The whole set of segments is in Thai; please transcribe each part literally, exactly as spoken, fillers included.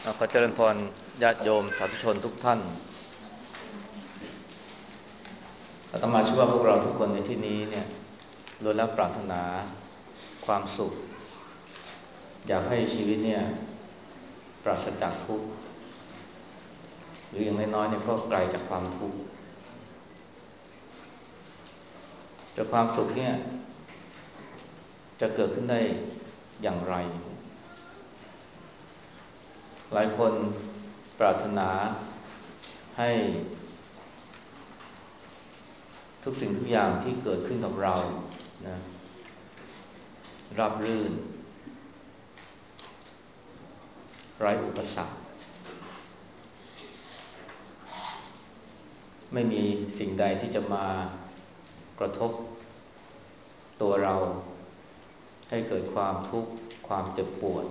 อ่าขอเจริญพรญาติโยมสาธุชนทุกท่านอาตมาเชื่อว่าพวกเราทุกคนในที่นี้เนี่ยล้วนแล้วปรารถนาความสุขอยากให้ชีวิตเนี่ยปราศจากทุกข์หรืออย่างน้อยๆเนี่ยก็ไกลจากความทุกข์แต่ความสุขเนี่ยจะเกิดขึ้นได้อย่างไรหลายคนปรารถนาให้ทุกสิ่งทุกอย่างที่เกิดขึ้นกับเรานะราบรื่นไร้อุปสรรคไม่มีสิ่งใดที่จะมากระทบตัวเราให้เกิดความทุกข์ความเจ็บปวด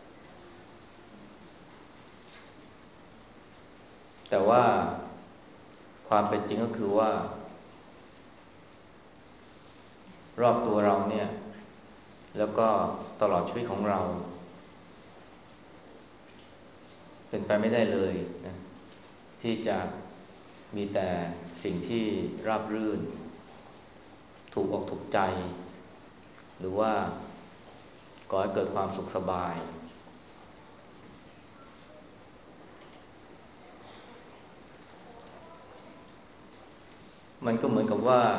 แต่ว่าความเป็นจริงก็คือว่ารอบตัวเราเนี่ยแล้วก็ตลอดชีวิตของเราเป็นไปไม่ได้เลยนะที่จะมีแต่สิ่งที่ราบรื่นถูกอกถูกใจหรือว่าก่อให้เกิดความสุขสบายมันก็เหมือนกับว่า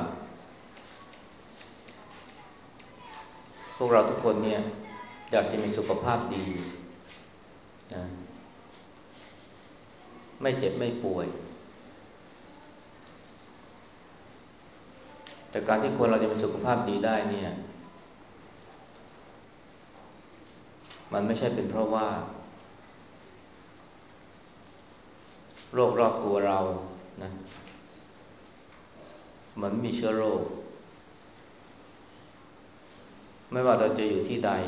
พวกเราทุกคนเนี่ยอยากจะมีสุขภาพดีนะไม่เจ็บไม่ป่วยแต่การที่คนเราจะมีสุขภาพดีได้เนี่ยมันไม่ใช่เป็นเพราะว่าโรครอบตัวเรานะมันไม่มีเชื้อโรคไม่ว่าเราจะอยู่ที่ใด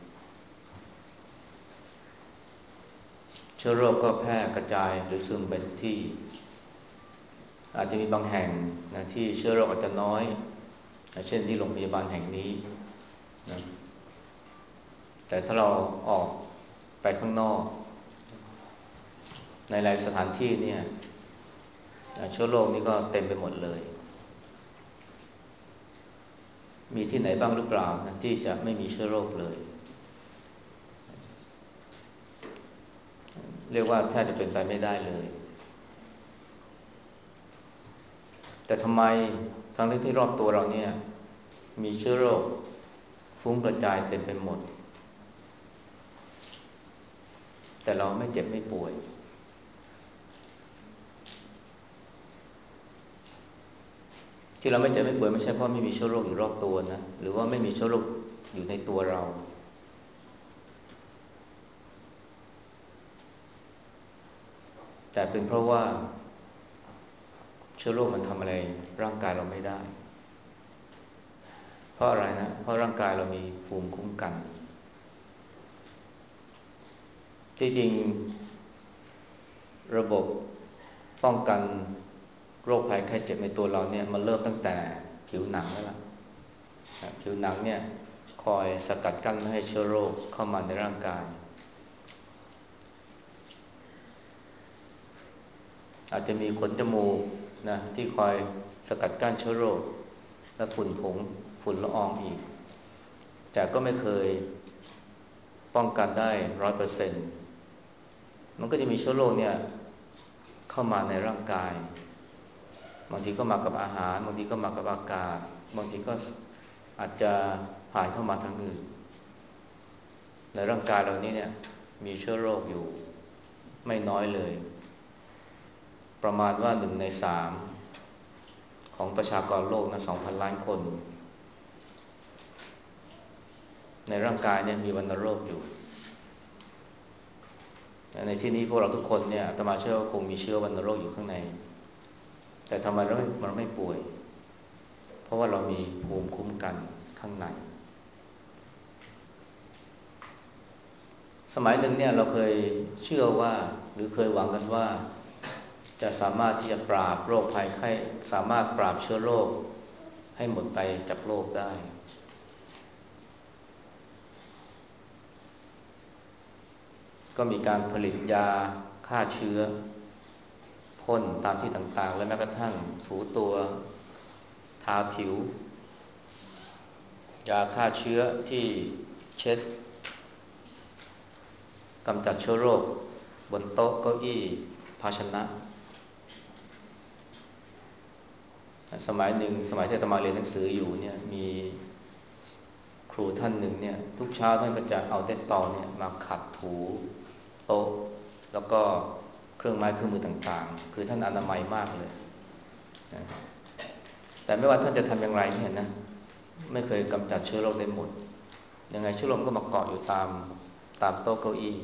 เชื้อโรคก็แพร่กระจายหรือซึมไปทุกที่อาจจะมีบางแห่งนะที่เชื้อโรคอาจจะน้อยนะเช่นที่โรงพยาบาลแห่งนี้นะแต่ถ้าเราออกไปข้างนอกในหลายสถานที่เนี่ยเชื้อโรคนี่ก็เต็มไปหมดเลยมีที่ไหนบ้างหรือเปล่านะที่จะไม่มีเชื้อโรคเลยเรียกว่าแทบจะเป็นไปไม่ได้เลยแต่ทำไมทั้งที่รอบตัวเราเนี่ยมีเชื้อโรคฟุ้งกระจายเต็มไปหมดแต่เราไม่เจ็บไม่ป่วยที่เราไม่เจ็บไม่ป่วยไม่ใช่เพราะไม่มีเชื้อโรคอยู่รอบตัวนะหรือว่าไม่มีเชื้อโรคอยู่ในตัวเราแต่เป็นเพราะว่าเชื้อโรคมันทำอะไรร่างกายเราไม่ได้เพราะอะไรนะเพราะร่างกายเรามีภูมิคุ้มกันที่จริงระบบป้องกันโรคภัยไข้เจ็บในตัวเราเนี่ยมันเริ่มตั้งแต่ผิวหนังแล้วล่ะผิวหนังเนี่ยคอยสกัดกั้นไม่ให้เชื้อโรคเข้ามาในร่างกายอาจจะมีขนจมูกนะที่คอยสกัดกั้นเชื้อโรคและฝุ่นผงฝุ่นละอองอีกแต่ก็ไม่เคยป้องกันได้ร้อยเปอร์เซ็นต์มันก็จะมีเชื้อโรคเนี่ยเข้ามาในร่างกายบางทีก็มากับอาหารบางทีก็มากับอากาศบางทีก็อาจจะผ่านเข้ามาทางอื่นในร่างกายเรานี้เนี่ยมีเชื้อโรคอยู่ไม่น้อยเลยประมาณว่าหนึ่งในสามของประชากรโลกนะสองพันล้านคนในร่างกายเนี่ยมีวัณโรคอยู่ในที่นี้พวกเราทุกคนเนี่ยอาตมาเชื่อว่าคงมีเชื้อวัณโรคอยู่ข้างในแต่ทำไมเราไม่เราไม่ป่วยเพราะว่าเรามีภูมิคุ้มกันข้างในสมัยหนึ่งเนี่ยเราเคยเชื่อว่าหรือเคยหวังกันว่าจะสามารถที่จะปราบโรคภัยไข้สามารถปราบเชื้อโรคให้หมดไปจากโลกได้ก็มีการผลิตยาฆ่าเชื้อพ่นตามที่ต่างๆและแม้กระทั่งถูตัวทาผิวยาฆ่าเชื้อที่เช็ดกำจัดเชื้อโรคบนโต๊ะเก้าอี้ภาชนะสมัยหนึ่งสมัยที่อาตมาเรียนหนังสืออยู่เนี่ยมีครูท่านหนึ่งเนี่ยทุกเช้าท่านก็จะเอาเด็ดตอเนี่ยมาขัดถูโต๊ะแล้วก็เครื่องไม้เครื่องมือต่างๆคือท่านอนามัยมากเลยนะแต่ไม่ว่าท่านจะทำอย่างไรเนี่ยนะไม่เคยกำจัดเชื้อโรคได้หมดยังไงเชื้อโรคก็มาเกาะอยู่ตามตามโต๊ะเก้าอี้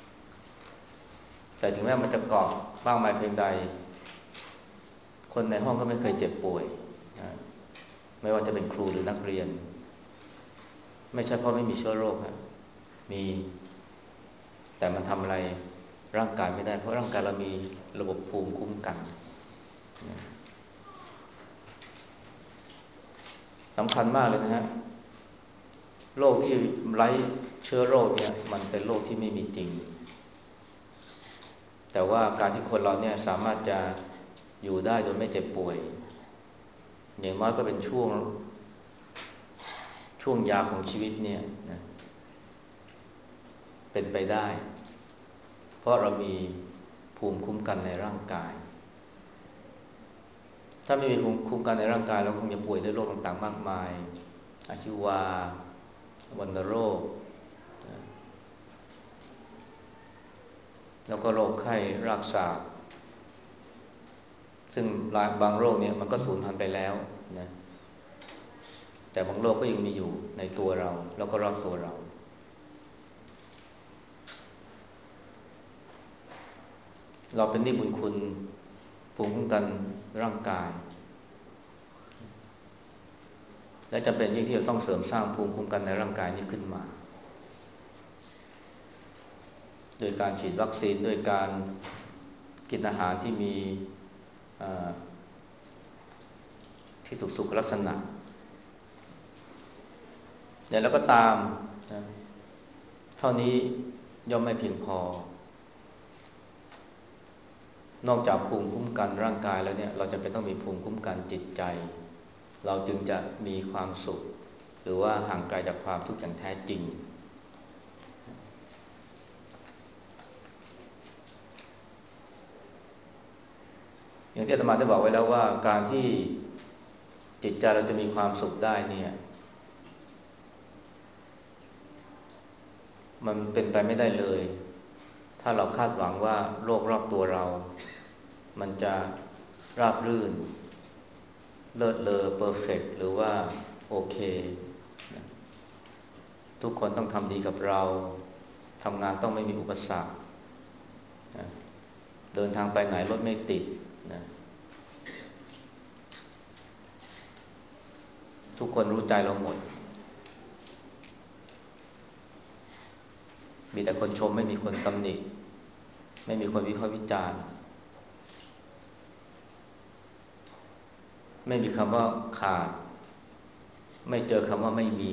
แต่ถึงแม้มันจะเกาะมากมายเพียงใดคนในห้องก็ไม่เคยเจ็บป่วยนะไม่ว่าจะเป็นครูหรือนักเรียนไม่ใช่เพราะไม่มีเชื้อโรคนะมีแต่มันทำอะไรร่างกายไม่ได้เพราะร่างกายเรามีระบบภูมิคุ้มกันนะสำคัญมากเลยนะฮะโรคที่ไร้เชื้อโรคเนี่ยมันเป็นโรคที่ไม่มีจริงแต่ว่าการที่คนเราเนี่ยสามารถจะอยู่ได้โดยไม่เจ็บป่วยอย่างน้อยก็เป็นช่วงช่วงยาวของชีวิตเนี่ยนะเป็นไปได้เพราะเรามีภูมิคุ้มกันในร่างกายถ้าไม่มีภูมิคุ้มกันในร่างกายเราคงจะป่วยด้วยโรคต่างๆมากมายอาชีวาวัณโรคแล้วก็โรคไข้รากสาบซึ่งบางโรคเนี่ยมันก็สูญพันธุ์ไปแล้วนะแต่บางโรคก็ยังมีอยู่ในตัวเราแล้วก็รอบตัวเราเราเป็นหนี้บุญคุณภูมิคุ้มกันร่างกายและจำเป็นยิ่งที่จะต้องเสริมสร้างภูมิคุ้มกันในร่างกายนี้ขึ้นมาโดยการฉีดวัคซีนด้วยการกินอาหารที่มีที่ถูกสุขลักษณะแต่แล้วก็ตามนะเท่านี้ย่อมไม่เพียงพอนอกจากภูมิคุ้มกันร่างกายแล้วเนี่ยเราจะเป็นต้องมีภูมิคุ้มกันจิตใจเราจึงจะมีความสุขหรือว่าห่างไกลจากความทุกข์อย่างแท้จริงอย่างที่อาตมาได้บอกไว้แล้วว่าการที่จิตใจเราจะมีความสุขได้เนี่ยมันเป็นไปไม่ได้เลยถ้าเราคาดหวังว่าโลกรอบตัวเรามันจะราบรื่นเลิศเลอเพอร์เฟกต์หรือว่าโอเคทุกคนต้องทำดีกับเราทำงานต้องไม่มีอุปสรรคเดินทางไปไหนรถไม่ติดนะทุกคนรู้ใจเราหมดมีแต่คนชมไม่มีคนตำหนิไม่มีคนวิพากษ์วิจารณ์ไม่มีคำว่าขาดไม่เจอคำว่าไม่มี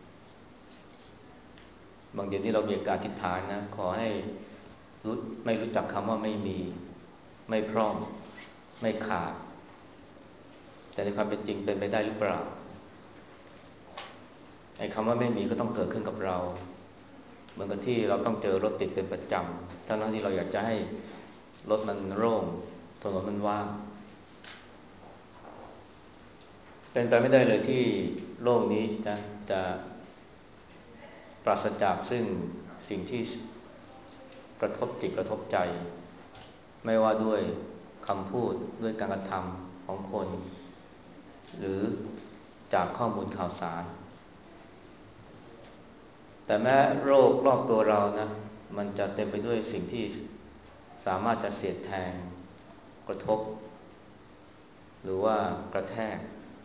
บางเดี๋ยวนี้เรามีการอธิษฐานนะขอให้รู้ไม่รู้จักคำว่าไม่มีไม่พร้อมไม่ขาดแต่ในความเป็นจริงเป็นไปได้หรือเปล่าไอ้คำว่าไม่มีก็ต้องเกิดขึ้นกับเราเหมือนกับที่เราต้องเจอรถติดเป็นประจำทั้งที่เราอยากจะให้รถมันโล่งถนนมันว่างเป็นไปไม่ได้เลยที่โลกนี้จะจะปราศจากซึ่งสิ่งที่กระทบจิตกระทบใจไม่ว่าด้วยคำพูดด้วยการกระทำของคนหรือจากข้อมูลข่าวสารแต่แม้โรครอบตัวเรานะมันจะเต็มไปด้วยสิ่งที่สามารถจะเสียดแทงกระทบหรือว่ากระแทก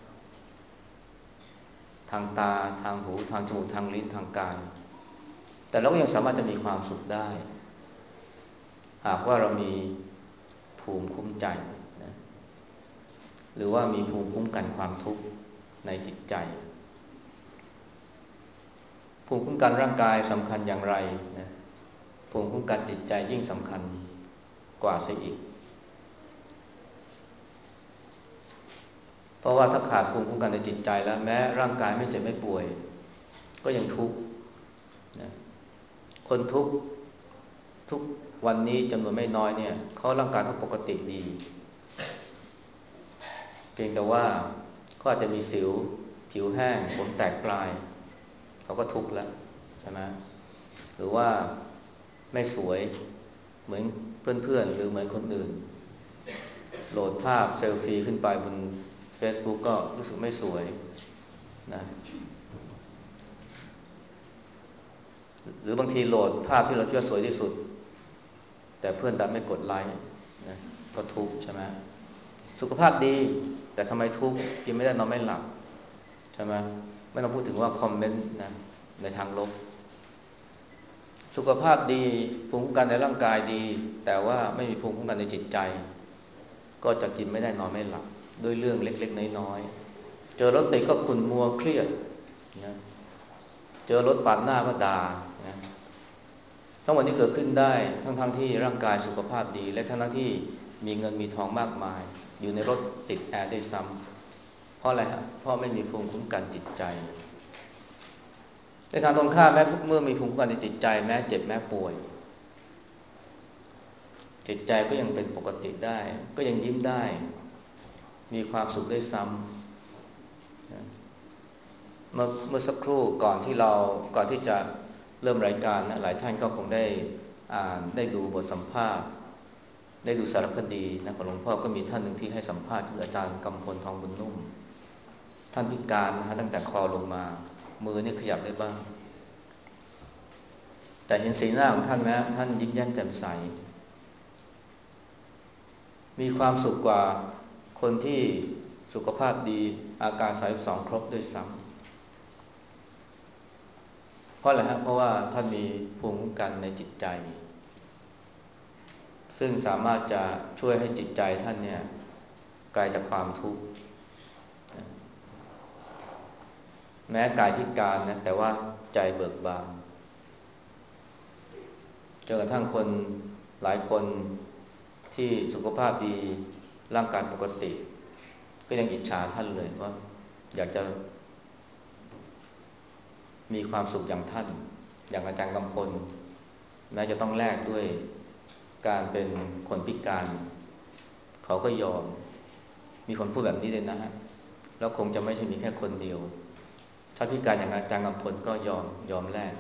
ทางตาทางหูทางจมูกทางลิ้นทางกายแต่เราก็ยังสามารถจะมีความสุขได้หากว่าเรามีภูมิคุ้มใจนะหรือว่ามีภูมิคุ้มกันความทุกข์ในจิตใจภูมิคุ้มกันร่างกายสำคัญอย่างไรนะภูมิคุ้มกันจิตใจยิ่งสำคัญกว่าเสียอีกเพราะว่าถ้าขาดภูมิคุ้มกันในจิตใจแล้วแม้ร่างกายไม่เจ็บไม่ป่วยก็ยังทุกข์นะคนทุกข์ทุกวันนี้จำนวนไม่น้อยเนี่ยเขาร่างกายเขาปกติดีเพียงแต่ว่าก็อาจจะมีสิวผิวแห้งผมแตกปลายเขาก็ทุกข์แล้วใช่ไหมหรือว่าไม่สวยเหมือนเพื่อนๆหรือเหมือนคนอื่นโหลดภาพเซลฟี่ขึ้นไปบน Facebook ก็รู้สึกไม่สวยนะหรือบางทีโหลดภาพที่เราคิดว่าสวยที่สุดแต่เพื่อนดันไม่กดไลค์นะก็ทุกข์ใช่ไหมสุขภาพดีแต่ทำไมทุกข์กินไม่ได้นอนไม่หลับใช่ไหมไม่ต้องพูดถึงว่าคอมเมนต์นะในทางลบสุขภาพดีภูมิคุ้มกันในร่างกายดีแต่ว่าไม่มีภูมิคุ้มกันในจิตใจก็จะกินไม่ได้นอนไม่หลับด้วยเรื่องเล็กๆน้อยๆเจอรถติดก็ขุ่นมัวเครียดนะเจอรถปาดหน้าก็ด่านะทั้งหมดนี้เกิดขึ้นได้ทั้งๆ ท, ที่ร่างกายสุขภาพดีและทั้งๆที่มีเงินมีทองมากมายอยู่ในรถติดแอร์ได้ซ้ำเพราะอะไรฮะเพราะไม่มีภูมิคุ้มกันจิตใจในทางตรงข้ามแม้เมื่อมีภูมิคุ้มกันในจิตใจแม้เจ็บแม้ป่วยจิตใจก็ยังเป็นปกติได้ก็ยังยิ้มได้มีความสุขได้ซ้ำเมื่อเมื่อสักครู่ก่อนที่เราก่อนที่จะเริ่มรายการนะหลายท่านก็คงได้อ่านได้ดูบทสัมภาษณ์ได้ดูสารคดีนะของหลวงพ่อก็มีท่านหนึ่งที่ให้สัมภาษณ์คืออาจารย์กำพลทองบุญนุ่มท่านพิการนะฮะตั้งแต่คอลงมามือนี่ขยับได้บ้างแต่เห็นสีหน้าของท่านไหมท่านยิ้มแย้มแจ่มใสมีความสุขกว่าคนที่สุขภาพดีอาการสามสิบสองครบด้วยซ้ำเพราะอะไรฮะเพราะว่าท่านมีภูมิคุ้มกันในจิตใจซึ่งสามารถจะช่วยให้จิตใจท่านเนี่ยไกลจากความทุกข์แม้กายพิการนะแต่ว่าใจเบิกบานจนกระทั่งคนหลายคนที่สุขภาพดีร่างกายปกติก็ยังอิจฉาท่านเลยว่าอยากจะมีความสุขอย่างท่านอย่างอาจารย์กำพลแม้จะต้องแลกด้วยการเป็นคนพิการเขาก็ยอมมีคนพูดแบบนี้เลยนะฮะแล้วคงจะไม่ใช่มีแค่คนเดียวถ้าพิการอย่างอาจารย์กำพลก็ยอมยอมแลก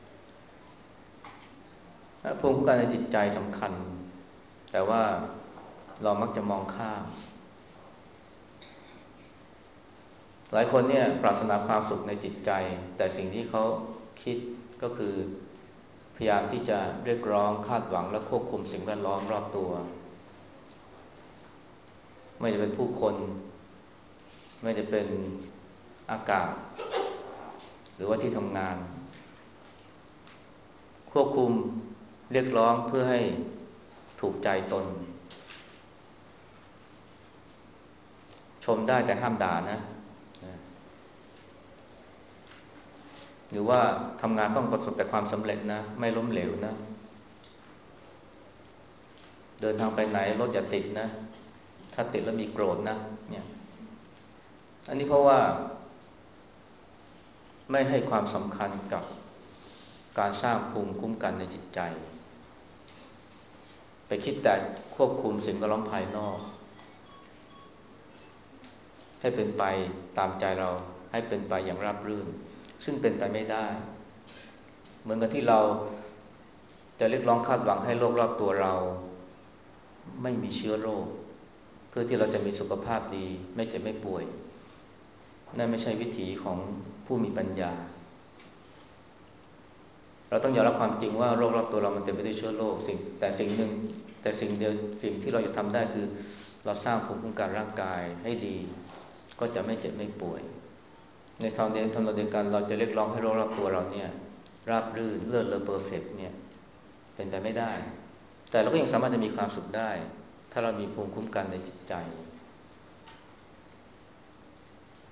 ภูมิคุ้มกันในจิตใจสำคัญแต่ว่าเรามักจะมองข้ามหลายคนเนี่ยปรารถนาความสุขในจิตใจแต่สิ่งที่เขาคิดก็คือพยายามที่จะเรียกร้องคาดหวังและควบคุมสิ่งแวดล้อมรอบตัวไม่ว่าจะเป็นผู้คนไม่ว่าจะเป็นอากาศหรือว่าที่ทำงานควบคุมเรียกร้องเพื่อให้ถูกใจตนชมได้แต่ห้ามด่านะหรือว่าทำงานต้องประสบแต่ความสำเร็จนะไม่ล้มเหลวนะเดินทางไปไหนรถอย่าติดนะถ้าติดแล้วมีโกรธนะเนี่ยอันนี้เพราะว่าไม่ให้ความสำคัญกับการสร้างภูมิคุ้มกันในจิตใจไปคิดแต่ควบคุมสิ่งแวดล้อมภายนอกให้เป็นไปตามใจเราให้เป็นไปอย่างราบรื่นซึ่งเป็นไปไม่ได้เหมือนกับที่เราจะเรียกร้องคาดหวังให้โลกรอบตัวเราไม่มีเชื้อโรคเพื่อที่เราจะมีสุขภาพดีไม่เจ็บไม่ป่วยนั่นไม่ใช่วิถีของผู้มีปัญญาเราต้องยอมรับความจริงว่าโรครอบตัวเรามันเต็มไปด้วยเชื้อโรคสิ่งแต่สิ่งหนึ่งแต่สิ่งเดียวสิ่งที่เราจะทำได้คือเราสร้างภูมิคุ้มกันร่างกายให้ดีก็จะไม่เจ็บไม่ป่วยในทางเดียวกันเราเดียวกันเราจะเรียกร้องให้โรครอบตัวเราเนี่ยราบรื่นเลิศเลอเพอร์เฟกต์เนี่ยเป็นไปไม่ได้แต่เราก็ยังสามารถจะมีความสุขได้ถ้าเรามีภูมิคุ้มกันในจิตใจ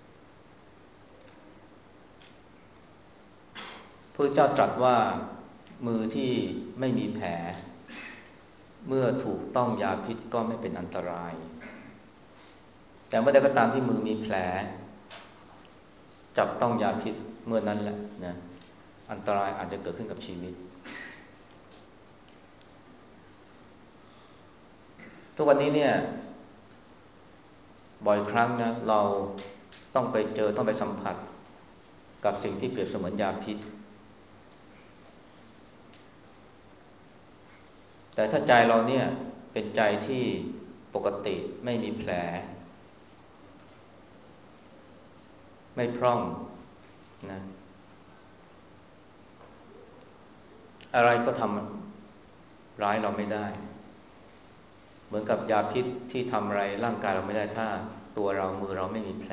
พระเจ้าตรัสว่ามือที่ไม่มีแผลเมื่อถูกต้องยาพิษก็ไม่เป็นอันตรายแต่เมื่อใดก็ตามที่มือมีแผลจับต้องยาพิษเมื่อนั้นแหละนะอันตรายอาจจะเกิดขึ้นกับชีวิตทุกวันนี้เนี่ยบ่อยครั้งนะเราต้องไปเจอต้องไปสัมผัสกับสิ่งที่เปรียบเสมือนยาพิษแต่ถ้าใจเราเนี่ยเป็นใจที่ปกติไม่มีแผลไม่พร่องนะอะไรก็ทำร้ายเราไม่ได้เหมือนกับยาพิษที่ทำอะไรร่างกายเราไม่ได้ถ้าตัวเรามือเราไม่มีแผล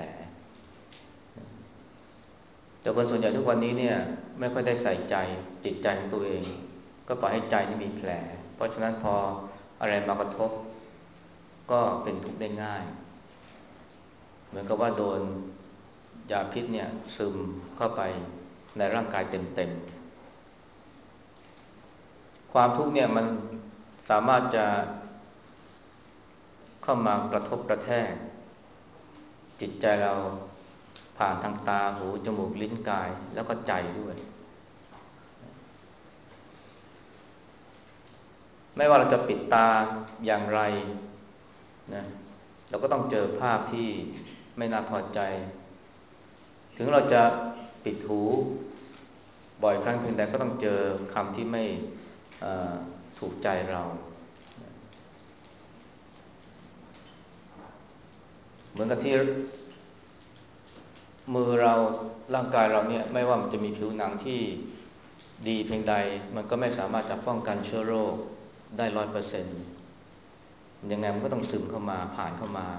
แต่คนส่วนใหญ่ทุกวันนี้เนี่ยไม่ค่อยได้ใส่ใจจิตใจของตัวเองก็ปล่อยให้ใจนี่มีแผลเพราะฉะนั้นพออะไรมากระทบก็เป็นทุกข์ได้ง่ายเหมือนกับว่าโดนยาพิษเนี่ยซึมเข้าไปในร่างกายเต็มๆความทุกข์เนี่ยมันสามารถจะเข้ามากระทบกระแทกจิตใจเราผ่านทางตาหูจมูกลิ้นกายแล้วก็ใจด้วยไม่ว่าเราจะปิดตาอย่างไรนะเราก็ต้องเจอภาพที่ไม่น่าพอใจถึงเราจะปิดหูบ่อยครั้งเพียงใดก็ต้องเจอคำที่ไม่ถูกใจเราเหมือนกับที่มือเราร่างกายเราเนี่ยไม่ว่ามันจะมีผิวหนังที่ดีเพียงใดมันก็ไม่สามารถจะป้องกันเชื้อโรคได้ร้อยเปอร์เซ็นต์ยังไงมันก็ต้องซึมเข้ามาผ่านเข้ามา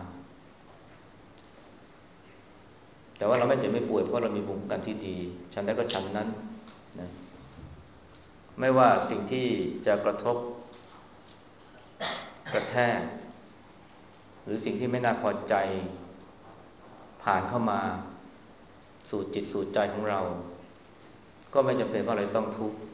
แต่ว่าเราไม่เจ็บไม่ป่วยเพราะเรามีภูมิคุ้มกันที่ดีฉันได้ก็ฉันนั้นนะไม่ว่าสิ่งที่จะกระทบกระแทกหรือสิ่งที่ไม่น่าพอใจผ่านเข้ามาสู่จิตสู่ใจของเราก็ไม่จำเป็นว่าเราต้องทุกข์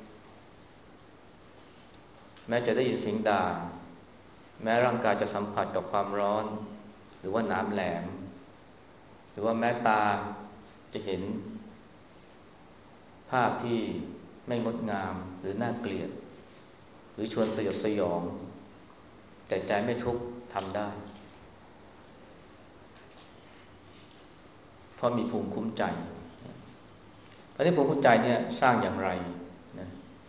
แม้จะได้ยินเสียงด่าแม้ร่างกายจะสัมผัสกับความร้อนหรือว่าหนามแหลมหรือว่าแม้ตาจะเห็นภาพที่ไม่งดงามหรือน่าเกลียดหรือชวนสยดสยองแต่ใจไม่ทุกข์ทำได้เพราะมีภูมิคุ้มใจคราวนี้ภูมิคุ้มใจเนี่ยสร้างอย่างไรนะ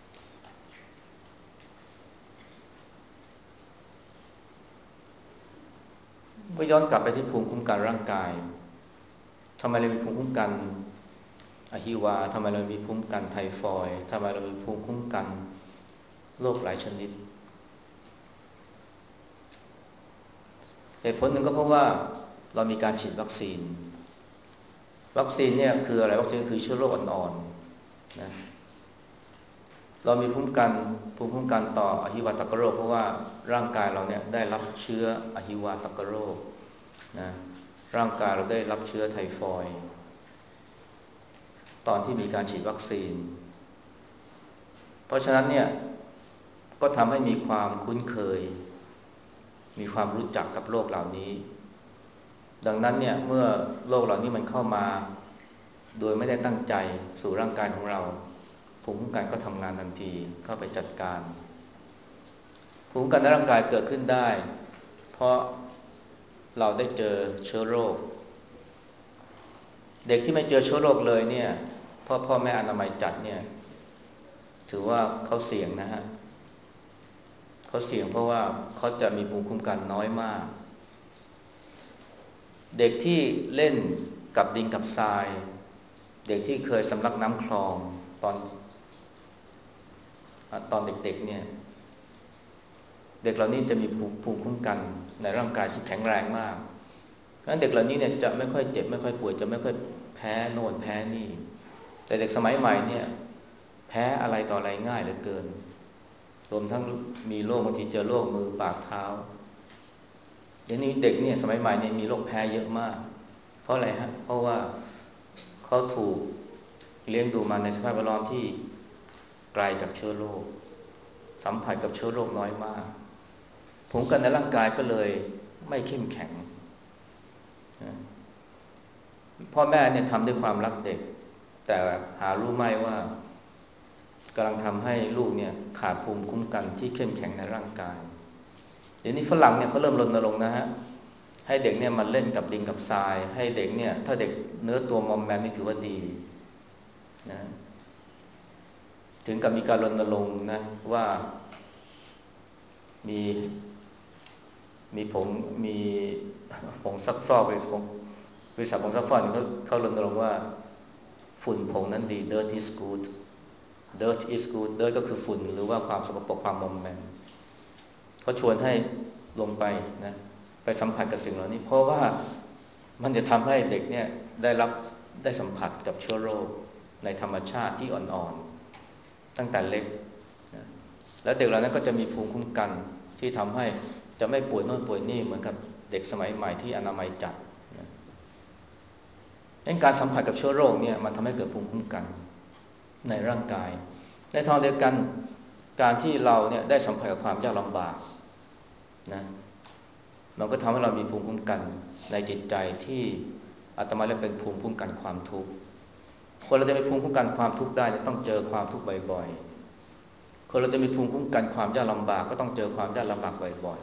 เมื่อย้อนกลับไปที่ภูมิคุ้มกันร่างกายทำไมเรามีภูมิคุ้มกันอหิวาทำไมเรามีภูมิคุ้มกันไทฟอยด์ทำไมเรามีภูมิคุ้มกันโรคหลายชนิดเหตุผลหนึ่งก็เพราะว่าเรามีการฉีดวัคซีนวัคซีนเนี่ยคืออะไรวัคซีนคือเชื้อโรคอ่อนๆนะเรามีภูมิคุ้มกันภูมิคุ้มกันต่ออหิวาตกโรคเพราะว่าร่างกายเราเนี่ยได้รับเชื้ออหิวาตกโรคนะร่างกายเราได้รับเชื้อไทฟอยด์ตอนที่มีการฉีดวัคซีนเพราะฉะนั้นเนี่ยก็ทำให้มีความคุ้นเคยมีความรู้จักกับโรคเหล่านี้ดังนั้นเนี่ยเมื่อโรคเหล่านี้มันเข้ามาโดยไม่ได้ตั้งใจสู่ร่างกายของเราภูมิคุ้มกันก็ทำงานทันทีเข้าไปจัดการภูมิคุ้มกันในร่างกายเกิดขึ้นได้เพราะเราได้เจอเชื้อโรคเด็กที่ไม่เจอเชื้อโรคเลยเนี่ยพ่อพ่อแม่อนามัยจัดเนี่ยถือว่าเขาเสี่ยงนะฮะเขาเสี่ยงเพราะว่าเขาจะมีภูมิคุ้มกันน้อยมากเด็กที่เล่นกับดินกับทรายเด็กที่เคยสำลักน้ำคลองตอนตอนเด็กๆเนี่ยเด็กเหล่านี้จะมีภูมิคุ้มกันในร่างกายที่แข็งแรงมากเพราะฉะนั้นเด็กเหล่านี้เนี่ยจะไม่ค่อยเจ็บไม่ค่อยป่วยจะไม่ค่อยแพ้โน่นแพ้นี่แต่เด็กสมัยใหม่เนี่ยแพ้อะไรต่ออะไรง่ายเหลือเกินรวมทั้งมีโรคบางทีเจอโรคมือปากเท้าเดี๋ยวนี้เด็กเนี่ยสมัยใหม่เนี่ยมีโรคแพ้เยอะมากเพราะอะไรฮะเพราะว่าเขาถูกเลี้ยงดูมาในสภาพแวดล้อมที่ไกลจากเชื้อโรคสัมผัสกับเชื้อโรคน้อยมากภูมิคุ้มกันในร่างกายก็เลยไม่เข้มแข็งพ่อแม่เนี่ยทำด้วยความรักเด็กแต่หารู้ไหมว่ากำลังทำให้ลูกเนี่ยขาดภูมิคุ้มกันที่เข้มแข็งในร่างกายเดี๋ยวนี้ฝรั่งเนี่ยเขาเริ่มรณรงค์นะฮะให้เด็กเนี่ยมันเล่นกับดินกับทรายให้เด็กเนี่ยถ้าเด็กเนื้อตัวมอมแมมนี่ถือว่าดีนะถึงกับมีการรณรงค์นะว่ามีมีผงมีผงซักฟอกบริษัทบริษัทผงซักฟอกนี่เขาเขารณรงค์ว่าฝุ่นผงนั้นดี dirt is good dirt is good dirt ก็คือฝุ่นหรือว่าความสกปรกความมอมแมมเขาชวนให้ลงไปนะไปสัมผัสกับสิ่งเหล่านี้เพราะว่ามันจะทำให้เด็กเนี่ยได้รับได้สัมผัสกับเชื้อโรคในธรรมชาติที่อ่อนๆตั้งแต่เล็กนะแล้วเด็กเหล่านั้นก็จะมีภูมิคุ้มกันที่ทำให้จะไม่ป่วยโน่นป่วยนี่เหมือนกับเด็กสมัยใหม่ที่อนามัยจัดนะการสัมผัสกับเชื้อโรคเนี่ยมันทำให้เกิดภูมิคุ้มกันในร่างกายในทางเดียวกันการที่เราเนี่ยได้สัมผัสกับความยากลำบากนะมันก็ทำให้เรามีภูมิคุ้มกันในจิตใจที่อาตมาเรียกเป็นภูมิคุ้มกันความทุกข์คนเราจะมีภูมิคุ้มกันความทุกข์ได้ต้องเจอความทุกข์บ่อยๆคนเราจะมีภูมิคุ้มกันความยากลำบากก็ต้องเจอความยากลำบากบ่อย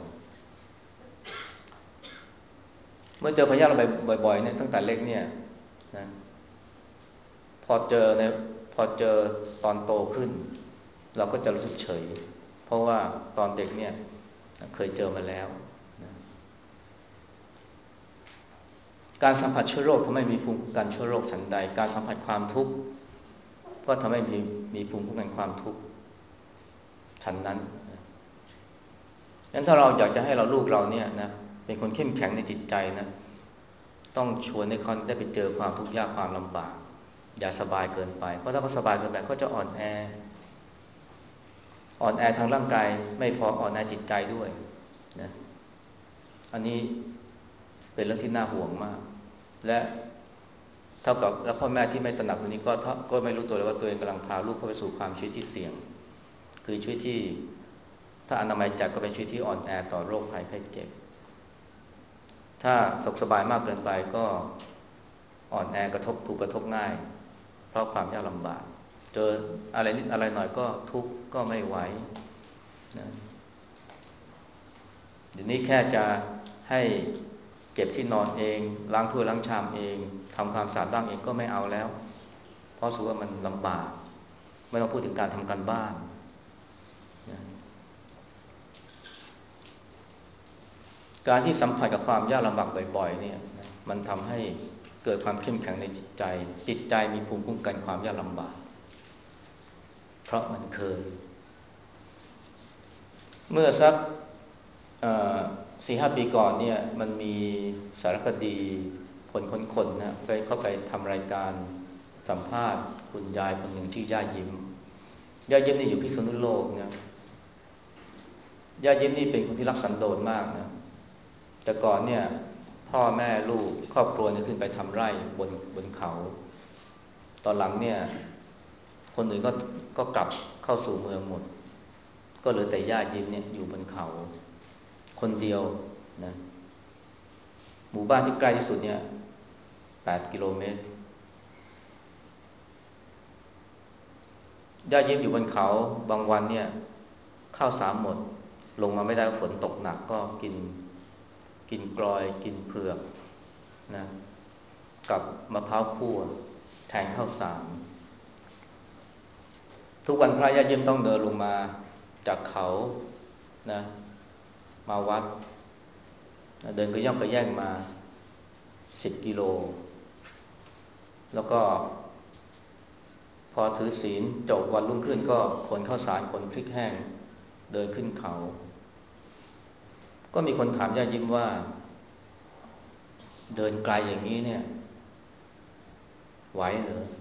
ๆเมื่อเจอความยากลำบากบ่อยๆเนี่ยตั้งแต่เล็กเนี่ยนะพอเจอเนี่ยพอเจอตอนโตขึ้นเราก็จะรู้สึกเฉยเพราะว่าตอนเด็กเนี่ยเคยเจอมาแล้วการสัมผัสเชื้อโรคทำให้มีภูมิคุ้มกันเชื้อโรคฉันใดการสัมผัสความทุกข์ก็ทำให้มีมีภูมิคุ้มกันความทุกข์ฉันนั้นงั้นถ้าเราอยากจะให้เราลูกเราเนี่ยนะเป็นคนเข้มแข็งในจิตใจนะต้องชวนให้เขาได้ไปเจอความทุกข์ยากความลำบากอย่าสบายเกินไปเพราะถ้าเขาสบายเกินไปก็จะอ่อนแออ่อนแอทางร่างกายไม่พออ่อนแอจิตใจด้วยนะอันนี้เป็นเรื่องที่น่าห่วงมากและเท่ากับแล้วพ่อแม่ที่ไม่ตระหนักตรงนี้ก็ก็ไม่รู้ตัวเลยว่าตัวเองกำลังพาลูกเข้าไปสู่ความชีวิตที่เสี่ยงคือชีวิตที่ถ้าอนามัยจัดก็เป็นชีวิตที่อ่อนแอต่อโรคภัยไข้เจ็บถ้าสุขสบายมากเกินไปก็อ่อนแอกระทบถูกกระทบง่ายเพราะความยากลำบากเจออะไรนิดอะไรหน่อยก็ทุกข์ก็ไม่ไหวนะเดี๋ยวนี้แค่จะให้เก็บที่นอนเองล้างถ้วยล้างชามเองทำความสะอาดบ้างเองก็ไม่เอาแล้วเพราะรู้ว่ามันลำบากไม่ต้องพูดถึงการทำการบ้านนะการที่สัมผัสกับความยากลำบากบ่อยๆเนี่ยมันทำให้เกิดความเข้มแข็งในจิตใจจิตใจมีภูมิคุ้มกันความยากลำบากเพราะมันเคยเมื่อสักสี่ห้าปีก่อนเนี่ยมันมีสารคดีคนคนคนนะไปเข้าไปทำรายการสัมภาษณ์คุณยายคนหนึ่งชื่อย่ายิ้มย่ายิ้มนี่อยู่พิษณุโลกนะย่ายิ้มนี่เป็นคนที่รักสันโดษมากนะแต่ก่อนเนี่ยพ่อแม่ลูกครอบครัวเนี่ยขึ้นไปทำไร่บนบนเขาตอนหลังเนี่ยคนอื่นก็ก็กลับเข้าสู่เมืองหมดก็เหลือแต่ย่ายิ้มเนี่ยอยู่บนเขาคนเดียวนะหมู่บ้านที่ใกล้ที่สุดเนี่ยแปดกิโลเมตรย่ายิ้มอยู่บนเขาบางวันเนี่ยข้าวสารหมดลงมาไม่ได้ฝนตกหนักก็กินกินกลอยกินเผือกนะกับมะพร้าวคั่วแทนข้าวสารทุกวันพระย่ายิ้มต้องเดินลงมาจากเขานะมาวัดเดินก็ย่องก็แย่งมาสิบกิโลแล้วก็พอถือศีลจบวันรุ่งขึ้นก็ขนข้าวสารขนพริกแห้งเดินขึ้นเขาก็มีคนถามย่ายิ้มว่าเดินไกลอย่างนี้เนี่ยไหวเหรอ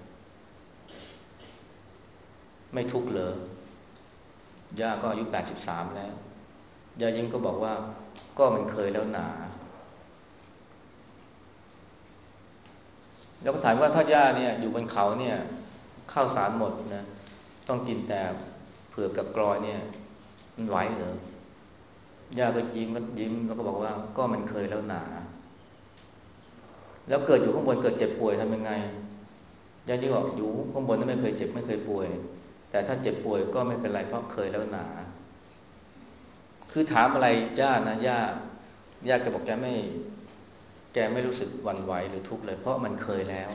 ไม่ทุกข์เหรอย่าก็อายุแปดสิบสามแล้วย่ายิ้มก็บอกว่าก็มันเคยแล้วหนาแล้วก็ถามว่าถ้าย่าเนี่ยอยู่บนเขาเนี่ยข้าวสารหมดนะต้องกินแต่เผือกกับกลอยเนี่ยมันไหวเหรอย่าก็ยิ้มก็ยิ้มแล้วก็บอกว่าก็มันเคยแล้วหนาแล้วเกิดอยู่ข้างบนเกิดเจ็บป่วยทำยังไงย่ายิ่งบอกอยู่ข้างบนนั้นไม่เคยเจ็บไม่เคยป่วยแต่ถ้าเจ็บป่วยก็ไม่เป็นไรเพราะเคยแล้วหนาคือถามอะไรย่านะย่าย่าแกบอกแกไม่แกไม่รู้สึกหวั่นไหวหรือทุกข์เลยเพราะมันเคยแล้ว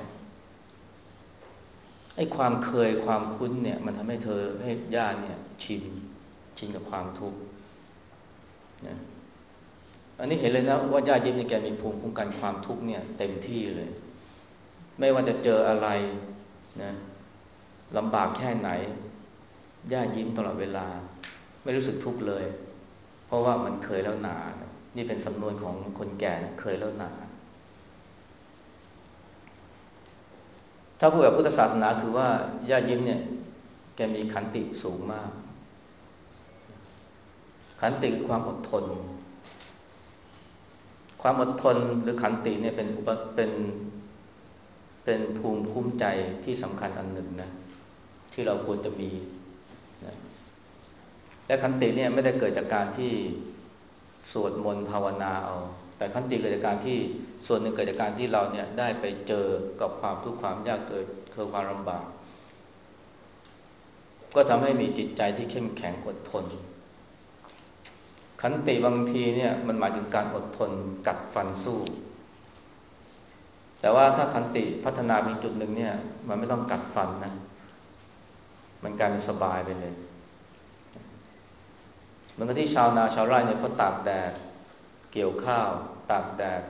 ไอ้ความเคยความคุ้นเนี่ยมันทำให้เธอให้ย่าเนี่ยชินชินกับความทุกข์นะอันนี้เห็นเลยนะว่าย่ายิ้มนี่แกมีภูมิคุ้มกันความทุกข์เนี่ยเต็มที่เลยไม่ว่าจะเจออะไรนะลำบากแค่ไหนย่ายิ้มตลอดเวลาไม่รู้สึกทุกข์เลยเพราะว่ามันเคยแล้วหนานี่เป็นสำนวนของคนแก่นะเคยแล้วหนาถ้าพูดแบบพุทธศาสนาคือว่าย่ายิ้มเนี่ยแกมีขันติสูงมากขันติคือความอดทนความอดทนหรือขันติเนี่ยเป็นอุปเป็นเป็นภูมิคุ้มใจที่สำคัญอันหนึ่งนะที่เราควรจะมีนะและขันติเนี่ยไม่ได้เกิดจากการที่สวดมนต์ภาวนาเอาแต่ขันติเกิดจากการที่ส่วนหนึ่งเกิดจากการที่เราเนี่ยได้ไปเจอกับความทุกข์ความยากเกิดเกิดความลำบากก็ทำให้มีจิตใจที่เข้มแข็งอดทนขันติบางทีเนี่ยมันหมายถึงการอดทนกัดฟันสู้แต่ว่าถ้าขันติพัฒนาไปจุดหนึ่งเนี่ยมันไม่ต้องกัดฟันนะมันกลายเป็นสบายไปเลยเหมือนกับที่ชาวนาชาวไร่เนี่ยเขาตากแดดเกี่ยวข้าวตากแดด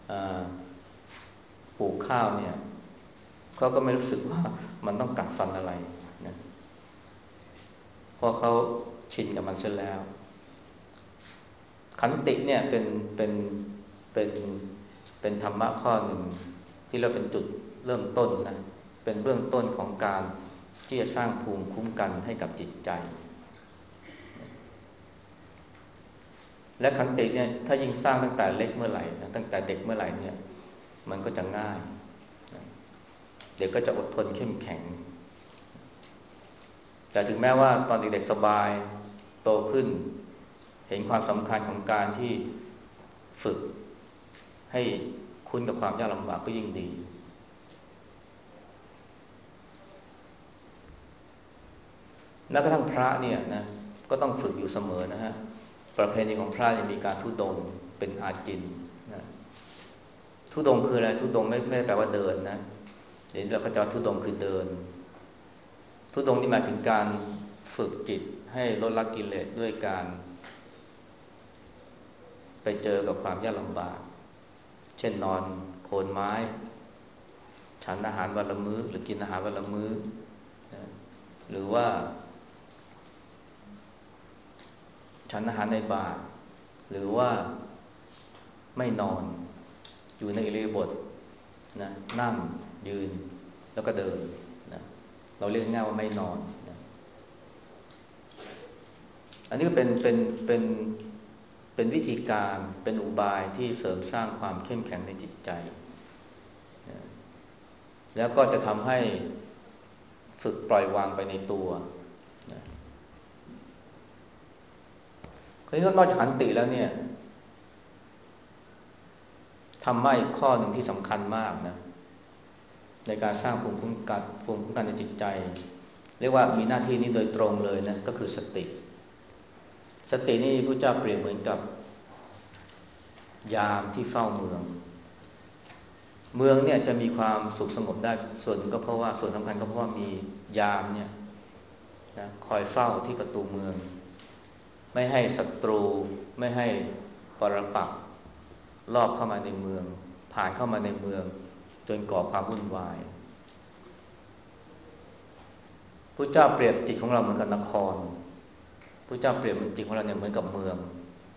ปลูกข้าวเนี่ยเขาก็ไม่รู้สึกว่ามันต้องกัดฟันอะไรนะเพราะเขาชินกับมันเสียแล้วขันติเนี่ยเป็นเป็นเป็นเป็นธรรมะข้อหนึ่งที่เราเป็นจุดเริ่มต้นนะเป็นเบื้องต้นของการที่จะสร้างภูมิคุ้มกันให้กับจิตใจและขันติเนี่ยถ้ายิ่งสร้างตั้งแต่เล็กเมื่อไหร่นะตั้งแต่เด็กเมื่อไหร่เนี่ยมันก็จะง่ายเด็กก็จะอดทนเข้มแข็งแต่ถึงแม้ว่าตอนเด็กๆสบายโตขึ้นเห็นความสำคัญของการที่ฝึกให้คุ้นกับความยากลำบากก็ยิ่งดีแม้กระทั่งพระเนี่ยนะก็ต้องฝึกอยู่เสมอนะฮะประเพณีของพระยังมีการธุดงค์เป็นอาจินนะธุดงค์คืออะไรธุดงค์ไม่ไม่ได้แปลว่าเดินนะเดี๋ยวเราก็จะธุดงค์คือเดินธุดงค์นี่หมายถึงการฝึกจิตให้ลดละกิเลสด้วยการไปเจอกับความยากลำบากเช่นนอนโคนไม้ฉันอาหารวันละมื้อหรือกินอาหารวันละมื้อนะหรือว่าฉันอาหารในบาตรหรือว่าไม่นอนอยู่ในอิริยาบถนะนั่งยืนแล้วก็เดินนะเราเรียกง่ายว่าไม่นอนนะอันนี้ก็เป็นเป็นเป็นเป็นวิธีการเป็นอุบายที่เสริมสร้างความเข้มแข็งในจิตใจนะแล้วก็จะทำให้ฝึกปล่อยวางไปในตัวนะคราวนี้นอกจากขันติแล้วเนี่ยธรรมะอีกข้อหนึ่งที่สำคัญมากนะในการสร้างภูมิคุ้มกันภูมิคุ้มกันในจิตใจเรียกว่ามีหน้าที่นี้โดยตรงเลยนะก็คือสติสตินี่พระเจ้าเปรียบเหมือนกับยามที่เฝ้าเมืองเมืองเนี่ยจะมีความสุขสงบได้ส่วนหนึ่งก็เพราะว่าส่วนสำคัญก็เพราะว่ามียามเนี่ยนะคอยเฝ้าที่ประตูเมืองไม่ให้ศัตรูไม่ให้ปรปักษ์ลอบเข้ามาในเมืองผ่านเข้ามาในเมืองจนก่อความวุ่นวายพระเจ้าเปรียบจิตของเราเหมือนกับนครพระเจ้าเปรียบจิตของเราเนี่ยเหมือนกับเมือง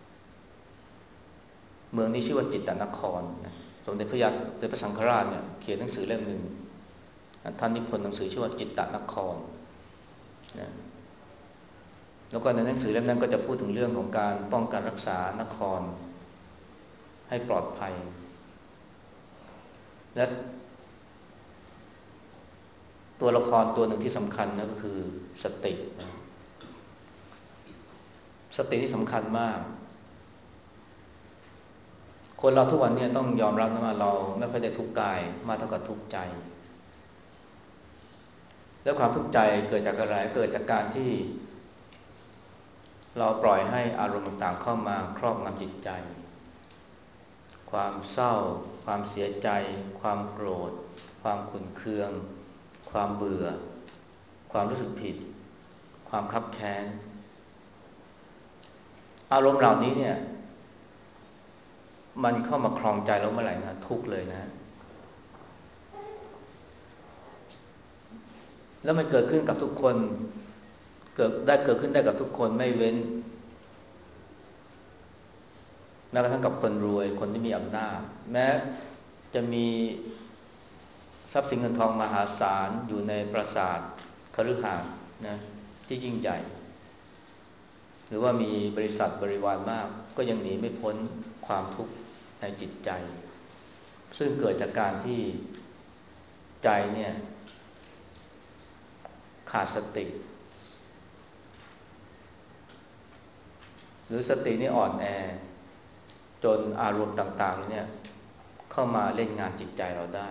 เมืองนี้ชื่อว่าจิตตนครนะสมเด็จพระยาสมเด็จพระสังฆราชเนี่ยเขียนหนังสือเล่มหนึ่งท่านนิพนธ์หนังสือชื่อว่าจิตตนครนะแล้วก็ในหนังสือเล่มนั้นก็จะพูดถึงเรื่องของการป้องกันรักษานครให้ปลอดภัยและตัวละครตัวหนึ่งที่สำคัญนะก็คือสตินะสติที่สำคัญมากคนเราทุกวันนี้ต้องยอมรับนะว่าเราไม่ค่อยได้ทุกข์กายมากเท่ากับทุกข์ใจแล้วความทุกข์ใจเกิดจากอะไรเกิดจากการที่เราปล่อยให้อารมณ์ต่างๆเข้ามาครอบงำจิตใจความเศร้าความเสียใจความโกรธความขุ่นเคืองความเบื่อความรู้สึกผิดความคับแค้นอารมณ์เหล่านี้เนี่ยมันเข้ามาครองใจเราเมื่อไหร่นะทุกข์เลยนะแล้วมันเกิดขึ้นกับทุกคนเกิดได้เกิดขึ้นได้กับทุกคนไม่เว้นแม้กระทั่งกับคนรวยคนที่มีอำนาจแม้จะมีทรัพย์สินเงินทองมหาศาลอยู่ในปราสาทคฤหาสน์นะที่ยิ่งใหญ่หรือว่ามีบริษัทบริวารมากก็ยังหนีไม่พ้นความทุกข์ในจิตใจซึ่งเกิดจากการที่ใจเนี่ยขาดสติหรือสตินี่อ่อนแอจนอารมณ์ต่างๆเนี่ยเข้ามาเล่นงานจิตใจเราได้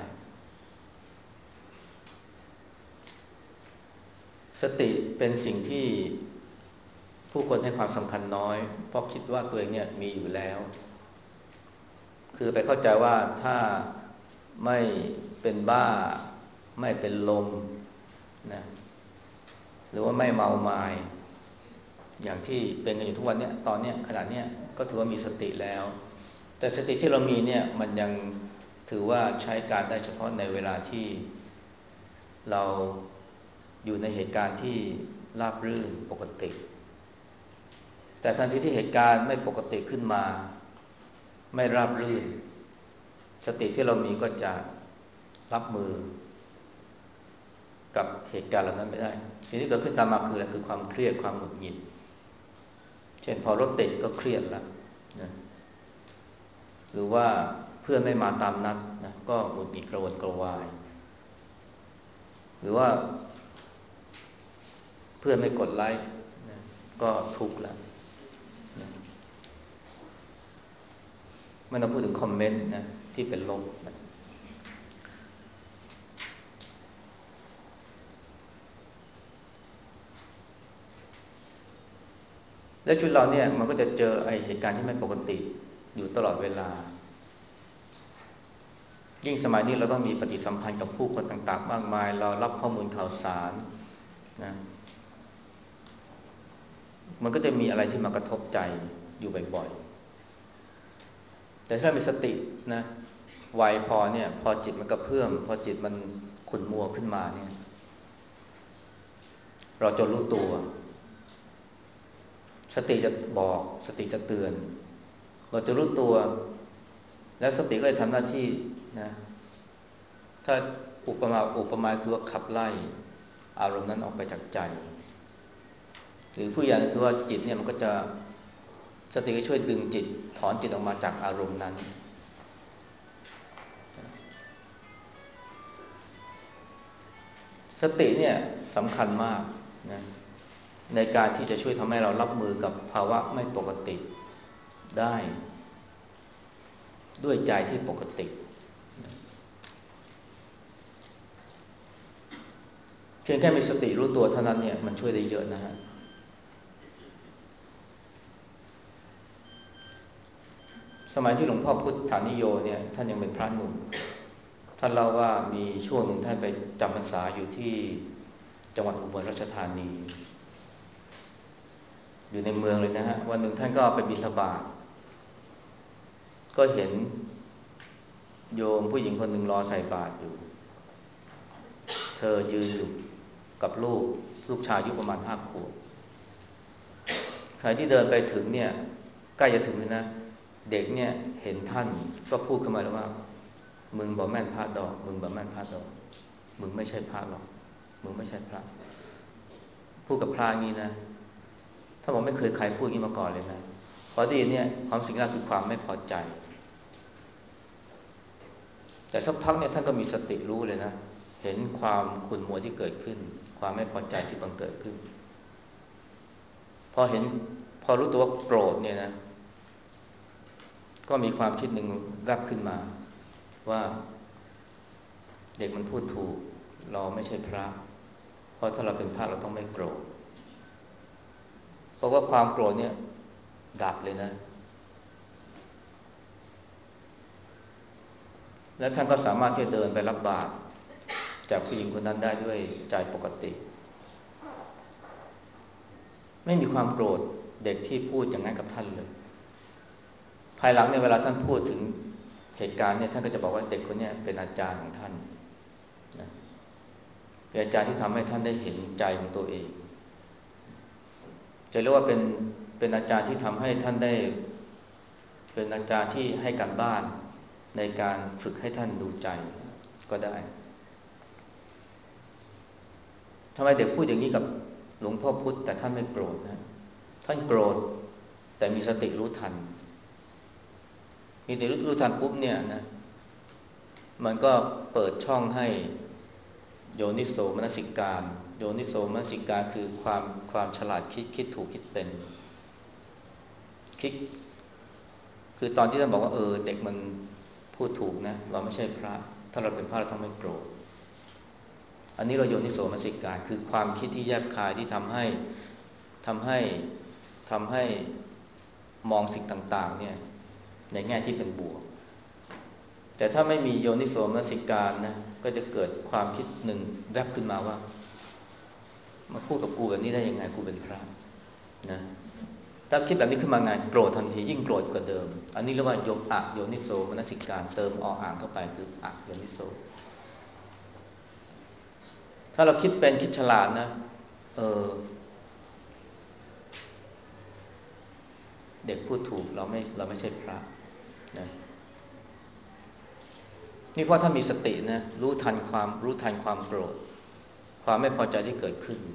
สติเป็นสิ่งที่ผู้คนให้ความสำคัญน้อยเพราะคิดว่าตัวเองเนี่ยมีอยู่แล้วคือไปเข้าใจว่าถ้าไม่เป็นบ้าไม่เป็นลมนะหรือว่าไม่เมามายอย่างที่เป็นกันอยู่ทุกวันเนี้ยตอนเนี้ยขณะเนี้ยก็ถือว่ามีสติแล้วแต่สติที่เรามีเนี่ยมันยังถือว่าใช้การได้เฉพาะในเวลาที่เราอยู่ในเหตุการณ์ที่ราบรื่นปกติแต่ทันทีที่เหตุการณ์ไม่ปกติขึ้นมาไม่ราบรื่นสติที่เรามีก็จะรับมือกับเหตุการณ์เหล่านั้นไม่ได้สิ่งที่เกิดขึ้นตามมาคืออะไรคือความเครียดความหงุดหงิดเช่นพอรถติดก็เครียดละนะหรือว่าเพื่อนไม่มาตามนัดนะก็หงุดหงิดกระวนกระวายหรือว่าเพื่อนไม่กดไลค์นะก็ทุกข์ละนะไม่ต้องพูดถึงคอมเมนต์นะที่เป็นลบนะและชีวิตเราเนี่ยมันก็จะเจอไอ้เหตุการณ์ที่ไม่ปกติอยู่ตลอดเวลายิ่งสมัยนี้เราต้องมีปฏิสัมพันธ์กับผู้คนต่างๆมากมายเรารับข้อมูลข่าวสารนะมันก็จะมีอะไรที่มากระทบใจอยู่บ่อยๆแต่ถ้ามีสตินะไวพอเนี่ยพอจิตมันกระเพื่อมพอจิตมันขุ่นมัวขึ้นมาเนี่ยเราจะรู้ตัวสติจะบอกสติจะเตือนเราจะรู้ตัวแล้วสติก็จะทำหน้าที่นะถ้าอุปมาอุปมาคือว่าขับไล่อารมณ์นั้นออกไปจากใจหรือผู้อย่างคือว่าจิตเนี่ยมันก็จะสติก็ช่วยดึงจิตถอนจิตออกมาจากอารมณ์นั้นสติเนี่ยสำคัญมากนะในการที่จะช่วยทำให้เรารับมือกับภาวะไม่ปกติได้ด้วยใจที่ปกติเพียงแค่มีสติรู้ตัวเท่านั้นเนี่ยมันช่วยได้เยอะนะฮะสมัยที่หลวงพ่อพุทธานิโยเนี่ยท่านยังเป็นพระหนุ่มท่านเล่าว่ามีช่วงหนึ่งท่านไปจำพรรษาอยู่ที่จังหวัดอุบลราชธานีอยู่ในเมืองเลยนะฮะวันหนึ่งท่านก็ไปบิณฑบาตก็เห็นโยมผู้หญิงคนหนึ่งรอใส่บาตรอยู่เธอยืนอยู่กับลูกลูกชายอายุประมาณห้าขวบใครที่เดินไปถึงเนี่ยใกล้จะถึงเลยนะเด็กเนี่ยเห็นท่านก็พูดขึ้นมาแล้วว่ามึงบอกแม่นพระดอกมึงบอกแม่นพระดอกมึงไม่ใช่พระหรอกมึงไม่ใช่พระพูดกับพระงี้นะถ้าผมไม่เคยใครพูดงี้มาก่อนเลยนะพอได้ยินเนี่ยความสิ่งแรกคือความไม่พอใจแต่สักพักเนี่ยท่านก็มีสติรู้เลยนะเห็นความขุ่นมัวที่เกิดขึ้นความไม่พอใจที่บังเกิดขึ้นพอเห็นพอรู้ตัวว่าโกรธเนี่ยนะก็มีความคิดหนึ่งแวบขึ้นมาว่าเด็กมันพูดถูกเราไม่ใช่พระเพราะถ้าเราเป็นพระเราต้องไม่โกรธเพราะว่าความโกรธเนี่ยดับเลยนะและท่านก็สามารถที่จะเดินไปรับบาตรจากผู้หญิงคนนั้นได้ด้วยใจปกติไม่มีความโกรธเด็กที่พูดอย่างนั้นกับท่านเลยภายหลังเนี่ยเวลาท่านพูดถึงเหตุการณ์เนี่ยท่านก็จะบอกว่าเด็กคนนี้เป็นอาจารย์ของท่านนะเป็นอาจารย์ที่ทำให้ท่านได้เห็นใจของตัวเองจะเรียกว่าเป็นเป็นอาจารย์ที่ทำให้ท่านได้เป็นอาจารย์ที่ให้การบ้านในการฝึกให้ท่านดูใจก็ได้ทำไมเด็กพูดอย่างนี้กับหลวงพ่อพุธแต่ท่านไม่โกรธนะท่านโกรธแต่มีสติรู้ทันมีสติรู้ทันปุ๊บเนี่ยนะมันก็เปิดช่องให้โยนิโสมนสิการโยนิโสมนสิการคือความความฉลาดคิดคิดถูกคิดเป็นคิดคือตอนที่ท่านบอกว่าเออเด็กมันพูดถูกนะเราไม่ใช่พระถ้าเราเป็นพระเราต้องไม่โกรธอันนี้เราโยนิโสมนสิการคือความคิดที่แยบคายที่ทำให้ทำให้ทำให้มองสิ่งต่างๆเนี่ยในแง่ที่เป็นบวกแต่ถ้าไม่มีโยนิโสมนสิการนะก็จะเกิดความคิดหนึ่งแวบขึ้นมาว่ามาพูดกับกูแบบนี้ได้ยังไงกูเป็นพระนะถ้าคิดแบบนี้ขึ้นมาไงโกรธทันทียิ่งโกรธกว่าเดิมอันนี้เรียกว่าโยอะโยนิโสมนสิการเติมออ่างเข้าไปคืออะโยนิโสถ้าเราคิดเป็นคิดฉลาดนะเออเด็กพูดถูกเราไม่เราไม่ใช่พระนะนี่เพราะถ้ามีสตินะรู้ทันความรู้ทันความโกรธความไม่พอใจที่เกิดขึ้น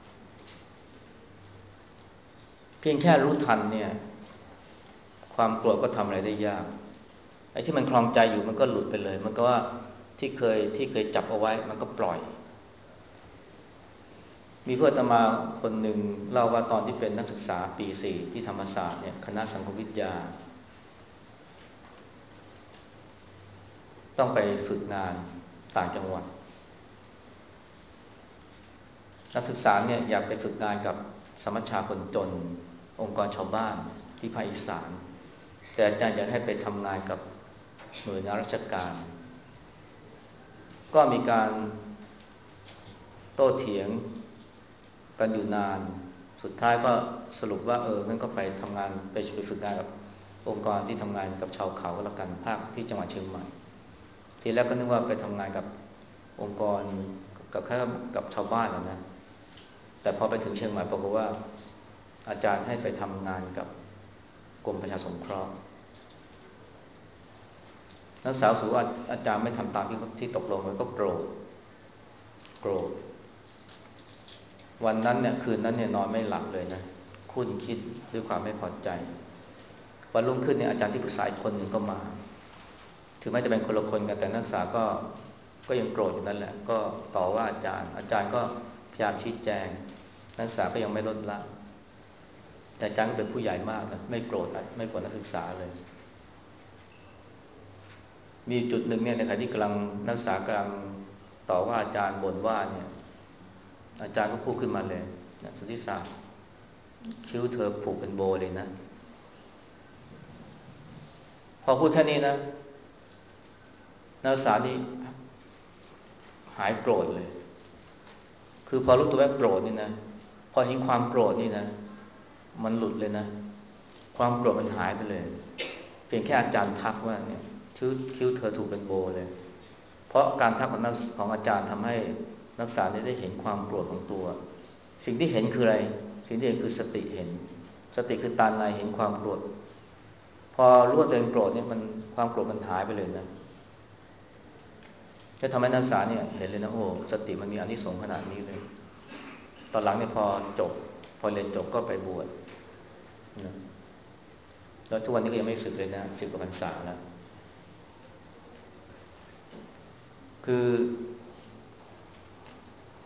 เพียงแค่รู้ทันเนี่ยความโกรธก็ทำอะไรได้ยากไอ้ที่มันคลองใจอยู่มันก็หลุดไปเลยมันก็ว่าที่เคยที่เคยจับเอาไว้มันก็ปล่อยมีเพื่อนอาตมาคนหนึ่งเล่าว่าตอนที่เป็นนักศึกษาปีสี่ที่ธรรมศาสตร์เนี่ยคณะสังคมวิทยาต้องไปฝึกงานต่างจังหวัดนักศึกษาเนี่ยอยากไปฝึกงานกับสมัชชาคนจนองค์กรชาวบ้านที่ภาคอีสานแต่อาจารย์อยากให้ไปทำงานกับหน่วยงานราชการก็มีการโต้เถียงกันอยู่นานสุดท้ายก็สรุปว่าเอองั้นก็ไปทำงานไปไปฝึกงานกับองค์กรที่ทำงานกับชาวเขาก็แล้วกันภาคที่จังหวัดเชียงใหม่ทีแรกก็นึกว่าไปทำงานกับองค์กรกับแค่กับชาวบ้านนะแต่พอไปถึงเชียงใหม่ปรากฏว่าอาจารย์ให้ไปทำงานกับกรมประชาสงเคราะห์นักศึกษาสูว่าอาจารย์ไม่ทำตามที่ที่ตกลงมันก็โกรธโกรธวันนั้นเนี่ยคืนนั้นเนี่ยนอนไม่หลับเลยนะคุ้นคิดด้วยความไม่พอใจวันรุ่งขึ้นเนี่ยอาจารย์ที่ปรึกษาอีกคนหนึ่งก็มาถึงแม้จะเป็นคนละคนกันแต่นักศึกษาก็ก็ยังโกรธอยู่นั่นแหละก็ต่อว่าอาจารย์อาจารย์ก็พยายามชี้แจงนักศึกษาก็ยังไม่ลดละแต่อาจารย์ก็เป็นผู้ใหญ่มากนะไม่โกรธไม่โกรธนักศึกษาเลยมีจุดหนึ่งเนี่ยในขณะที่กำลังนักศึกษากำลังต่อว่าอาจารย์บ่นว่าเนี่ยอาจารย์ก็พูดขึ้นมาเลยนะสุทธิศักดิ์คิ้วเธอผูกเป็นโบเลยนะพอพูดแค่นี้นะนักศึกษานี่หายโกรธเลยคือพอรู้ตัวว่าโกรธนี่นะพอเห็นความโกรธนี่นะมันหลุดเลยนะความโกรธมันหายไปเลยเพียงแค่อาจารย์ทักว่าเนี่ยคิ้วคิ้วเธอถูกเป็นโบเลยเพราะการทักของนักของอาจารย์ทำให้นักศึกษาได้เห็นความโกรธของตัวสิ่งที่เห็นคืออะไรสิ่งที่เห็นคือสติเห็นสติคือตาในเห็นความโกรธพอรู้ว่าตัวเองโกรธเนี่ยมันความโกรธมันหายไปเลยนะจะทำให้นักศึกษาเนี่ยเห็นเลยนะโอ้สติมันมีอานิสงส์ขนาดนี้เลยตอนหลังเนี่ยพอจบพอเรียนจบก็ไปบวชนะแล้วทุกวันนี้ก็ยังไม่สึกเลยนะสิบกว่าพรรษาแล้วคือ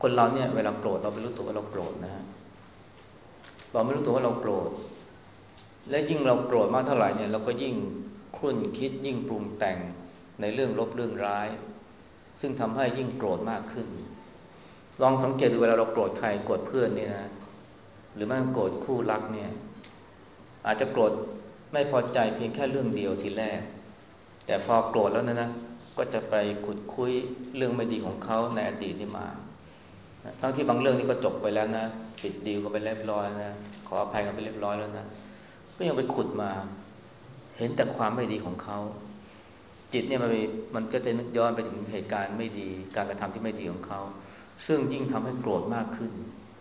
คนเราเนี่ยเวลาโกรธเราไม่รู้ตัวว่าเราโกรธนะฮะเราไม่รู้ตัวว่าเราโกรธและยิ่งเราโกรธมากเท่าไหร่เนี่ยเราก็ยิ่งครุ่นคิดยิ่งปรุงแต่งในเรื่องลบเรื่องร้ายซึ่งทำให้ยิ่งโกรธมากขึ้นลองสังเกตดูเวลาเราโกรธใครโกรธเพื่อนเนี่ยนะหรือแม้โกรธคู่รักเนี่ยอาจจะโกรธไม่พอใจเพียงแค่เรื่องเดียวทีแรกแต่พอโกรธแล้วนะนะก็จะไปขุดคุยเรื่องไม่ดีของเขาในอดีตนี่มาทั้งที่บางเรื่องนี่ก็จบไปแล้วนะปิดดีลก็ไปเรียบร้อยนะขออภัยกันไปเรียบร้อยแล้วนะก็ยังไปขุดมาเห็นแต่ความไม่ดีของเขาจิตเนี่ยมันมันก็จะนึกย้อนไปถึงเหตุการณ์ไม่ดีการกระทำที่ไม่ดีของเขาซึ่งยิ่งทำให้โกรธมากขึ้น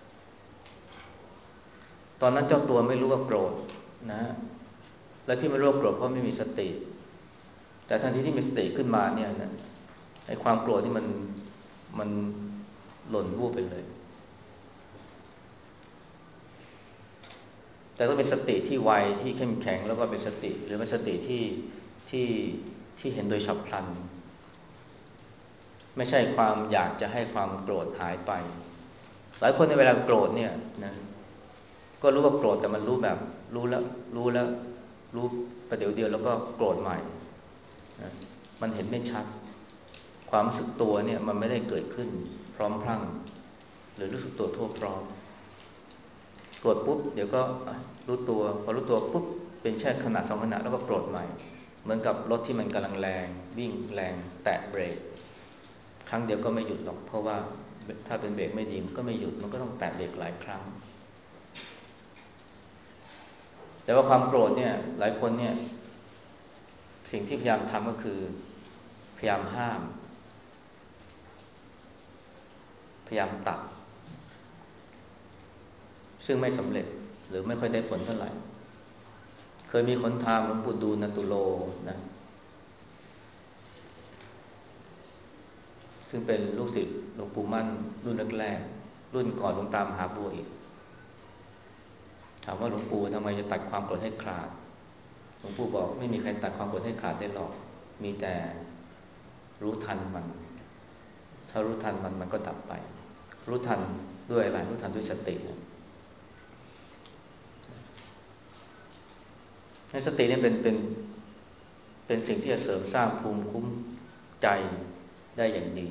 ตอนนั้นเจ้าตัวไม่รู้ว่าโกรธนะและที่ไม่รู้ว่าโกรธเพราะไม่มีสติแต่ทันทีที่มีสติขึ้นมาเนี่ยนะไอ้ความโกรธนี่มันมันหล่นวูบไปเลยแต่ต้องเป็นสติที่ไวที่เข้มแข็งแล้วก็เป็นสติหรือเป็นสติที่ที่ที่เห็นโดยฉับพลันไม่ใช่ความอยากจะให้ความโกรธหายไปหลายคนในเวลาโกรธเนี่ยนะก็รู้ว่าโกรธแต่มันรู้แบบรู้แล้วรู้แล้วรู้ประเดี๋ยวเดียวแล้วก็โกรธใหม่นะมันเห็นไม่ชัดความรู้สึกตัวเนี่ยมันไม่ได้เกิดขึ้นพร้อมพรั่งหรือรู้สึกตัวทั่วพร้อมโกรธปุ๊บเดี๋ยวก็รู้ตัวพอรู้ตัวปุ๊บเป็นแค่ขณะสองขณะแล้วก็โกรธใหม่เหมือนกับรถที่มันกำลังแรงวิ่งแรงแตะเบรกครั้งเดียวก็ไม่หยุดหรอกเพราะว่าถ้าเป็นเบรกไม่ดีมันก็ไม่หยุดมันก็ต้องแตะเบรกหลายครั้งแต่ว่าความโกรธเนี่ยหลายคนเนี่ยสิ่งที่พยายามทำก็คือพยายามห้ามพยายามตัดซึ่งไม่สำเร็จหรือไม่ค่อยได้ผลเท่าไหร่เคยมีคนถามหลวงปู่ดูลย์ นตุโลนะซึ่งเป็นลูกศิษย์หลวงปู่มั่นรุ่นแรกๆรุ่นก่อนหลวงตามหาบัวอีกถามว่าหลวงปู่ทำไมจะตัดความโกรธให้ขาดหลวงปู่บอกไม่มีใครตัดความโกรธให้ขาดได้หรอกมีแต่รู้ทันมันถ้ารู้ทันมันมันก็ดับไปรู้ทันด้วยอะไรรู้ทันด้วยสติในสตินี่เป็นเป็นเป็นสิ่งที่จะเสริมสร้างภูมิคุ้มใจได้อย่างดี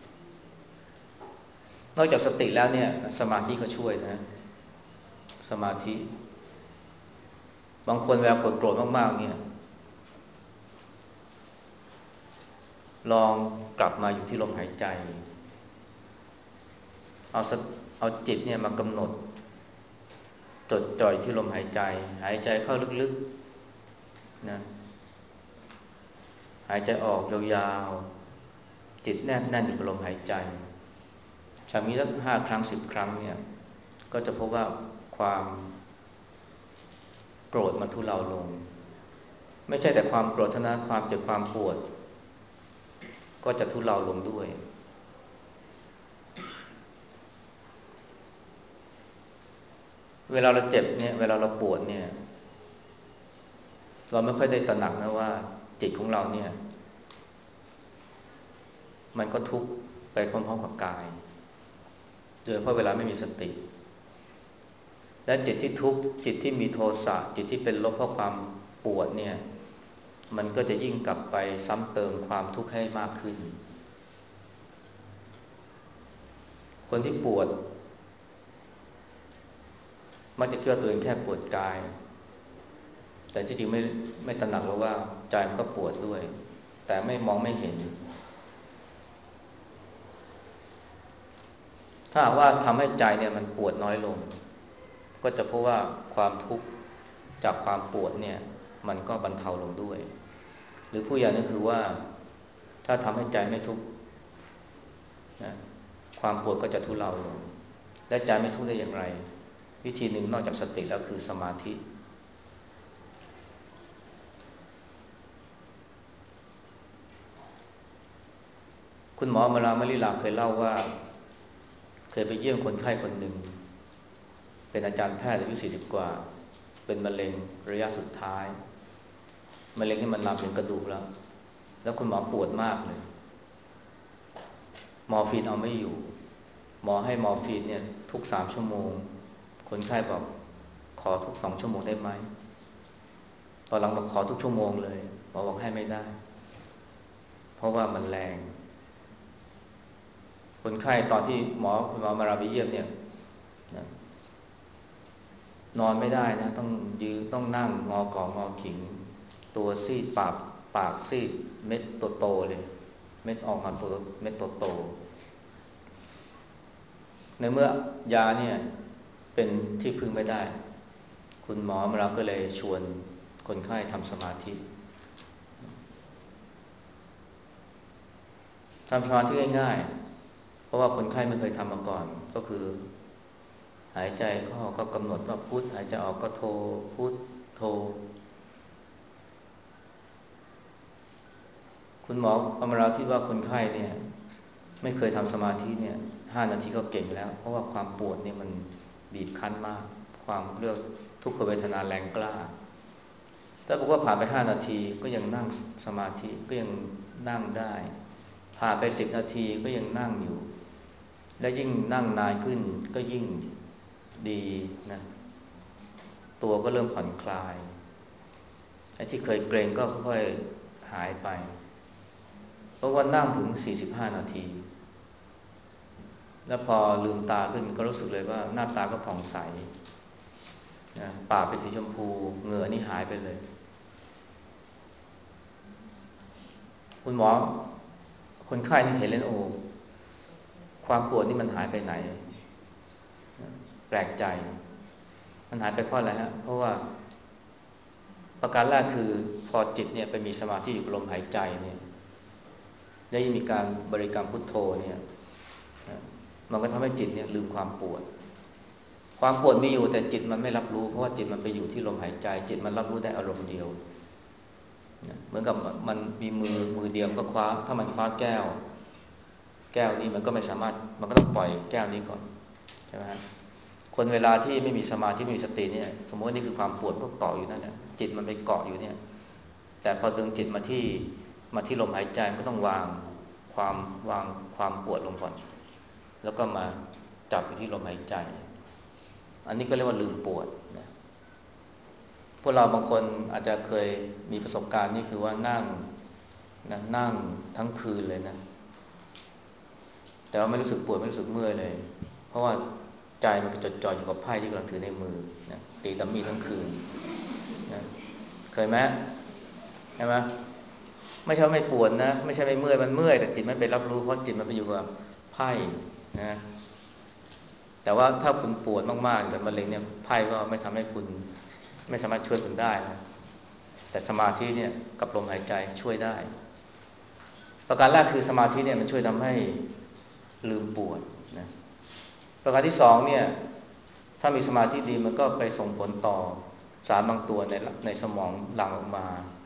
นอกจากสติแล้วเนี่ยสมาธิก็ช่วยนะสมาธิบางคนเวลาโกรธๆมากๆเนี่ยลองกลับมาอยู่ที่ลมหายใจเอาสเอาจิตเนี่ยมากำหนดจดจ่อยที่ลมหายใจหายใจเข้าลึกๆนะหายใจออกยาวๆจิตแนบแน่นอยู่กับลมหายใจถ้ามีสักห้าครั้งสิบครั้งเนี่ยก็จะพบว่าความโกรธมันทุเลาลงไม่ใช่แต่ความโกรธเท่านั้นความเจ็บความปวดก็จะทุเลาลงด้วยเวลาเราเจ็บเนี่ยเวลาเราปวดเนี่ยเราไม่ค่อยได้ตระหนักนะว่าจิตของเราเนี่ยมันก็ทุกข์ไปพร้อมๆกับกายโดยเฉพาะเวลาไม่มีสติและจิตที่ทุกข์จิตที่มีโทสะจิตที่เป็นลบเพราะความปวดเนี่ยมันก็จะยิ่งกลับไปซ้ำเติมความทุกข์ให้มากขึ้นคนที่ปวดมักจะคิดว่าตัวเองแค่ปวดกายแต่ที่จริงไม่ไม่ตระหนักแล้วว่าใจมันก็ปวดด้วยแต่ไม่มองไม่เห็นถ้าหากว่าทำให้ใจเนี่ยมันปวดน้อยลงก็จะพบว่าความทุกข์จากความปวดเนี่ยมันก็บรรเทาลงด้วยหรือผู้อย่างนึงคือว่าถ้าทำให้ใจไม่ทุกข์นะความปวดก็จะทุเลาลงและใจไม่ทุกข์ได้อย่างไรวิธีหนึ่งนอกจากสติแล้วคือสมาธิคุณหมอมาลามลิลาเคยเล่าว่าเคยไปเยี่ยมคนไข้คนหนึ่งเป็นอาจารย์แพทย์อายุสี่สิบกว่าเป็นมะเร็งระยะสุดท้ายมะเร็งนี่มันลามถึงกระดูกแล้วแล้วคุณหมอปวดมากเลยมอร์ฟีนเอาไม่อยู่หมอให้มอร์ฟีนเนี่ยทุกสามชั่วโมงคนไข้บอกขอทุกสองชั่วโมงได้ไหมตอนหลังบอกขอทุกชั่วโมงเลยหมอบอกให้ไม่ได้เพราะว่ามันแรงคนไข้ตอนที่หมอคุณหมอมาราไปเยี่ยมเนี่ยนะนอนไม่ได้นะต้องยืนต้องนั่งงอกองงอขิงตัวซีดปากปากซีดเม็ดโตๆเลยเม็ดออกมาตัวเม็ดโตๆในเมื่อยาเนี่ยเป็นที่พึ่งไม่ได้คุณหมอมาราก็เลยชวนคนไข้ทำสมาธิทำสมาธิง่ายๆเพราะว่าคนไข้ไม่เคยทำมาก่อนก็คือหายใจเข้าก็กำหนดว่าพุทหายใจออกก็โทพุทโทคุณหมออมราคิดว่าคนไข้เนี่ยไม่เคยทำสมาธิเนี่ยห้านาทีก็เก่งแล้วเพราะว่าความปวดเนี่ยมันบีบคั้นมากความเรียกทุกขเวทนาแรงกล้าถ้าบอกว่าผ่านไปห้านาทีก็ยังนั่งสมาธิก็ยังนั่งได้ผ่านไปสิบนาทีก็ยังนั่งอยู่และยิ่งนั่งนานขึ้นก็ยิ่งดีนะตัวก็เริ่มผ่อนคลายไอ้ที่เคยเกร็งก็ค่อยๆหายไปเพราะว่านั่งถึงสี่สิบห้านาทีแล้วพอลืมตาขึ้นก็รู้สึกเลยว่าหน้าตาก็ผ่องใสนะปากเป็นสีชมพูเหงื่อนี่หายไปเลยคุณหมอคนไข้นี่เห็นเลยโอ้ความปวดนี่มันหายไปไหนแปลกใจมันหายไปเพราะอะไรฮะเพราะว่าประการแรกคือพอจิตเนี่ยไปมีสมาธิอยู่กับลมหายใจเนี่ยและยังมีการบริกรรมพุทโธเนี่ยมันก็ทำให้จิตเนี่ยลืมความปวดความปวดมีอยู่แต่จิตมันไม่รับรู้เพราะว่าจิตมันไปอยู่ที่ลมหายใจจิตมันรับรู้ได้อารมณ์เดียวเหมือนกับมันมีมือมือเดียวก็คว้าถ้ามันคว้าแก้วแก้วนี้มันก็ไม่สามารถมันก็ต้องปล่อยแก้วนี้ก่อนใช่ไหมฮะคนเวลาที่ไม่มีสมาธิไม่มีสติเนี่ยสมมติว่านี่คือความปวดก็เกาะอยู่นั่นแหละจิตมันไปเกาะอยู่เนี่ยแต่พอดึงจิตมาที่มาที่ลมหายใจมันก็ต้องวางความวางความปวดลงก่อนแล้วก็มาจับอยู่ที่ลมหายใจอันนี้ก็เรียกว่าลืมปวดนะพวกเราบางคนอาจจะเคยมีประสบการณ์นี่คือว่านั่งนะนั่งทั้งคืนเลยนะแต่ว่าไม่รู้สึกปวดไม่รู้สึกเมื่อยเลยเพราะว่าใจมันไปจดจ่ออยู่กับไพ่ที่กำลังถือในมือนะตีดัมมี่ทั้งคืนนะเคยไหมใช่ไหมไม่ใช่ไม่ปวดนะไม่ใช่ไม่เมื่อยมันเมื่อยแต่จิตมันไปรับรู้เพราะจิตมันไปอยู่กับไพ่นะแต่ว่าถ้าคุณปวดมากๆแบบมะเร็งเนี่ยไพ่ก็ไม่ทำให้คุณไม่สามารถช่วยคุณได้นะแต่สมาธิเนี่ยกับลมหายใจช่วยได้ประการแรกคือสมาธิเนี่ยมันช่วยทำให้ลืมปวดนะประการที่สองเนี่ยถ้ามีสมาธิดีมันก็ไปส่งผลต่อสารบางตัวในในสมองหลั่งออกมา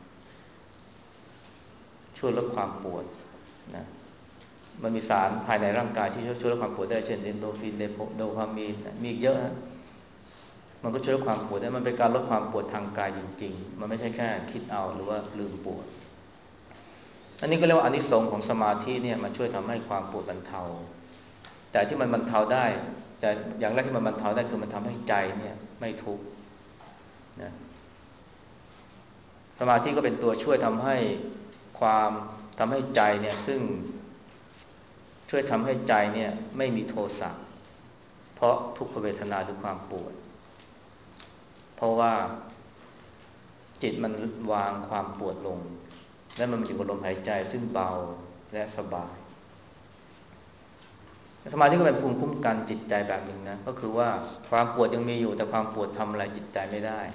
ช่วยลดความปวดนะมันมีสารภายในร่างกายที่ช่วยลดความปวดได้เช่นเอนโดรฟินโดพามีนมีอีกเยอะนะมันก็ช่วยลดความปวดได้มันเป็นการลดความปวดทางกายจริงๆมันไม่ใช่แค่คิดเอาหรือว่าลืมปวดอันนี้ก็เรียกว่าอานิสงส์ของสมาธิเนี่ยมันช่วยทำให้ความปวดบรรเทาแต่ที่มันบรรเทาได้แต่อย่างแรกที่มันบรรเทาได้คือมันทำให้ใจเนี่ยไม่ทุกข์นะสมาธิก็เป็นตัวช่วยทำให้ความทำให้ใจเนี่ยซึ่งช่วยทำให้ใจเนี่ยไม่มีโทสะเพราะทุกขเวทนาหรือความปวดเพราะว่าจิตมันวางความปวดลงและมันอยู่กับลมหายใจซึ่งเบาและสบายสมาธิก็เป็นภูมิคุ้มกันจิตใจแบบหนึ่งนะก็คือว่าความปวดยังมีอยู่แต่ความปวดทำอะไรจิตใจไม่ได้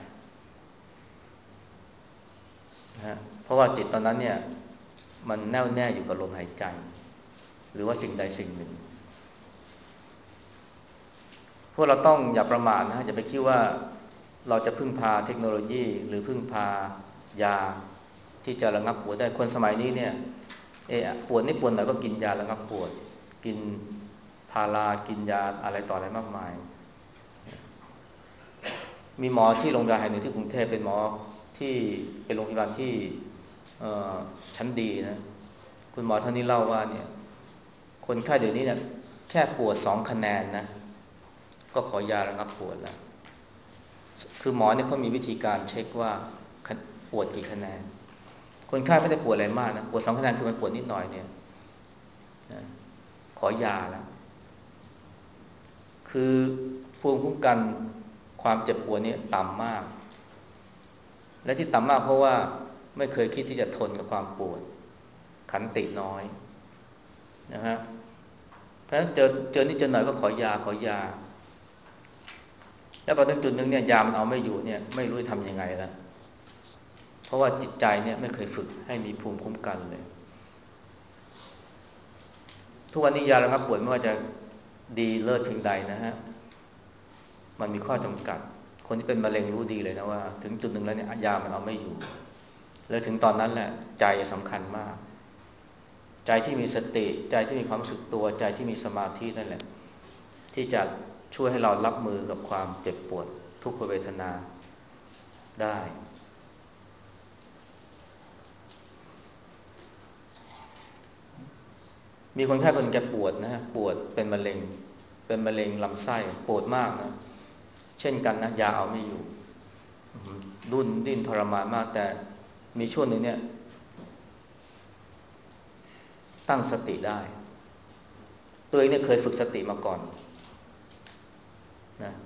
นะเพราะว่าจิตตอนนั้นเนี่ยมันแน่วแน่อยู่กับลมหายใจหรือว่าสิ่งใดสิ่งหนึ่งพวกเราต้องอย่าประมาทนะอย่าไปคิดว่าเราจะพึ่งพาเทคโนโลยีหรือพึ่งพายาที่จะระงับปวดได้คนสมัยนี้เนี่ยเออปวดนี่ปวดหน่อยก็กินยาระงับปวดกินพารากินยาอะไรต่ออะไรมากมายมีหมอที่โรงพยาบาลแห่งหนึ่งที่กรุงเทพเป็นหมอที่เป็นโรงพยาบาลที่ชั้นดีนะคุณหมอท่านนี้เล่าว่าเนี่ยคนไข้เดี๋ยวนี้เนี่ยแค่ปวดสองคะแนนนะก็ขอยาระงับปวดแล้วคือหมอเนี่ยเขามีวิธีการเช็คว่าปวดกี่คะแนนคนไข้ไม่ได้ปวดอะไรมากนะปวดสองคะแนนคือมันปวดนิดหน่อยเนี่ยนะขอยาแล้วคือภูมิคุ้มกันความเจ็บปวดนี่ต่ำมากและที่ต่ำมากเพราะว่าไม่เคยคิดที่จะทนกับความปวดขันติน้อยนะฮะเพราะฉะนั้นเจอเจอนิดเจอหน่อยก็ขอยาขอยาแล้วพอถึงจุดหนึ่งเนี่ยยามันเอาไม่อยู่เนี่ยไม่รู้จะทำยังไงแล้วเพราะว่าจิตใจเนี่ยไม่เคยฝึกให้มีภูมิคุ้มกันเลยทุกวันนี้ยาระงับปวดไม่ว่าจะดีเลิศเพียงใดนะฮะมันมีข้อจำกัดคนที่เป็นมะเร็งรู้ดีเลยนะว่าถึงจุดหนึ่งแล้วเนี่ยยามันเอาไม่อยู่แล้วถึงตอนนั้นแหละใจสำคัญมากใจที่มีสติใจที่มีความรู้สึกตัวใจที่มีสมาธินั่นแหละที่จะช่วยให้เรารับมือกับความเจ็บปวดทุกขเวทนาได้มีคนไข้คนแกปวดนะฮะปวดเป็นมะเร็งเป็นมะเร็งลำไส้ปวดมากนะเช่นกันนะยาเอาไม่อยู่ดุนดิ้นทรมานมากแต่มีช่วงหนึ่งเนี่ยตั้งสติได้ตัวเองเนี่ยเคยฝึกสติมาก่อนนะ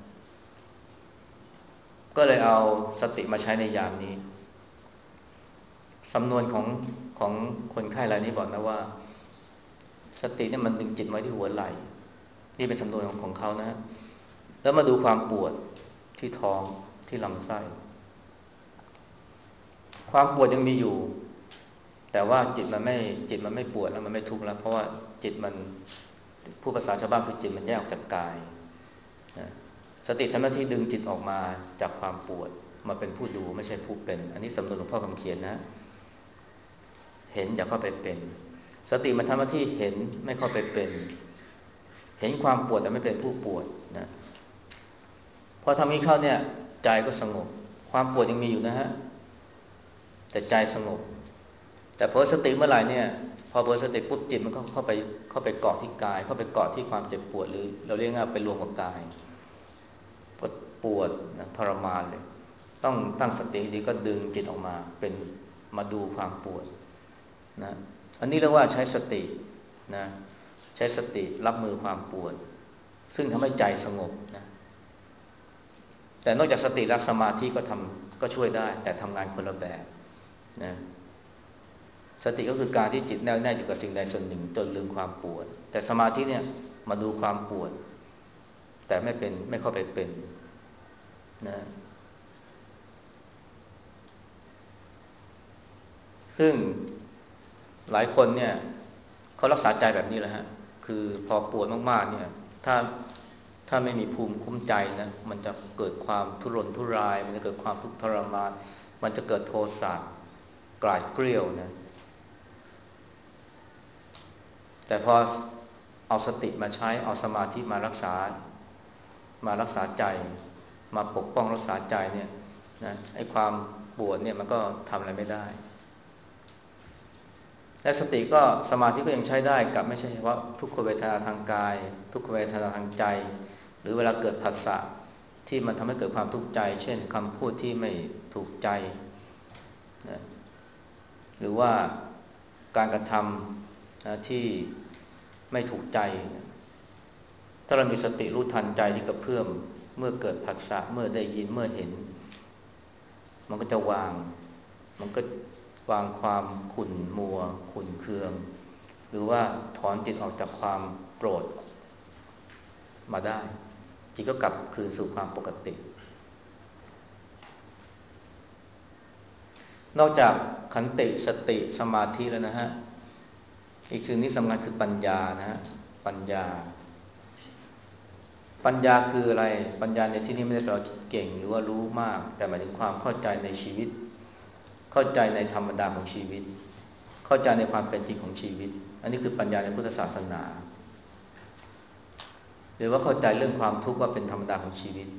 ก็เลยเอาสติมาใช้ในยามนี้สำนวนของของคนไข้รายนี้บอกนะว่าสติเนี่ยมันดึงจิตไว้ที่หัวไหล่นี่เป็นสำนวนของของเขานะฮะแล้วมาดูความปวดที่ท้องที่ลำไส้ความปวดยังมีอยู่แต่ว่าจิตมันไม่จิตมันไม่ปวดแล้วมันไม่ทุกข์แล้วเพราะว่าจิตมันผู้ภาษาชาวบ้านคือจิตมันแยกออกจากกายนะสติทำหน้าที่ดึงจิตออกมาจากความปวดมาเป็นผู้ดูไม่ใช่ผู้เป็นอันนี้สำนวนหลวงพ่อคำเขียนนะเห็นอย่าเข้าไปเป็นสติมันทำหน้าที่เห็นไม่เข้าไปเป็นเห็นความปวดแต่ไม่เป็นผู้ปวดนะพอทำนี้เข้าเนี่ยใจก็สงบความปวดยังมีอยู่นะฮะแต่ใจสงบแต่พอสติเมื่อไหร่เนี่ยพอเผลอสติปุ๊บจิตมันก็เข้าไปเข้าไปเกาะที่กายเข้าไปเกาะที่ความเจ็บปวดหรือเราเรียกว่าไปรวมกับกายก็ปวดนะทรมานเลยต้องตั้งสติดีก็ดึงจิตออกมาเป็นมาดูความปวดนะอันนี้เรียกว่าใช้สตินะใช้สติรับมือความปวดซึ่งทำให้ใจสงบนะแต่นอกจากสติและสมาธิก็ทำก็ช่วยได้แต่ทำงานคนละแบบนะสติก็คือการที่จิตแน่วแน่อยู่กับสิ่งใดสิ่งหนึ่งจนลืมความปวดแต่สมาธิเนี่ยมาดูความปวดแต่ไม่เป็นไม่เข้าไปเป็นนะซึ่งหลายคนเนี่ยเขารักษาใจแบบนี้แหละฮะคือพอปวดมากๆเนี่ยถ้าถ้าไม่มีภูมิคุ้มใจนะมันจะเกิดความทุรนทุรายมันจะเกิดความทุกข์ทรมานมันจะเกิดโทสะกลาดเกลี้ยวนะแต่พอเอาสติมาใช้เอาสมาธิมารักษามารักษาใจมาปกป้องรักษาใจเนี่ยนะไอ้ความปวดเนี่ยมันก็ทำอะไรไม่ได้และสติก็สมาธิก็ยังใช้ได้กับไม่ใช่เฉพาะทุกขเวทนาทางกายทุกขเวทนาทางใจหรือเวลาเกิดผัสสะที่มันทำให้เกิดความทุกข์ใจเช่นคำพูดที่ไม่ถูกใจนะหรือว่าการกระทำนะที่ไม่ถูกใจถ้าเรามีสติรู้ทันใจที่กระเพื่อมเมื่อเกิดผัสสะเมื่อได้ยินเมื่อเห็นมันก็จะวางมันก็วางความขุ่นมัวขุ่นเคืองหรือว่าถอนจิตออกจากความโกรธมาได้จิตก็กลับคืนสู่ความปกตินอกจากขันติสติสมาธิแล้วนะฮะอีกสิ่งที่สำคัญคือปัญญานะฮะปัญญาปัญญาคืออะไรปัญญาในที่นี้ไม่ได้แปลว่าคิดเก่งหรือว่ารู้มากแต่หมายถึงความเข้าใจในชีวิตเข้าใจในธรรมดาของชีวิตเข้าใจในความเป็นจริงของชีวิตอันนี้คือปัญญาในพุทธศาสนาหรือว่าเข้าใจเรื่องความทุกข์ว่าเป็นธรรมดาของชีวิต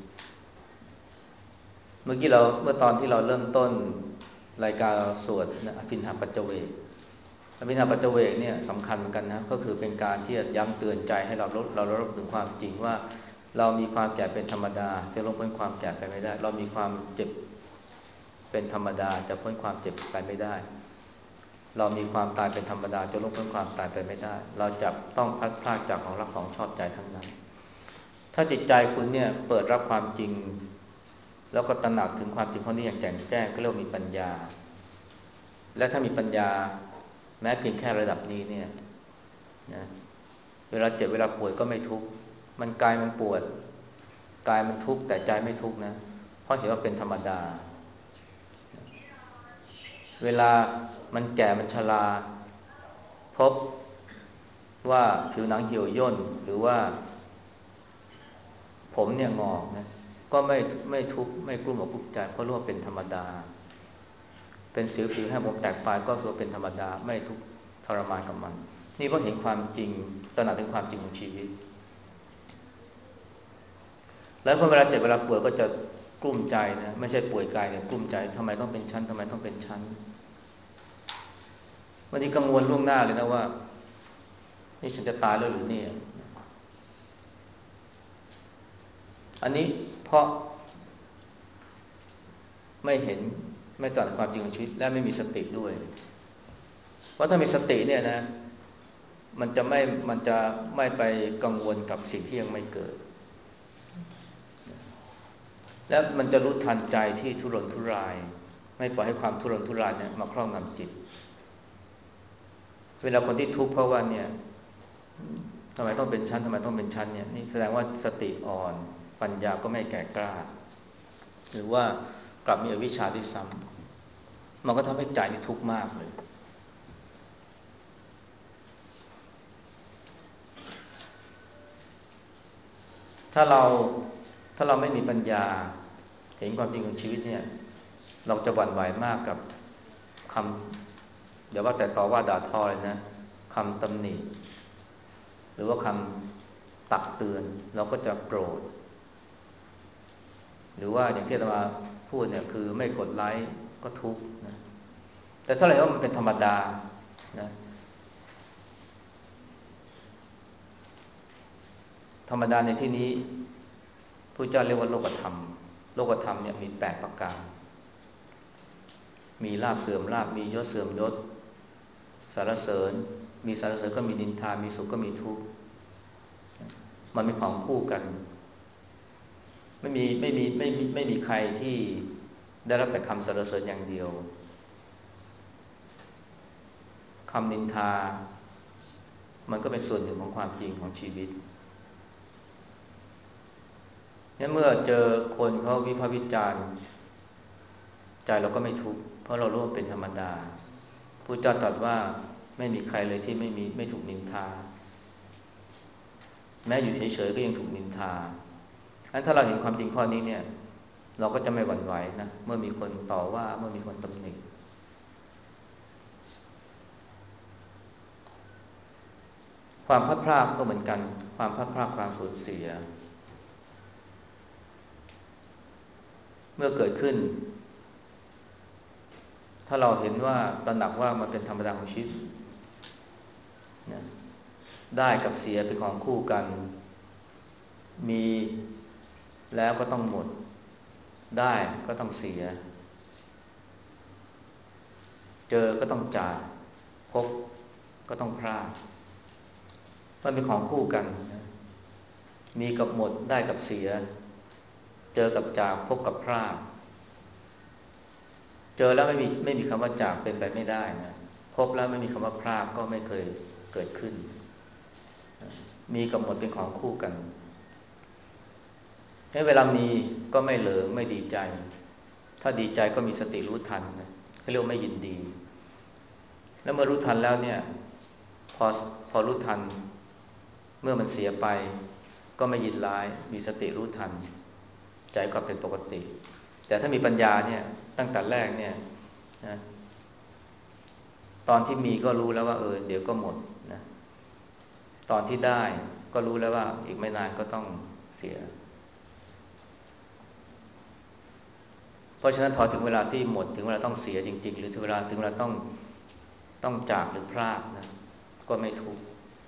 เมื่อกี้เราเมื่อตอนที่เราเริ่มต้นรายการเราสวดอภินหาปัจจเวกอภินาปัจเจเวกเนี่ยสำคัญเหมือนกันนะก็คือเป็นการที่จะย้ำเตือนใจให้เราเราเรารับถึงความจริงว่าเรามีความแก่เป็นธรรมดาจะลงพ้นความแก่ไปไม่ได้เรามีความเจ็บเป็นธรรมดาจะพ้นความเจ็บไปไม่ได้เรามีความตายเป็นธรรมดาจะลงพ้นความตายไปไม่ได้เราจะต้องพลัดพรากจากของรักของชอบใจทั้งนั้นถ้าจิตใจคุณเนี่ยเปิดรับความจริงแล้วก็ตระหนักถึงความจริงข้อนี้อย่างแจ่มแจ้งก็เรียกว่ามีปัญญาและถ้ามีปัญญาแม้เพียงแค่ระดับนี้เนี่ยนะเวลาเจ็บเวลาป่วยก็ไม่ทุกข์มันกายมันปวดกายมันทุกข์แต่ใจไม่ทุกข์นะเพราะเห็นว่าเป็นธรรมดาเวลามันแก่มันชราพบว่าผิวหนังเหี่ยวย่นหรือว่าผมเนี่ยงอกนะก็ไม่ไม่ทุกข์ไม่กลุ้มอกกลุ้มใจเพราะรู้ว่าเป็นธรรมดาเป็นสิวผิวแห้งผมแตกปลายก็รู้ว่าเป็นธรรมดาไม่ทุกข์ทรมานกับมันนี่เพราะเห็นความจริงตระหนักถึงความจริงของชีวิตแล้วพอเวลาเจ็บเวลาป่วยก็จะกลุ้มใจนะไม่ใช่ป่วยกายเนี่ยกลุ้มใจทำไมต้องเป็นชั้นทำไมต้องเป็นชั้นวันนี้กังวลล่วงหน้าเลยนะว่านี่ฉันจะตายแล้วหรือเนี่ยอันนี้เพราะไม่เห็นไม่ตระหนักความจริงของชีวิตและไม่มีสติด้วยเพราะถ้ามีสติเนี่ยนะมันจะไม่มันจะไม่ไปกังวลกับสิ่งที่ยังไม่เกิดและมันจะรู้ทันใจที่ทุรนทุรายไม่ปล่อยให้ความทุรนทุรายเนี่ยมาครอบงำจิตเวลาคนที่ทุกข์เพราะว่าเนี่ยทำไมต้องเป็นชั้นทำไมต้องเป็นชั้นเนี่ยนี่แสดงว่าสติอ่อนปัญญาก็ไม่แก่กล้าหรือว่ากลับมีอวิชชาด้วยซ้ำมันก็ทำให้ใจนี่ทุกข์มากเลยถ้าเราถ้าเราไม่มีปัญญาเห็นความจริงของชีวิตเนี่ยเราจะหวั่นไหวมากกับคำอย่าว่าแต่ต่อว่าด่าทอเลยนะคำตำหนิหรือว่าคำตักเตือนเราก็จะโกรธหรือว่าอย่างที่อาตมาพูดเนี่ยคือไม่กดไลค์ก็ทุกข์นะแต่ถ้าเราว่ามันเป็นธรรมดานะธรรมดาในที่นี้พระเจ้าเรียกว่าโลกธรรมโลกธรรมเนี่ยมีแปดประการมีลาภเสื่อมลาภมียศเสื่อมยศสรรเสริญมีสรรเสริญก็มีนินทามีสุขก็มีทุกข์มันเป็นของคู่กันไม่มีไม่มีไม่มีไม่มีใครที่ได้รับแต่คำสรรเสริญอย่างเดียวคำนินทามันก็เป็นส่วนหนึ่งของความจริงของชีวิตงั้นเมื่อเจอคนเขาวิพากษ์วิจารณ์ใจเราก็ไม่ทุกข์เพราะเรารู้ว่าเป็นธรรมดาพุทธเจ้าตรัสว่าไม่มีใครเลยที่ไม่มีไม่ถูกนินทาแม้อยู่เฉยๆก็ยังถูกนินทางั้นถ้าเราเห็นความจริงข้อนี้เนี่ยเราก็จะไม่หวั่นไหวนะเมื่อมีคนต่อว่าเมื่อมีคนตำหนิความพลาดพลาดก็เหมือนกันความพลาดพลาดความสูญเสียเมื่อเกิดขึ้นถ้าเราเห็นว่าตระหนักว่ามันเป็นธรรมดาของชีวิตนะได้กับเสียเป็นของคู่กันมีแล้วก็ต้องหมดได้ก็ต้องเสียเจอก็ต้องจากพบก็ต้องพลาดมันเป็นของคู่กันนะมีกับหมดได้กับเสียเจอกับจากพบกับพลาดเจอแล้วไม่มีไม่มีคำว่าจากเป็นไปไม่ได้นะพบแล้วไม่มีคำว่าพลาดก็ไม่เคยเกิดขึ้นมีกับหมดเป็นของคู่กันให้เวลามีก็ไม่เหลิงไม่ดีใจถ้าดีใจก็มีสติรู้ทันนะเขาเรียกว่าไม่ยินดีแล้วเมื่อรู้ทันแล้วเนี่ยพอพอรู้ทันเมื่อมันเสียไปก็ไม่ยินร้ายมีสติรู้ทันใจก็เป็นปกติแต่ถ้ามีปัญญาเนี่ยตั้งแต่แรกเนี่ยนะตอนที่มีก็รู้แล้วว่าเออเดี๋ยวก็หมดนะตอนที่ได้ก็รู้แล้วว่าอีกไม่นานก็ต้องเสียเพราะฉะนั้นพอถึงเวลาที่หมดถึงเวลาต้องเสียจริงๆหรือถึงเวลาถึงเวลาต้องต้องจากหรือพลากนะก็ไม่ทุกข์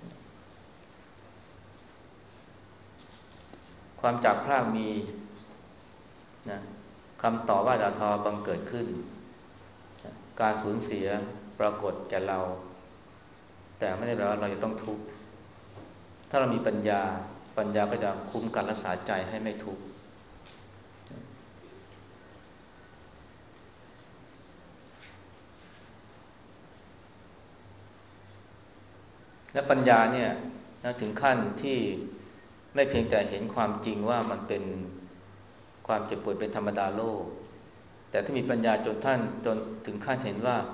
ความจากพลากมีนะคำต่อว่าดาทอบังเกิดขึ้นนะการสูญเสียปรากฏแก่เราแต่ไม่ได้แปลว่าเราจะต้องทุกข์ถ้าเรามีปัญญาปัญญาก็จะคุ้มกันรักษาใจให้ไม่ทุกข์และปัญญาเนี่ยนะถึงขั้นที่ไม่เพียงแต่เห็นความจริงว่ามันเป็นความเจ็บปวดเป็นธรรมดาโลกแต่ถ้ามีปัญญาจนท่านจนถึงขั้นเห็นว่า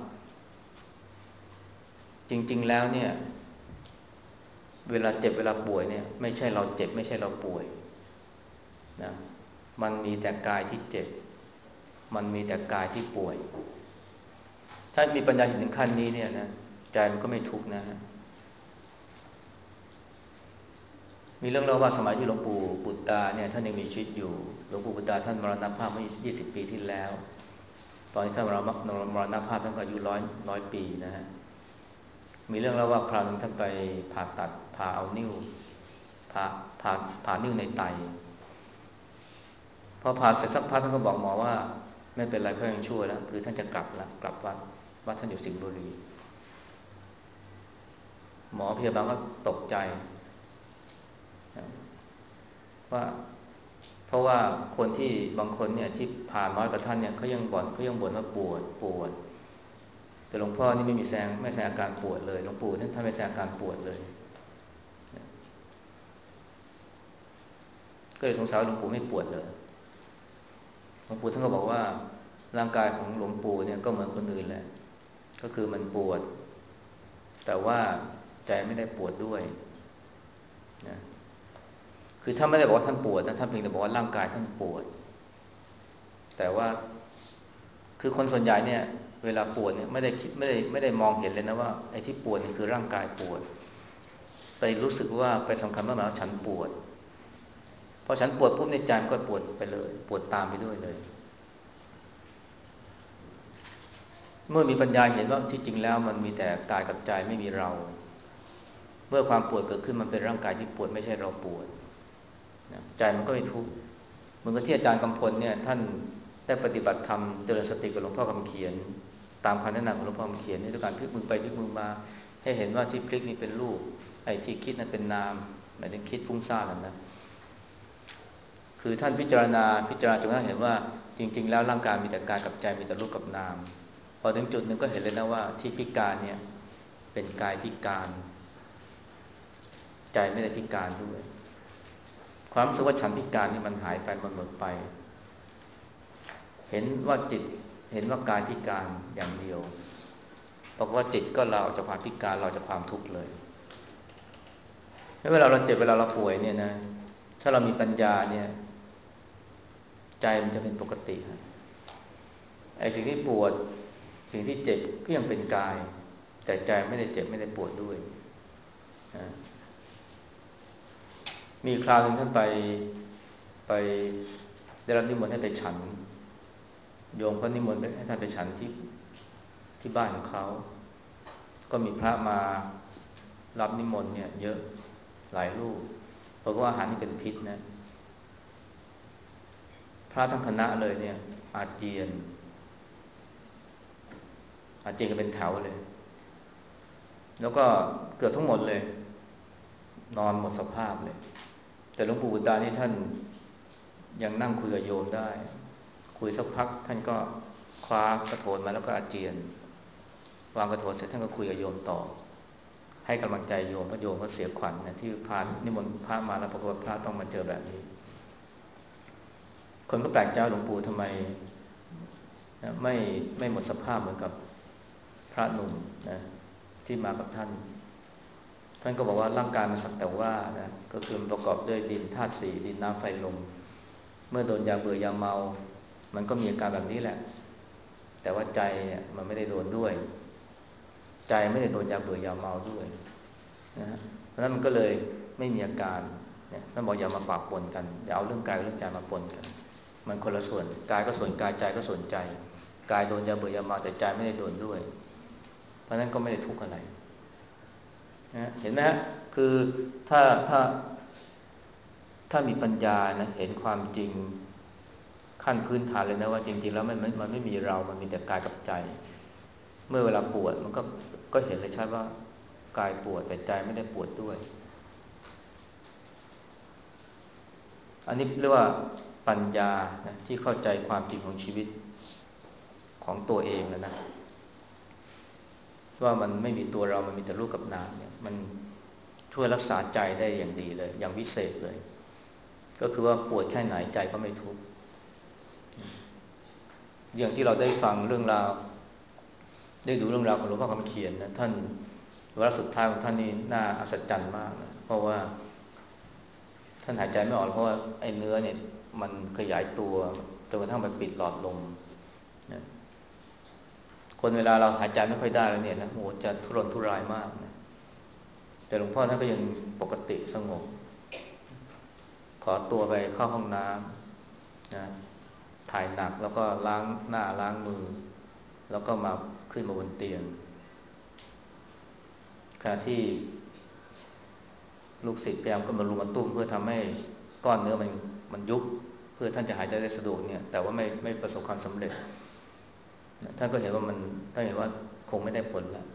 จริงๆแล้วเนี่ยเวลาเจ็บเวลาป่วยเนี่ยไม่ใช่เราเจ็บไม่ใช่เราป่วยนะมันมีแต่กายที่เจ็บมันมีแต่กายที่ป่วยถ้ามีปัญญาเห็นถึงขั้นนี้เนี่ยนะใจมันก็ไม่ทุกข์นะฮะมีเรื่องเล่าว่าสมัยที่หลวงปู่บุตตาเนี่ยท่านยังมีชีวิตอยู่หลวงปู่บุตตาท่านมรณภาพเมื่อยี่สิบปีที่แล้วตอนที่ท่านมรณภาพท่านก็อายุร้อยร้อยปีนะฮะมีเรื่องเล่าว่าคราวนึงท่านไปผ่าตัดผ่าเอานิ้วผ่าผ่าผ่านิ้วในไตพอผ่าเสร็จสักพักท่านก็บอกหมอว่าไม่เป็นไรเขายังชั่วแล้วคือท่านจะกลับละกลับวัดวัดท่านอยู่สิงห์บุรีหมอพยาบาลก็ตกใจว่าเพราะว่าคนที่บางคนเนี่ยที่ผ่านน้อยกว่าท่านเนี่ยเขายังบ่นเขายังบ่นว่าปวดปวดแต่หลวงพ่อนี่ไม่มีแสดงไม่แสดงอาการปวดเลยหลวงปู่ท่านท่านไม่แสดงอาการปวดเลยก็เลยสงสัยว่าหลวงปู่ไม่ปวดเลยหลวงปู่ท่านก็บอกว่าร่างกายของหลวงปู่เนี่ยก็เหมือนคนอื่นแหละก็คือมันปวดแต่ว่าใจไม่ได้ปวดด้วยนะคือท่านไม่ได้บอกว่าท่านปวดนะท่านเพียงแต่บอกว่าร่างกายท่านปวดแต่ว่าคือคนส่วนใหญ่เนี่ยเวลาปวดเนี่ยไม่ได้คิดไม่ได้ไม่ได้มองเห็นเลยนะว่าไอ้ที่ปวดนี่คือร่างกายปวดไปรู้สึกว่าไปสำคัญว่ามันฉันปวดพอฉันปวดปุ๊บในใจมันก็ปวดไปเลยปวดตามไปด้วยเลยเมื่อมีปัญญาเห็นว่าที่จริงแล้วมันมีแต่กายกับใจไม่มีเราเมื่อความปวดเกิดขึ้นมันเป็นร่างกายที่ปวดไม่ใช่เราปวดใจมันก็ไม่ทุกข์เหมือนกับที่อาจารย์กำพลเนี่ยท่านได้ปฏิบัติธรรมเจริญสติกับหลวงพ่อคำเขียนตามคำแนะนำของหลวงพ่อคำเขียนในการพลิกมือไปพลิกมือมาให้เห็นว่าที่พลิกนี่เป็นรูปไอ้ที่คิดนั้นเป็นนามหมายถึงคิดฟุ้งซ่านนั่นนะคือท่านพิจารณาพิจารณาจนกระทั่งเห็นว่าจริงๆแล้วร่างกายมีแต่กายกับใจมีแต่รูปกับนามพอถึงจุดหนึ่งก็เห็นเลยนะว่าที่พิการเนี่ยเป็นกายพิการใจไม่ได้พิการด้วยความรู้สึกว่าฉันพิการนี่มันหายไปมันหมดไปเห็นว่าจิตเห็นว่ากายพิการอย่างเดียวบอกว่าจิตก็เราจากความพิการเราจากความทุกข์เลยเวลาเราเจ็บเวลาเราป่วยเนี่ยนะถ้าเรามีปัญญาเนี่ยใจมันจะเป็นปกติไอ้สิ่งที่ปวดสิ่งที่เจ็บก็ยังเป็นกายแต่ใจไม่ได้เจ็บไม่ได้ปวดด้วยนะมีคราวหนึ่งท่านไปไปได้รับนิมนต์ให้ไปฉันโยมเขานิมนต์ให้ท่านไปฉันที่ที่บ้านของเขาก็มีพระมารับนิมนต์เนี่ยเยอะหลายรูปเพราะว่าอาหารนี่เป็นพิษนะพระทั้งคณะเลยเนี่ยอาเจียนอาเจียนกันเป็นแถวเลยแล้วก็เกือบทั้งหมดเลยนอนหมดสภาพเลยแต่หลวงปู่บุตรนี่ท่านยังนั่งคุยกับโยมได้คุยสักพักท่านก็คว้ากระโถนมาแล้วก็อาเจียนวางกระโถนเสร็จท่านก็คุยกับโยมต่อให้กำลังใจโยมเพราะโยมก็เสียขวัญนะที่พานิมนต์พระมาแล้วปรากฏว่าพระต้องมาเจอแบบนี้คนก็แปลกใจหลวงปู่ทำไมไม่ไม่หมดสภาพเหมือนกับพระหนุ่มนะที่มากับท่านท่านก็บอกว่าร่างกายมันสักแต่ว่านะก็คือประกอบด้วยดินธาตุสี่ดินน้ำไฟลมเมื่อโดนยาเบื่อยาเมามันก็มีอาการแบบนี้แหละแต่ว่าใจเนี่ยมันไม่ได้โดนด้วยใจไม่ได้โดนยาเบื่อยาเมาด้วยนะฮะเพราะนั้นมันก็เลยไม่มีอาการเนี่ยท่านบอกอย่ามาปะปนกันอย่าเอาเรื่องกายกับเรื่องใจมาปนกันมันคนละส่วนกายก็ส่วนกายใจก็ส่วนใจกายโดนยาเบื่อยาเมาแต่ใจไม่ได้โดนด้วยเพราะนั้นก็ไม่ได้ทุกข์อะไรนะเห็นไหมฮะคือถ้าถ้าถ้ามีปัญญานะเห็นความจริงขั้นพื้นฐานเลยนะว่าจริงๆแล้วมันมันมันไม่มีเรามันมีแต่กายกับใจเมื่อเวลาปวดมันก็ก็เห็นเลยชัดว่ากายปวดแต่ใจไม่ได้ปวดด้วยอันนี้เรียกว่าปัญญานะที่เข้าใจความจริงของชีวิตของตัวเองแล้วนะว่ามันไม่มีตัวเรามันมีแต่รูปกับนามเนี่ยมันช่วยรักษาใจได้อย่างดีเลยอย่างวิเศษเลยก็คือว่าปวดแค่ไหนใจก็ไม่ทุกข์อย่างที่เราได้ฟังเรื่องราวได้ดูเรื่องราวของหลวงพ่อคำเขียนนะท่านวาระสุดท้ายของท่านนี่น่าอัศจรรย์มากนะเพราะว่าท่านหายใจไม่ออกเพราะว่าไอ้เนื้อเนี่ยมันขยายตัวจนกระทั่งไปปิดหลอดลมนะคนเวลาเราหายใจไม่ค่อยได้แล้วเนี่ยนะโอ้จะทุรนทุรายมากนะแต่หลวงพ่อท่านก็ยังปกติสงบขอตัวไปเข้าห้องน้ำนะถ่ายหนักแล้วก็ล้างหน้าล้างมือแล้วก็มาขึ้นมาบนเตียงขณะที่ลูกศิษย์พยายามก็มารุมมาตุ้มเพื่อทำให้ก้อนเนื้อมันมันยุบเพื่อท่านจะหายใจได้สะดวกเนี่ยแต่ว่าไม่ไม่ประสบความสำเร็จท่านก็เห็นว่ามันท่านเห็นว่าคงไม่ได้ผลแล้ว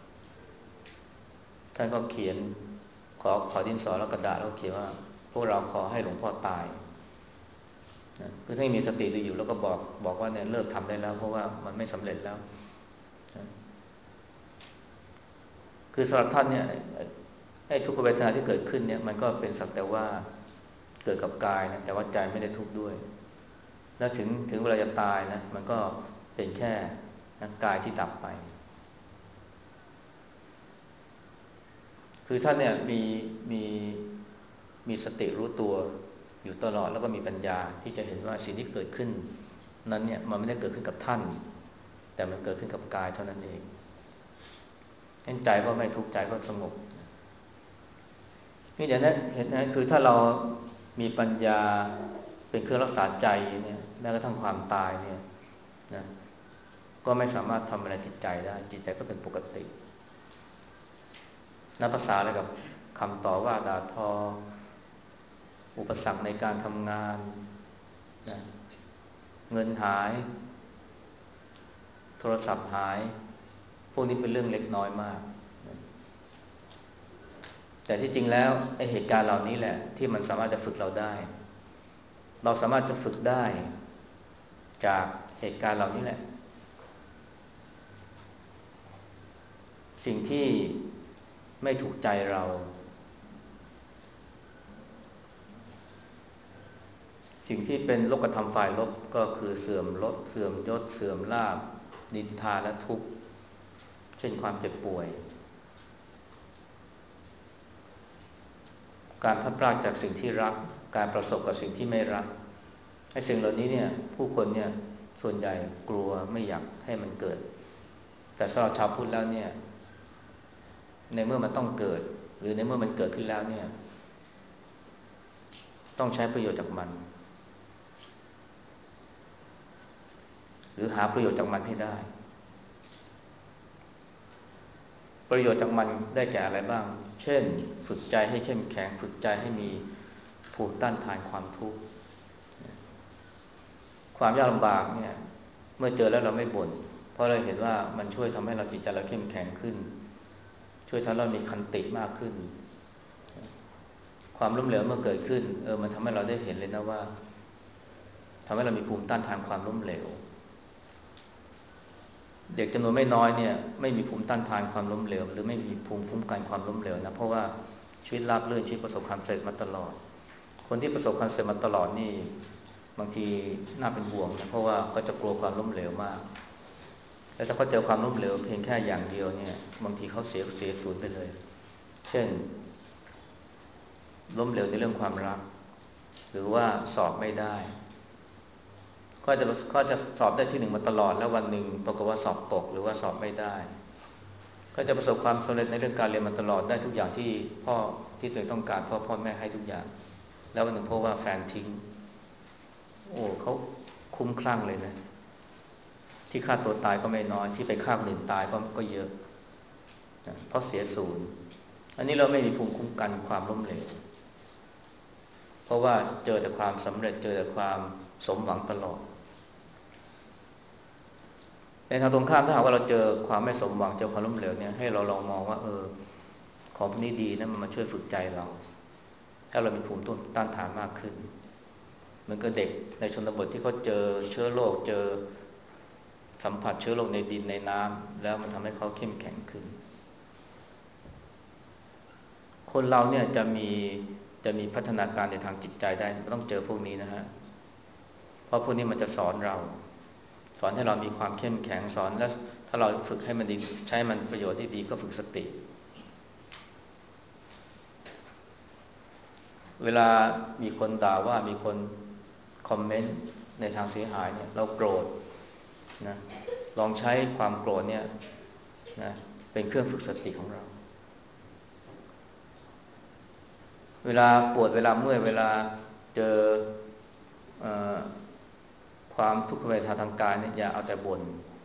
ท่านก็เขียนขอขอดินสอแล้วกระดาษแล้วก็เขียนว่าพวกเราขอให้หลวงพ่อตายนะคือท่านมีสติดูอยู่แล้วก็บอกบอกว่าเนี่ยเลิกทำได้แล้วเพราะว่ามันไม่สำเร็จแล้วนะคือสำหรับท่านเนี่ยไอ้ทุกขเวทนาที่เกิดขึ้นเนี่ยมันก็เป็นสักแต่ว่าเกิดกับกายนะแต่ว่าใจไม่ได้ทุกข์ด้วยแล้วถึงถึงเวลาจะตายนะมันก็เป็นแค่นะกายที่ดับไปคือท่านเนี่ยมีมีมีสติรู้ตัวอยู่ตลอดแล้วก็มีปัญญาที่จะเห็นว่าสิ่งที่เกิดขึ้นนั้นเนี่ยมันไม่ได้เกิดขึ้นกับท่านแต่มันเกิดขึ้นกับกายเท่านั้นเองใจก็ไม่ทุกข์ใจก็สงบนี่อย่างนั้นเห็นนะคือถ้าเรามีปัญญาเป็นเครื่องรักษาใจเนี่ยแม้กระทั่งความตายเนี่ยนะก็ไม่สามารถทำอะไรจิตใจได้จิตใจก็เป็นปกตินับภาษาอะไรกับคำต่อว่าด่าทออุปสรรคในการทำงานนะเงินหายโทรศัพท์หายพวกนี้เป็นเรื่องเล็กน้อยมากนะแต่ที่จริงแล้วไอ้เหตุการณ์เหล่านี้แหละที่มันสามารถจะฝึกเราได้เราสามารถจะฝึกได้จากเหตุการณ์เหล่านี้แหละสิ่งที่ไม่ถูกใจเราสิ่งที่เป็นโลกธรรมฝ่ายลบก็คือเสื่อมลดเสื่อมยศเสื่อมลาภนินทาและทุกข์เช่นความเจ็บป่วยการพลัดพรากจากสิ่งที่รักการประสบกับสิ่งที่ไม่รักไอ้สิ่งเหล่านี้เนี่ยผู้คนเนี่ยส่วนใหญ่กลัวไม่อยากให้มันเกิดแต่สำหรับชาวพุทธแล้วเนี่ยในเมื่อมันต้องเกิดหรือในเมื่อมันเกิดขึ้นแล้วเนี่ยต้องใช้ประโยชน์จากมันหรือหาประโยชน์จากมันให้ได้ประโยชน์จากมันได้แก่อะไรบ้างเช่นฝึกใจให้เข้มแข็งฝึกใจให้มีภูมิต้านทานความทุกข์ความยากลำบากเนี่ยเมื่อเจอแล้วเราไม่บ่นเพราะเราเห็นว่ามันช่วยทำให้เราจิตใจเราเข้มแข็งขึ้นช่วยทำให้เรามีขันติมากขึ้นความล้มเหลวเมื่อเกิดขึ้นเออมันทำให้เราได้เห็นเลยนะว่าทำให้เรามีภูมิต้านทานความล้มเหลวเด็กจำนวนไม่น้อยเนี่ยไม่มีภูมิต้านทานความล้มเหลวหรือไม่มีภูมิคุ้มกันความล้มเหลวนะเพราะว่าชีวิตราบรื่นชีวิตประสบความสำเร็จมาตลอดคนที่ประสบความสำเร็จมาตลอดนี่บางทีน่าเป็นห่วงนะเพราะว่าเขาจะกลัวความล้มเหลวมากแล้วถ้าเขาเจอความล้มเหลวเพียงแค่อย่างเดียวเนี่ยบางทีเขาเสียเสียสูญไปเลยเช่นล้มเหลวในเรื่องความรักหรือว่าสอบไม่ได้ก็จะก็จะสอบได้ที่หนึ่งมาตลอดแล้ววันหนึ่งปรากฏว่าสอบตกหรือว่าสอบไม่ได้ก็จะประสบความสำเร็จในเรื่องการเรียนมาตลอดได้ทุกอย่างที่พ่อที่ตัวเองต้องการพ่อพ่อแม่ให้ทุกอย่างแล้ววันหนึ่งพบว่าแฟนทิ้งโอ้เขาคุ้มคลั่งเลยนะที่ฆ่าตัวตายก็ไม่น้อยที่ไปฆ่าคนอื่นตายก็ก็เยอะนะเพราะเสียศูนย์อันนี้เราไม่มีภูมิคุ้มกันความล้มเหลวเพราะว่าเจอแต่ความสำเร็จเจอแต่ความสมหวังตลอดในทางตรงข้ามถ้าหากว่าเราเจอความไม่สมหวังเจอความล้มเหลวเนี่ยให้เราลองมองว่าเออของพวกนี้ดีนะมันมาช่วยฝึกใจเราถ้าเรามีภูมิต้านทานมากขึ้นเหมือนกับเด็กในชนบทที่เขาเจอเชื้อโรคเจอสัมผัสเชื้อโรคในดินในน้ำแล้วมันทำให้เขาเข้มแข็งขึ้นคนเราเนี่ยจะมีจะมีพัฒนาการในทางจิตใจได้ต้องเจอพวกนี้นะฮะเพราะพวกนี้มันจะสอนเราสอนให้เรามีความเข้มแข็งสอนและถ้าเราฝึกให้มันดีใช้มันประโยชน์ที่ดีก็ฝึกสติเวลามีคนด่าว่ามีคนคอมเมนต์ในทางเสียหายเนี่ยเราโกรธนะลองใช้ความโกรธเนี่ยนะเป็นเครื่องฝึกสติของเราเวลาปวดเวลาเมื่อยเวลาเจอเอ่อความทุกขเวทนาทางกายเนี่ยอย่าเอาแต่บ่น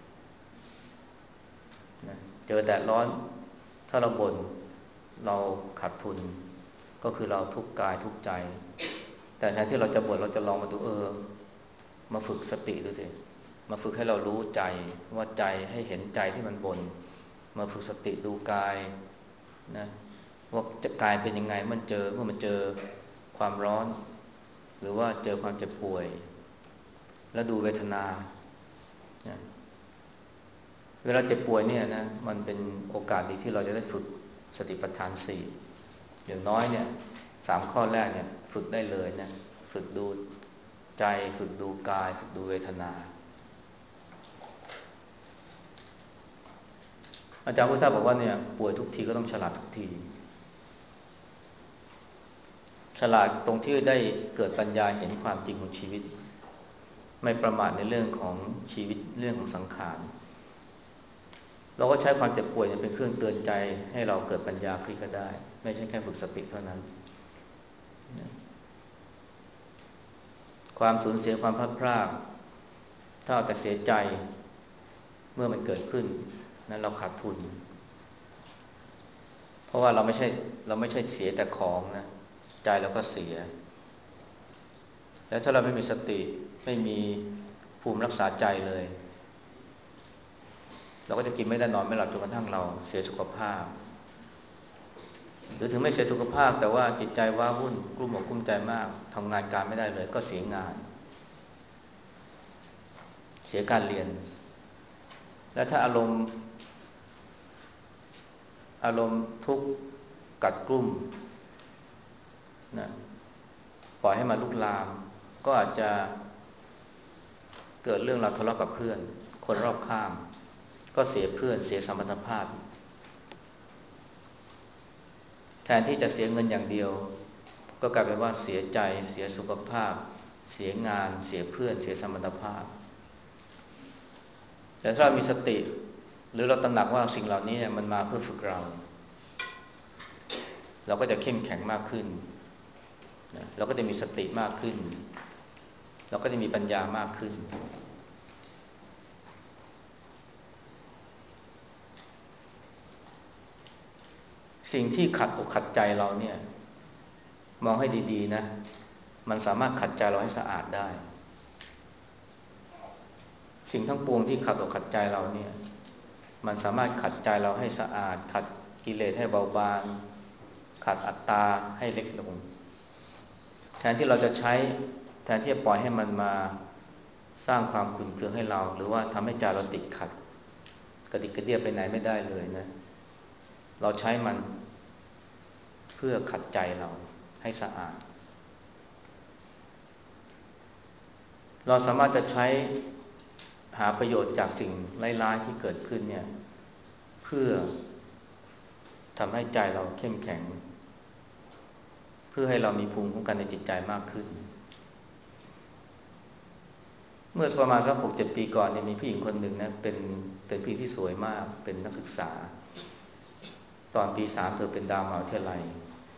นะเจอแดดร้อนถ้าเราบ่นเราขาดทุนก็คือเราทุกข์กายทุกข์ใจแต่แทนที่เราจะบ่นเราจะลองมาดูเออมาฝึกสติดูสิมาฝึกให้เรารู้ใจว่าใจให้เห็นใจที่มันบ่นมาฝึกสติดูกายนะว่าจะกายเป็นยังไงมันเจอเมื่อมันเจอความร้อนหรือว่าเจอความเจ็บป่วยแล้วดูเวทนานะเวลาเจ็บป่วยเนี่ยนะมันเป็นโอกาสดีที่เราจะได้ฝึกสติปัฏฐานสี่อย่างน้อยเนี่ยสามข้อแรกเนี่ยฝึกได้เลยนะฝึกดูใจฝึกดูกายฝึกดูเวทนาอาจารย์พุทธะบอกว่าเนี่ยป่วยทุกทีก็ต้องฉลาดทุกทีฉลาดตรงที่ได้เกิดปัญญาเห็นความจริงของชีวิตไม่ประมาทในเรื่องของชีวิตเรื่องของสังขารเราก็ใช้ความเจ็บป่วยเป็นเครื่องเตือนใจให้เราเกิดปัญญาขึ้นก็ได้ไม่ใช่แค่ฝึกสติเท่านั้นความสูญเสียความพลาดพลาดถ้าเอาแต่เสียใจเมื่อมันเกิดขึ้นนั้นเราขาดทุนเพราะว่าเราไม่ใช่เราไม่ใช่เสียแต่ของนะใจเราก็เสียแล้วถ้าเราไม่มีสติไม่มีภูมิรักษาใจเลยเราก็จะกินไม่ได้นอนไม่หลับจนกระทั่งเราเสียสุขภาพหรือถึงไม่เสียสุขภาพแต่ว่าจิตใจว้าวุ่นกลุ้มอกกลุ้มใจมากทำงานการไม่ได้เลยก็เสียงานเสียการเรียนและถ้าอารมณ์อารมณ์ทุกข์กัดกลุ้มนะปล่อยให้มันลุกลามก็อาจจะเกิดเรื่องราวทะเลาะกับเพื่อนคนรอบข้างก็เสียเพื่อนเสียสัมพันธภาพแทนที่จะเสียเงินอย่างเดียวก็กลายเป็นว่าเสียใจเสียสุขภาพเสียงานเสียเพื่อนเสียสัมพันธภาพแต่ถ้าเรามีสติหรือเราตระหนักว่าสิ่งเหล่านี้มันมาเพื่อฝึกเราเราก็จะเข้มแข็งมากขึ้นเราก็จะมีสติมากขึ้นเราก็จะมีปัญญามากขึ้นสิ่งที่ขัดอกขัดใจเราเนี่ยมองให้ดีๆนะมันสามารถขัดใจเราให้สะอาดได้สิ่งทั้งปวงที่ขัดอกขัดใจเราเนี่ยมันสามารถขัดใจเราให้สะอาดขัดกิเลสให้เบาบางขัดอัตตาให้เล็กลงแทนที่เราจะใช้แทนที่จะปล่อยให้มันมาสร้างความขุ่นเคืองให้เราหรือว่าทำให้ใจเราติดขัดกระดิกกระเดียไปไหนไม่ได้เลยนะเราใช้มันเพื่อขัดใจเราให้สะอาดเราสามารถจะใช้หาประโยชน์จากสิ่งร้ายๆที่เกิดขึ้นเนี่ยเพื่อทำให้ใจเราเข้มแข็งเพื่อให้เรามีภูมิคุ้มกันในจิตใจมากขึ้นเมื่อประมาณสักหกเจ็ดปีก่อนเนี่ยมีผู้หญิงคนหนึ่งนะเป็นเป็นผู้หญิงที่สวยมากเป็นนักศึกษาตอนปีสามเธอเป็นดาวมหาวิทยาลัย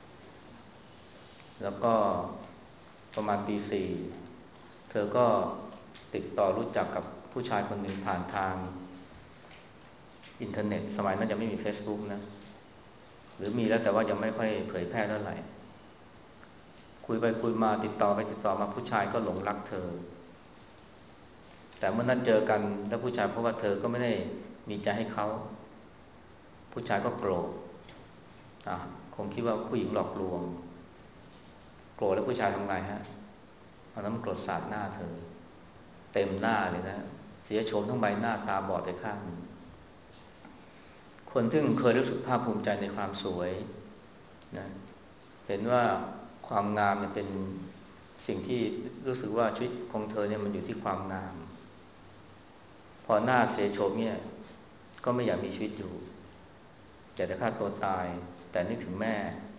แล้วก็ประมาณปีสี่เธอก็ติดต่อรู้จักกับผู้ชายคนหนึ่งผ่านทางอินเทอร์เน็ตสมัยนั้นยังไม่มี Facebook นะหรือมีแล้วแต่ว่ายังไม่ค่อยเผยแพร่เท่าไหร่คุยไปคุยมาติดต่อไปติดต่อมาผู้ชายก็หลงรักเธอแต่เมื่อนัดเจอกันแล้วผู้ชายเพราะว่าเธอก็ไม่ได้มีใจให้เขาผู้ชายก็โกรธอ่ะคงคิดว่าผู้หญิงหลอกลวงโกรธแล้วผู้ชายทำไงฮะเอาน้ำกรดสาดหน้าเธอเต็มหน้าเลยนะเสียโฉมทั้งใบหน้าตาบอดไปข้างหนึ่งคนที่เคยรู้สึกภาคภูมิใจในความสวยนะเห็นว่าความงามเนี่ยเป็นสิ่งที่รู้สึกว่าชีวิตของเธอเนี่ยมันอยู่ที่ความงามพอหน้าเสียโฉมเนี่ยก็ไม่อยากมีชีวิตอยู่อยากจะฆ่าตัวตายแต่นึกถึงแม่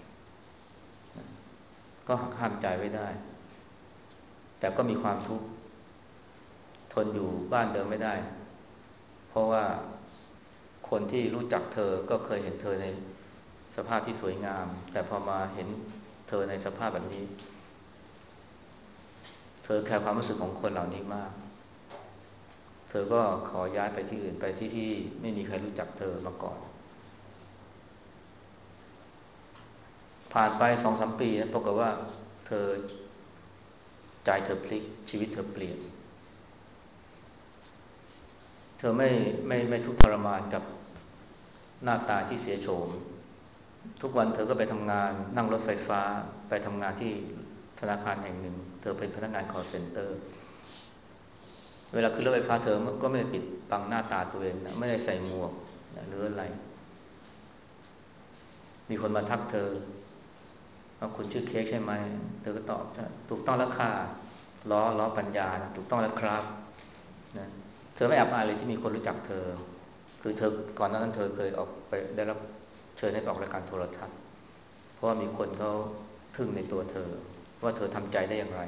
ก็หักห้ามใจไว้ได้แต่ก็มีความทุกข์ทนอยู่บ้านเดิมไม่ได้เพราะว่าคนที่รู้จักเธอก็เคยเห็นเธอในสภาพที่สวยงามแต่พอมาเห็นเธอในสภาพแบบนี้เธอแคร์ความรู้สึกของคนเหล่านี้มากเธอก็ขอย้ายไปที่อื่นไปที่ที่ไม่มีใครรู้จักเธอมาก่อนผ่านไปสองสามปีปรากฏว่าเธอใจเธอพลิกชีวิตเธอเปลี่ยนเธอไม่ไม่ไม่ทุกข์ทรมานกับหน้าตาที่เสียโฉมทุกวันเธอก็ไปทำงานนั่งรถไฟฟ้าไปทำงานที่ธนาคารแห่งหนึ่งเธอเป็นพนักงาน call center เวลาขึ้นรถไฟฟ้าเธอก็ไม่ได้ปิดบังหน้าตาตัวเองนะไม่ได้ใส่หมวกหรืออะไรมีคนมาทักเธอว่าคุณชื่อเค้กใช่ไหมเธอก็ตอบใช่ถูกต้องแล้วค่ะล้อล้อปัญญานะถูกต้องแล้วครับนะเธอไม่อับอายเลยที่มีคนรู้จักเธอคือเธอก่อนหน้านั้นเธอเคยออกไปได้รับเชิญให้ไปออกรายการโทรทัศน์เพราะว่ามีคนเขาทึ่งในตัวเธอว่าเธอทำใจได้อย่างไร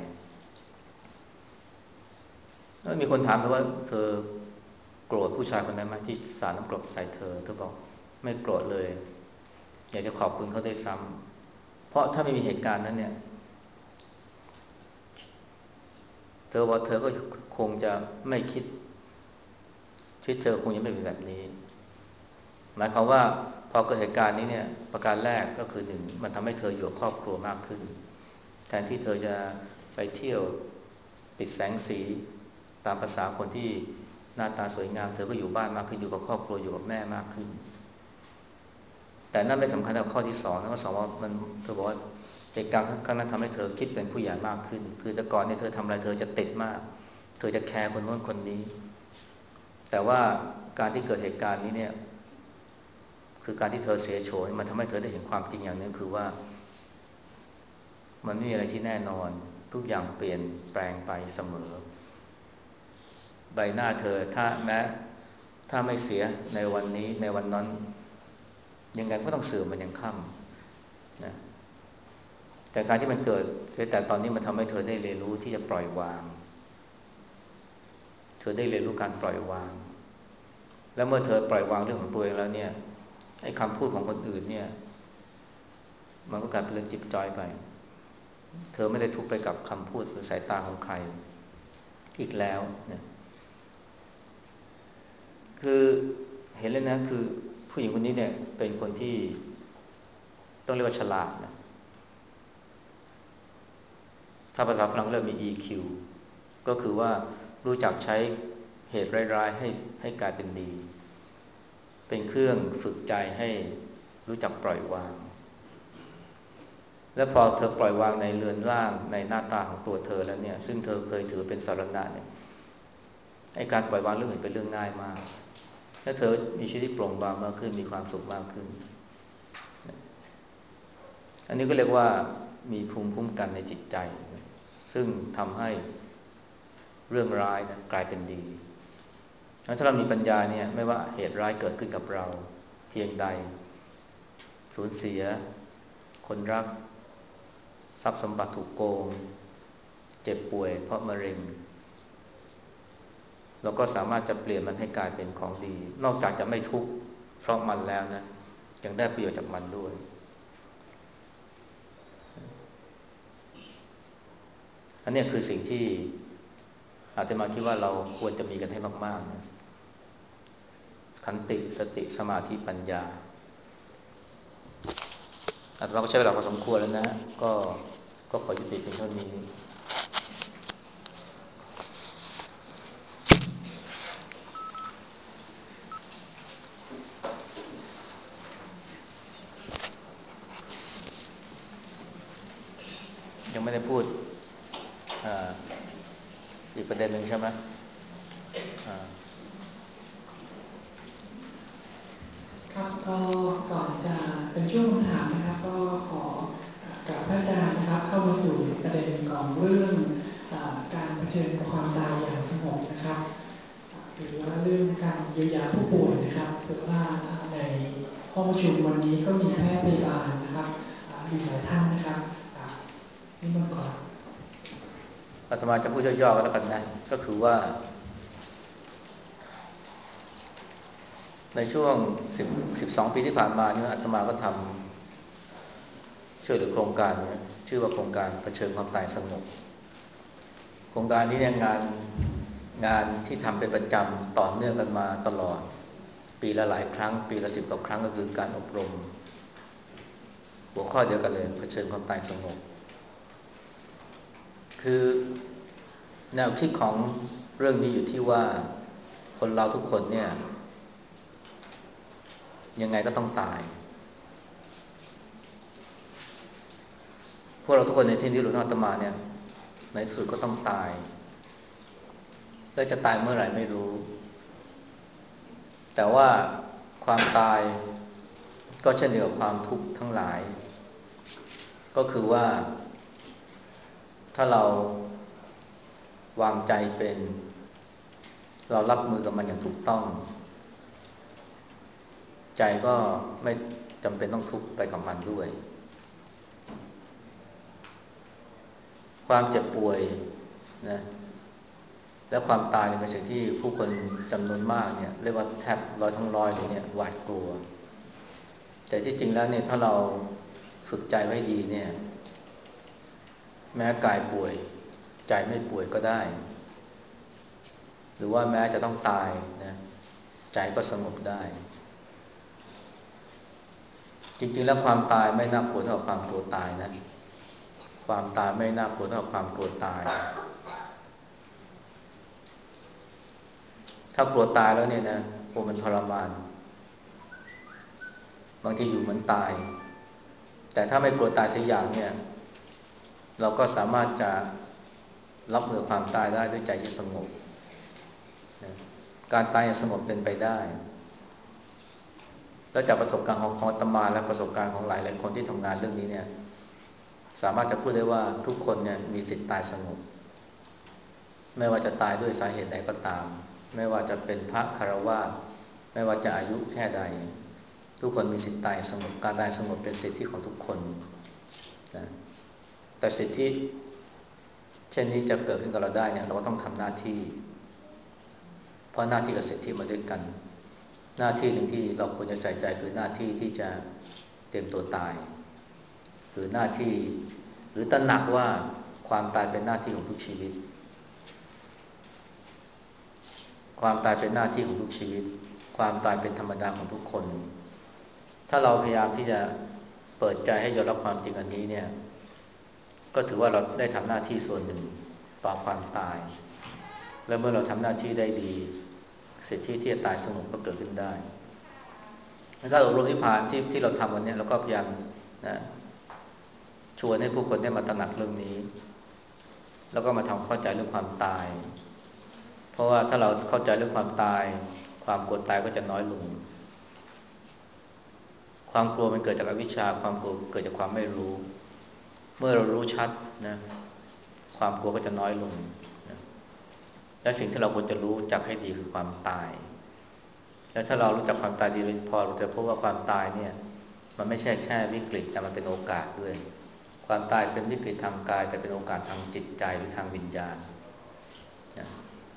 แล้วมีคนถามเธอว่าเธอโกรธผู้ชายคนนั้นไหมที่สาดน้ำกรดใส่เธอเธอบอกไม่โกรธเลยอยากจะขอบคุณเขาด้วยซ้ำเพราะถ้าไม่มีเหตุการณ์นั้นเนี่ยเธอว่าเธอก็คงจะไม่คิดชีวิตเธอคงจะไม่เป็นแบบนี้หมายความว่าพอเกิดเหตุการณ์นี้เนี่ยประการแรกก็คือหนึ่งมันทำให้เธออยู่กับครอบครัวมากขึ้นแทนที่เธอจะไปเที่ยวติดแสงสีตามภาษาคนที่หน้าตาสวยงามเธอก็อยู่บ้านมากขึ้นอยู่กับครอบครัวอยู่กับแม่มากขึ้นแต่นั่นไม่สำคัญเท่าข้อที่สองนะข้อสองว่ามันเธอบอกว่าเหตุการณ์ครั้งนั้นทำให้เธอคิดเป็นผู้ใหญ่มากขึ้นคือแต่ก่อนเนี่ยเธอทำอะไรเธอจะติดมากเธอจะแคร์คนโน้นคนนี้แต่ว่าการที่เกิดเหตุการณ์นี้เนี่ยคือการที่เธอเสียโฉมมันทำให้เธอได้เห็นความจริงอย่างนึงคือว่ามันไม่มีอะไรที่แน่นอนทุกอย่างเปลี่ยนแปลงไปเสมอใบหน้าเธอถ้าแม้ถ้าไม่เสียในวันนี้ในวันนั้นยังไงก็ต้องเสื่อมมันยังค่ำนะแต่การที่มันเกิดเสียแต่ตอนนี้มันทำให้เธอได้เรียนรู้ที่จะปล่อยวางเธอได้เรียนรู้การปล่อยวางแล้วเมื่อเธอปล่อยวางเรื่องของตัวเองแล้วเนี่ยไอ้คำพูดของคนอื่นเนี่ยมันก็กลายเป็นเรื่องจิ๊บจ้อยไปเธอไม่ได้ทุกข์ไปกับคำพูดหรือสายตาของใครอีกแล้วเนี่ยคือเห็นเลยนะคือผู้หญิงคนนี้เนี่ยเป็นคนที่ต้องเรียกว่าฉลาดนะถ้าภาษาฝรั่งเรียกมี อี คิว ก็คือว่ารู้จักใช้เหตุร้ายๆให้ให้กลายเป็นดีเป็นเครื่องฝึกใจให้รู้จักปล่อยวางและพอเธอปล่อยวางในเรือนร่างในหน้าตาของตัวเธอแล้วเนี่ยซึ่งเธอเคยถือเป็นสารณะเนี่ยไอ้การปล่อยวางเรื่องอื่นเป็นเรื่องง่ายมากถ้าเธอมีชีวิตที่โปร่งเบามากขึ้นมีความสุขมากขึ้นอันนี้ก็เรียกว่ามีภูมิคุ้มกันในจิตใจซึ่งทำให้เรื่องร้ายนะกลายเป็นดีถ้าเรามีปัญญาเนี่ยไม่ว่าเหตุร้ายเกิดขึ้นกับเราเพียงใดสูญเสียคนรักทรัพย์สมบัติถูกโกงเจ็บป่วยเพราะมะเร็งเราก็สามารถจะเปลี่ยนมันให้กลายเป็นของดีนอกจากจะไม่ทุกข์เพราะมันแล้วนะยังได้ประโยชน์จากมันด้วยอันนี้คือสิ่งที่อาตมาคิดว่าเราควรจะมีกันให้มากๆนะขันติสติสมาธิปัญญาอาตมาก็ใช้เวลาพอสมควรแล้วนะฮะก็ก็ขอยุติเพียงเท่านี้ยังไม่ได้พูดอ่าอีกประเด็นหนึ่งใช่ไหมอ่าครับก็ก่อนจะเป็นช่วงคำถามนะครับก็ขอกราบพระอาจารย์นะครับเข้ามาสู่ประเด็นของเรื่องการเผชิญกับความตายอย่างสงบนะครับหรือว่าเรื่องการเยียวยาผู้ป่วยนะครับหรือว่าในห้องประชุมวันนี้ก็มีแพทย์พยาบาลนะครับอีกหลายท่านนะครับนี่มันก่อนอาตมาจะพูดย่อๆกันแล้วกันนะก็คือว่าในช่วงสิบ สิบสองปีที่ผ่านมาเนี่ยอาตมาก็ทำช่วยเหลือโครงการนะชื่อว่าโครงการเผชิญความตายสงบโครงการนี้เนี่ยงานงานที่ทำเป็นประจำต่อเนื่องกันมาตลอดปีละหลายครั้งปีละสิบกว่าครั้งก็คือการอบรมหัวข้อเดียวกันเลยเผชิญความตายสงบคือแนวคิดของเรื่องนี้อยู่ที่ว่าคนเราทุกคนเนี่ยยังไงก็ต้องตายพวกเราทุกคนในที่นี้หรืออาตมาเนี่ยในสุดก็ต้องตายแล้วจะตายเมื่อไหร่ไม่รู้แต่ว่าความตายก็เช่นเดียวกับความทุกข์ทั้งหลายก็คือว่าถ้าเราวางใจเป็นเรารับมือกับมันอย่างถูกต้องใจก็ไม่จำเป็นต้องทุกข์ไปกับมันด้วยความเจ็บป่วยนะและความตายเป็นสิ่งที่ผู้คนจำนวนมากเนี่ยเรียกว่าแทบร้อยทั้งร้อยเลยเนี่ยหวาดกลัวแต่ที่จริงแล้วเนี่ยถ้าเราฝึกใจไว้ดีเนี่ยแม้กายป่วยใจไม่ป่วยก็ได้หรือว่าแม้จะต้องตายนะใจก็สงบได้จริงๆแล้วความตายไม่น่ากลัวเท่าความกลัวตายนะความตายไม่น่ากลัวเท่าความกลัวตายถ้ากลัวตายแล้วเนี่ยนะโอ้มันทรมานบางทีอยู่เหมือนตายแต่ถ้าไม่กลัวตายสักอย่างเนี่ยเราก็สามารถจะรับมือความตายได้ด้วยใจที่สงบนะการตายอย่างสงบเป็นไปได้แล้วจากประสบการณ์ของอาตมาและประสบการณ์ของหลายหลายคนที่ทำงานเรื่องนี้เนี่ยสามารถจะพูดได้ว่าทุกคนเนี่ยมีสิทธิ์ตายสงบไม่ว่าจะตายด้วยสาเหตุใดก็ตามไม่ว่าจะเป็นพระคฤหัสถ์ไม่ว่าจะอายุแค่ใดทุกคนมีสิทธิ์ตายสงบการตายสงบเป็นสิทธิของทุกคนนะแต่สิทธิเช่นนี้จะเกิดขึ้นกับเราได้เนี่ยเราก็ต้องทำหน้าที่เพราะหน้าที่กับสิทธิมาด้วยกันหน้าที่หนึ่งที่เราควรจะใส่ใจคือหน้าที่ที่จะเตรียมตัวตายคือหน้าที่หรือตระหนักว่าความตายเป็นหน้าที่ของทุกชีวิตความตายเป็นหน้าที่ของทุกชีวิตความตายเป็นธรรมดาของทุกคนถ้าเราพยายามที่จะเปิดใจให้ยอมรับความจริงอันนี้เนี่ยก็ถือว่าเราได้ทำหน้าที่ส่วนหนึ่งต่อความตายและเมื่อเราทำหน้าที่ได้ดีสิทธิที่จะตายสงบก็เกิดขึ้นได้การอบรมที่ผ่านที่ที่เราทำวันนี้เราก็พยายามนะชวนให้ผู้คนได้มาตระหนักเรื่องนี้แล้วก็มาทำเข้าใจเรื่องความตายเพราะว่าถ้าเราเข้าใจเรื่องความตายความกลัวตายก็จะน้อยลงความกลัวมันเกิดจากอวิชชาความกลัวเกิดจากความไม่รู้เมื่อเรารู้ชัดนะความกลัวก็จะน้อยลงนะและสิ่งที่เราควรจะรู้จักให้ดีคือความตายและถ้าเรารู้จักความตายดีพอเราจะพบว่าความตายเนี่ยมันไม่ใช่แค่วิกฤตแต่มันเป็นโอกาสด้วยความตายเป็นวิกฤตทางกายแต่เป็นโอกาสทางจิตใจหรือทางวิญญาณนะ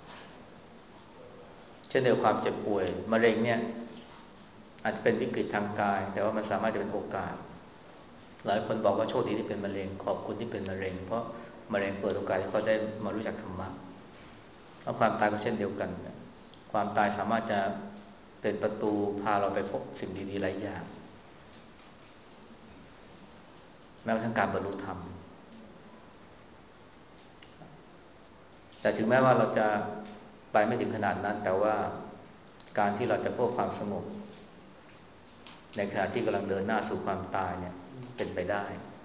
เช่นเดียวกับความเจ็บป่วยมะเร็งเนี่ยอาจจะเป็นวิกฤตทางกายแต่ว่ามันสามารถจะเป็นโอกาสหลายคนบอกว่าโชคดีที่เป็นมะเร็งขอบคุณที่เป็นมะเร็งเพราะมะเร็งเปิดโอกาสให้เขาได้มารู้จักธรรมะเอาความตายก็เช่นเดียวกันความตายสามารถจะเป็นประตูพาเราไปพบสิ่งดีๆหลายอย่างแม้กระทั่งการบรรลุธรรมแต่ถึงแม้ว่าเราจะไปไม่ถึงขนาดนั้นแต่ว่าการที่เราจะพบความสงบในขณะที่กำลังเดินหน้าสู่ความตายเนี่ยเป็นไปได้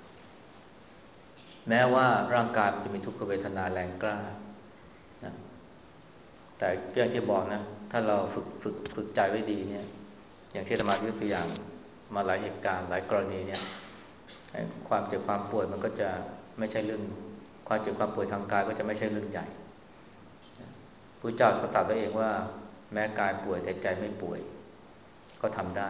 แม้ว่าร่างกายมันจะมีทุกขเวทนาแรงกล้านะแต่อย่างที่บอกนะถ้าเราฝึกฝึกฝึกใจไว้ดีเนี่ยอย่างที่อาตมายกตัวอย่างมาหลายเหตุการณ์หลายกรณีเนี่ยความเจ็บความป่วยมันก็จะไม่ใช่เรื่องความเจ็บความป่วยทางกายก็จะไม่ใช่เรื่องใหญ่พระเจ้าก็ตรัสไว้เองว่าแม้กายป่วยแต่ใจไม่ป่วยก็ทำได้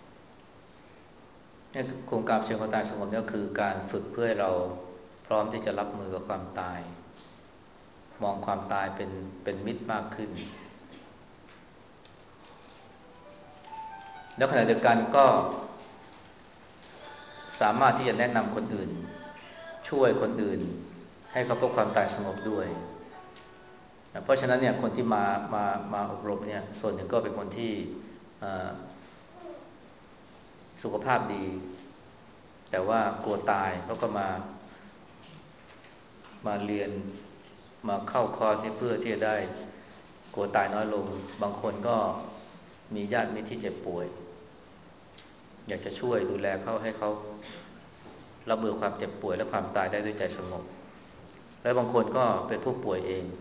โครงการเชิงความตายสงบนี่ก็คือการฝึกเพื่อให้เราพร้อมที่จะรับมือกับความตายมองความตายเป็นเป็นมิตรมากขึ้นแล้วขณะเดียวกันก็สามารถที่จะแนะนำคนอื่นช่วยคนอื่นให้เขาพบความตายสงบด้วยเพราะฉะนั้นเนี่ยคนที่มามามาอบรมเนี่ยส่วนหนึ่งก็เป็นคนที่สุขภาพดีแต่ว่ากลัวตายเขาก็มามาเรียนมาเข้าคอร์สเพื่อที่จะได้กลัวตายน้อยลงบางคนก็มีญาติมิตรที่เจ็บป่วยอยากจะช่วยดูแลเขาให้เขารับมือความเจ็บป่วยและความตายได้ด้วยใจสงบและบางคนก็เป็นผู้ป่วยเอง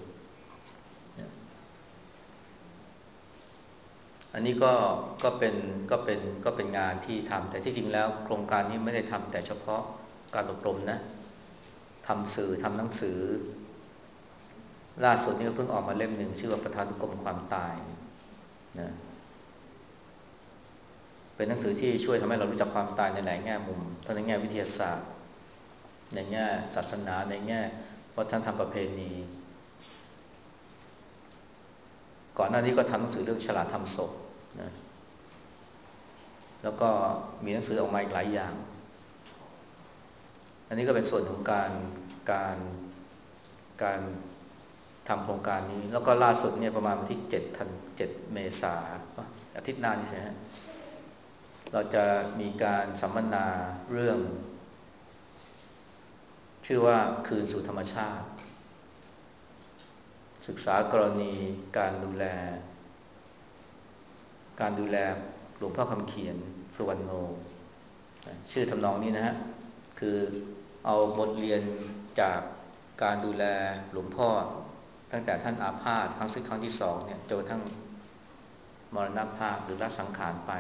อันนี้ก็ก็เป็นก็เป็นก็เป็นงานที่ทำแต่ที่จริงแล้วโครงการนี้ไม่ได้ทำแต่เฉพาะการอบรมนะทำสื่อทำหนังสือล่าสุดนี้ก็เพิ่งออกมาเล่มหนึ่งชื่อว่าประธานุกรมความตายนะเป็นหนังสือที่ช่วยทำให้เรารู้จักความตายในหลายแง่มุมทั้งในแง่วิทยาศาสตร์ในแง่ศาสนาในแง่วัฒนธรรมประเพณีก่อนหน้านี้ก็ทำหนังสือเรื่องฉลาดทำศพนะแล้วก็มีหนังสือออกมาอีกหลายอย่างอันนี้ก็เป็นส่วนของการการการทำโครงการนี้แล้วก็ล่าสุดเนี่ยประมาณวันที่เจ็ดธันเจ็ดเมษาอาทิตย์หน้านี่ใช่ไหมเราจะมีการสัมมนาเรื่องชื่อว่าคืนสู่ธรรมชาติศึกษากรณีการดูแลการดูแลหลวงพ่อคำเขียนสุวรรณโนชื่อทำนองนี้นะฮะคือเอาบทเรียนจากการดูแลหลวงพ่อตั้งแต่ท่านอาพาธครั้งซึ่งครั้งที่สองเนี่ยจนกระทั่งมรณภาพหรือละสังขารไป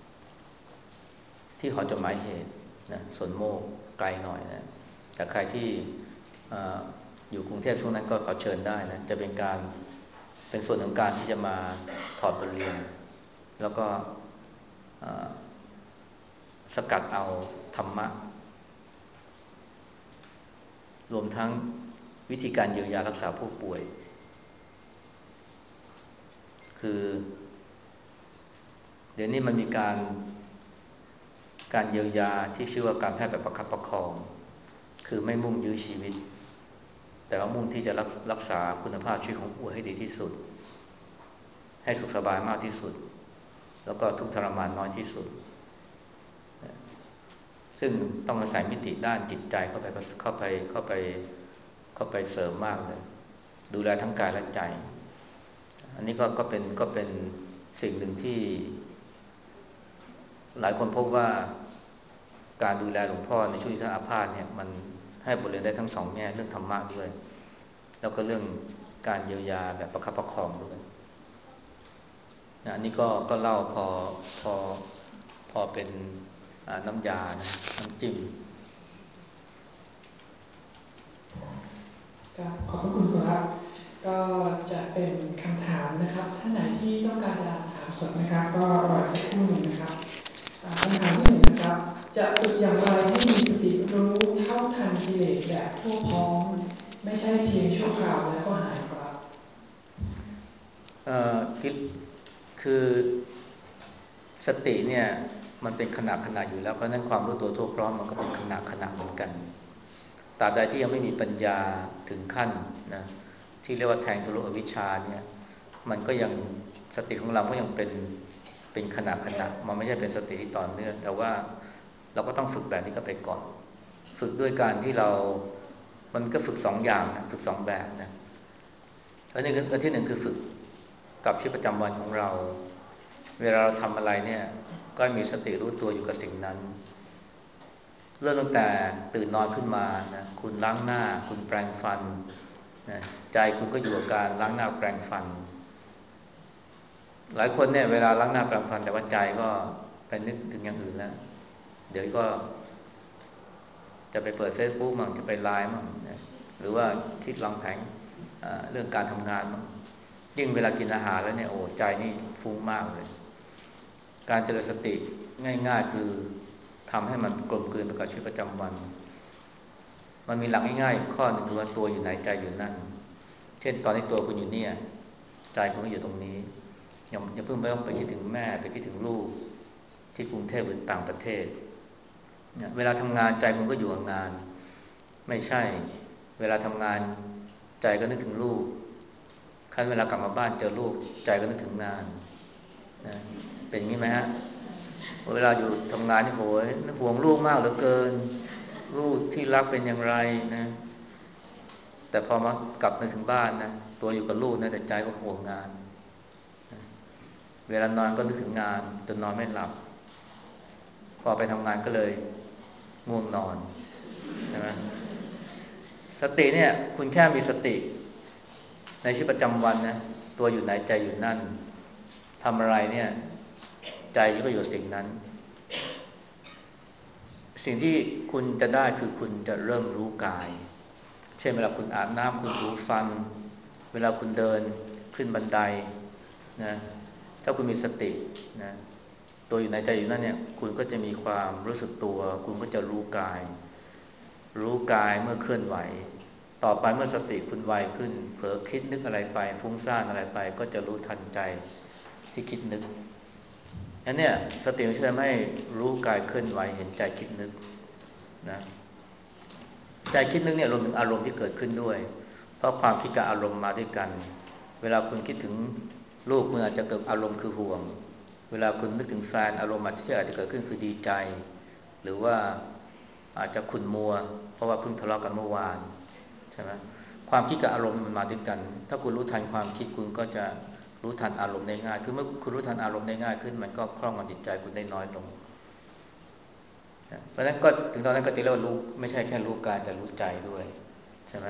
ที่หอจดหมายเหตุนะสวนโมกไกลหน่อยนะแต่ใครที่อยู่กรุงเทพช่วงนั้นก็ขอเชิญได้นะจะเป็นการเป็นส่วนของการที่จะมาถอดบทเรียนแล้วก็สกัดเอาธรรมะรวมทั้งวิธีการเยียวยารักษาผู้ป่วยคือเดี๋ยวนี้มันมีการการเยียวยาที่ชื่อว่าการแพทย์แบบประคับประคองคือไม่มุ่งยื้อชีวิตแต่ว่ามุ่งที่จะรักษาคุณภาพชีวิตของผู้ป่วยให้ดีที่สุดให้สุขสบายมากที่สุดแล้วก็ทุกข์ทรมานน้อยที่สุดซึ่งต้องอาศัยมิติด้านจิตใจเข้าไปเข้าไปเข้าไปเข้าไปเสริมมากเลยดูแลทั้งกายและใจอันนี้ก็ก็เป็นก็เป็นสิ่งหนึ่งที่หลายคนพบว่าการดูแลหลวงพ่อในช่วงที่ท่านอาพาธเนี่ยมันให้บทเรียนได้ทั้งสองแง่เรื่องธรรมะด้วยแล้วก็เรื่องการเยียวยาแบบประคับประคองด้วยอันนี้ก็ก็เล่าพอพอพอเป็นน้ำยานะน้ำจิ้มครับขอบพระคุณครับก็จะเป็นคำถามนะครับท่านไหนที่ต้องการจะถามสดนะครับก็รอสักครู่หนึ่งนะครับคำถามที่หนึ่งนะครับจะฝึกอย่างไรให้มีสติรู้เท่าทันกิเลสแบบทั่วพร้อมไม่ใช่เพียงชั่วคราวแล้วก็หายครับเอ่อคือสติเนี่ยมันเป็นขณะขณะอยู่แล้วเพราะนั้นความรู้ตัวทั่วพร้อมมันก็เป็นขณะขณะเหมือนกันตราบใดที่ยังไม่มีปัญญาถึงขั้นนะที่เรียกว่าแทงทะลุอวิชชาเนี่ยมันก็ยังสติของเราก็ยังเป็นเป็นขณะขณะมันไม่ใช่เป็นสติที่ต่อเนื่องแต่ว่าเราก็ต้องฝึกแบบนี้ก็ไปก่อนฝึกด้วยการที่เรามันก็ฝึกสองอย่างนะฝึกสองแบบนะอันนี้อันที่หนึ่งคือฝึกกับชีวิตประจำวันของเราเวลาเราทำอะไรเนี่ยก็มีสติรู้ตัวอยู่กับสิ่งนั้นเริ่มตั้งแต่ตื่นนอนขึ้นมานะคุณล้างหน้าคุณแปรงฟันนะใจคุณก็อยู่กับการล้างหน้าแปรงฟันหลายคนเนี่ยเวลาล้างหน้าแปรงฟันแต่ว่าใจก็ไปนึกถึงอย่างอื่นแล้วเดี๋ยวก็จะไปเปิด Facebook มั่งจะไปไลน์มั่งนะหรือว่าคิดวางแผนเรื่องการทำงานมั่งยิ่งเวลากินอาหารแล้วเนี่ยโอ้ใจนี่ฟุ้งมากเลยการเจริญสติง่ายๆคือทำให้มันกลมกลืนไปกับชีวิตประจำวันมันมีหลักง่ายๆข้อหนึ่งคือว่าตัวอยู่ไหนใจอยู่นั่นเช่นตอนนี้ตัวคุณอยู่เนี่ยใจคุณก็อยู่ตรงนี้อย่าอย่าเพิ่งไปต้องไปคิดถึงแม่ไปคิดถึงลูกที่กรุงเทพหรือต่างประเทศเวลาทำงานใจคุณก็อยู่กับงานไม่ใช่เวลาทำงานใจก็นึกถึงลูกขั้นเวลากลับมาบ้านเจอลูกใจก็นึกถึงงานนะเป็นอย่างนี้ไหมฮะเวลาอยู่ทำงานนี่โหยห่วงลูกมากเหลือเกินลูกที่รักเป็นอย่างไรนะแต่พอมากลับมาถึงบ้านนะตัวอยู่กับลูกนะแต่ใจก็ห่วงงานเวลานอนก็นึกถึงงานจนนอนไม่หลับพอไปทำงานก็เลยง่วงนอนใช่ไหมสติเนี่ยคุณแค่มีสติในชีวิตประจำวันนะตัวอยู่ไหนใจอยู่นั่นทำอะไรเนี่ยใจก็อยู่กับสิ่งนั้นสิ่งที่คุณจะได้คือคุณจะเริ่มรู้กายเช่นเวลาคุณอาบน้ำคุณถูฟันเวลาคุณเดินขึ้นบันไดนะถ้าคุณมีสตินะตัวอยู่ในใจอยู่นั่นเนี่ยคุณก็จะมีความรู้สึกตัวคุณก็จะรู้กายรู้กายเมื่อเคลื่อนไหวต่อไปเมื่อสติคุณไวขึ้นเผลอคิดนึกอะไรไปฟุ้งซ่านอะไรไปก็จะรู้ทันใจที่คิดนึกอันเนี้ยสติมันช่วยให้รู้กายเคลื่อนไหวเห็นใจคิดนึกนะใจคิดนึกเนี่ยรวมถึงอารมณ์ที่เกิดขึ้นด้วยเพราะความคิดกับอารมณ์มาด้วยกันเวลาคุณคิดถึงลูกคุณอาจจะเกิดอารมณ์คือห่วงเวลาคุณนึกถึงแฟนอารมณ์ที่อาจจะเกิดขึ้นคือดีใจหรือว่าอาจจะขุ่นมัวเพราะว่าเพิ่งทะเลาะกันเมื่อวานใช่ไหมความคิดกับอารมณ์มันมาด้วยกันถ้าคุณรู้ทันความคิดคุณก็จะรู้ทันอารมณ์ได้ง่ายคือเมื่อคุณรู้ทันอารมณ์ได้ง่ายขึ้นมันก็คล่องกับจิตใจคุณได้น้อยลงเพราะฉะนั้นก็ถึงตอนนั้นก็จะเรียกว่ารู้ไม่ใช่แค่รู้กายแต่รู้ใจด้วยใช่ไหม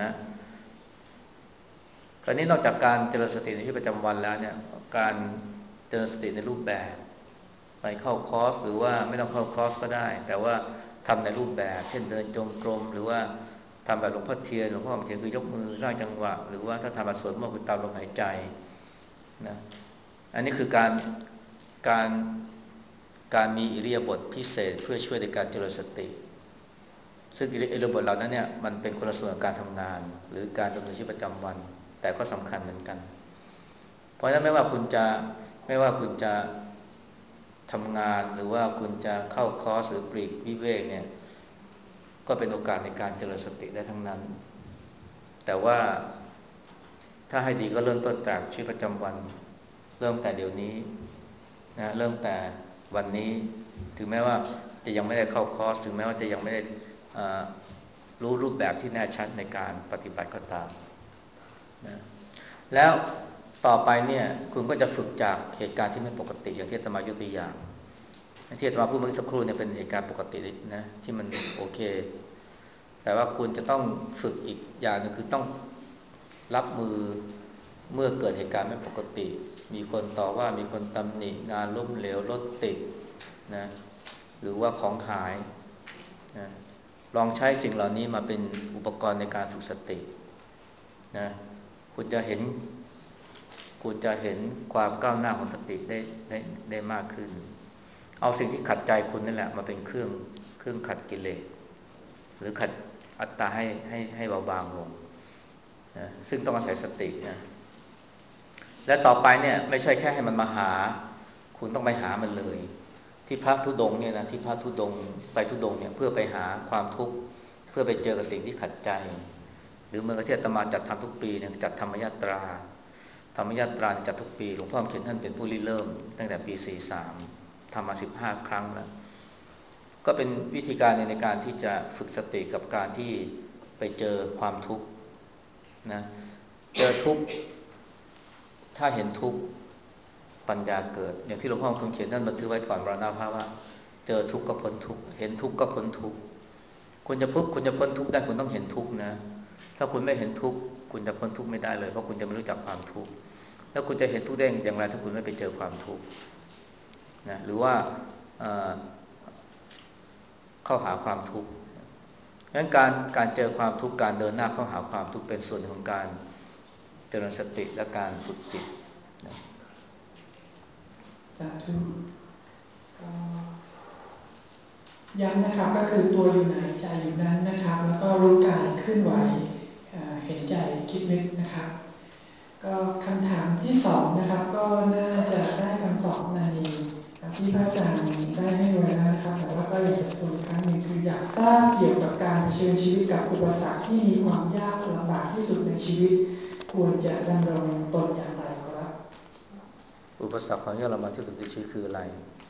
คราวนี้นอกจากการเจริญสติในชีวิตประจำวันแล้วเนี่ยการเจริญสติในรูปแบบไปเข้าคอร์สหรือว่าไม่ต้องเข้าคอร์สก็ได้แต่ว่าทำในรูปแบบเช่นเดินจงกรมหรือว่าทำแบบหลวงพ่อเทียนหลวงพ่อเทียนคือยกมือสร้างจังหวะหรือว่าถ้าทำแบบสวดมนต์คือตามลมหายใจนะอันนี้คือการการการมีอิริยาบถพิเศษเพื่อช่วยในการเจริญสติซึ่งอิริยาบถเหล่านั้นเนี่ยมันเป็นคนละส่วนกับการทำงานหรือการดำเนินชีวิตประจำวันแต่ก็สำคัญเหมือนกันเพราะฉะนั้นไม่ว่าคุณจะไม่ว่าคุณจะทำงานหรือว่าคุณจะเข้าคอร์สหรือปลีกวิเวกเนี่ยก็เป็นโอกาสในการเจริญสติได้ทั้งนั้นแต่ว่าถ้าให้ดีก็เริ่มต้นจากชีวิตประจำวันเริ่มแต่เดี๋ยวนี้นะเริ่มแต่วันนี้ถึงแม้ว่าจะยังไม่ได้เข้าคอร์สถึงแม้ว่าจะยังไม่ได้รู้รูปแบบที่แน่ชัดในการปฏิบัติก็ตามนะแล้วต่อไปเนี่ยคุณก็จะฝึกจากเหตุการณ์ที่ไม่ปกติอย่างที่อาตมายกตัวอย่างที่อาตมาพูดเมื่อสักครู่เนี่ยเป็นเหตุการณ์ปกตินะที่มันโอเคแต่ว่าคุณจะต้องฝึกอีกอย่างนึงคือต้องรับมือเมื่อเกิดเหตุการณ์ไม่ปกติมีคนต่อว่ามีคนตำหนิงานล้มเหลวรถติดนะหรือว่าของหายนะลองใช้สิ่งเหล่านี้มาเป็นอุปกรณ์ในการฝึกสตินะคุณจะเห็นคุณจะเห็นความก้าวหน้าของสติได้ได้ได้มากขึ้นเอาสิ่งที่ขัดใจคุณนั่นแหละมาเป็นเครื่องเครื่องขัดกิเลสหรือขัดอัตตาให้ให้ให้เบาบางลงนะซึ่งต้องอาศัยสตินะและต่อไปเนี่ยไม่ใช่แค่ให้มันมาหาคุณต้องไปหามันเลยที่พระธุดงค์เนี่ยนะที่พระธุดงค์ไปธุดงค์เนี่ยเพื่อไปหาความทุกข์เพื่อไปเจอกับสิ่งที่ขัดใจหรือเมื่อที่อาตมาจัดทำทุกปีเนี่ยจัดธรรมยาตราธรรมยาตราจัดทุกปีหลวงพ่อเขียนท่านเป็นผู้ริเริ่มตั้งแต่ปีสี่สิบสามทำมาสิบห้าครั้งแล้วก็เป็นวิธีการในการที่จะฝึกสติกับการที่ไปเจอความทุกข์นะเจอทุกข์ถ้าเห็นทุกข์ปัญญาเกิดอย่างที่หลวงพ่อคงเขียนท่านบันทึกไว้ก่อนมรณภาพว่าเจอทุกข์ก็พ้นทุกข์เห็นทุกข์ก็พ้นทุกข์คุณจะพ้นคุณจะพ้นทุกข์ได้คุณต้องเห็นทุกข์นะถ้าคุณไม่เห็นทุกข์คุณจะพ้นทุกข์ไม่ได้เลยเพราะคุณจะไม่รู้จักความทุกข์แล้วคุณจะเห็นทุกข์ได้อย่างไรถ้าคุณไม่ไปเจอความทุกข์นะหรือว่าเข้าหาความทุกข์งั้นการการเจอความทุกข์การเดินหน้าเข้าหาความทุกข์เป็นส่วนของการเจริญสติและการฝึกจิตนะสาธุย้ำนะครับก็คือตัวอยู่ไหนใจอยู่นั้นนะครับแล้วก็รู้กายเคลื่อนไหวเห็นใจคิดนึกนะครับก็คำถามที่สองนะครับก็น่าจะได้คำตอบในที่พระอาจารย์ได้ให้ไว้แล้วนะครับแต่ว่าก็อยากจะทวนอีกครั้งหนึ่งคืออยากทราบเกี่ยวกับการเผชิญชีวิตกับอุปสรรคที่มีความยากลำบากที่สุดในชีวิตควรจะดำรงตนอย่างไรครับอุปสรรคของยากลำบากที่สุดในชีวิตคืออะไร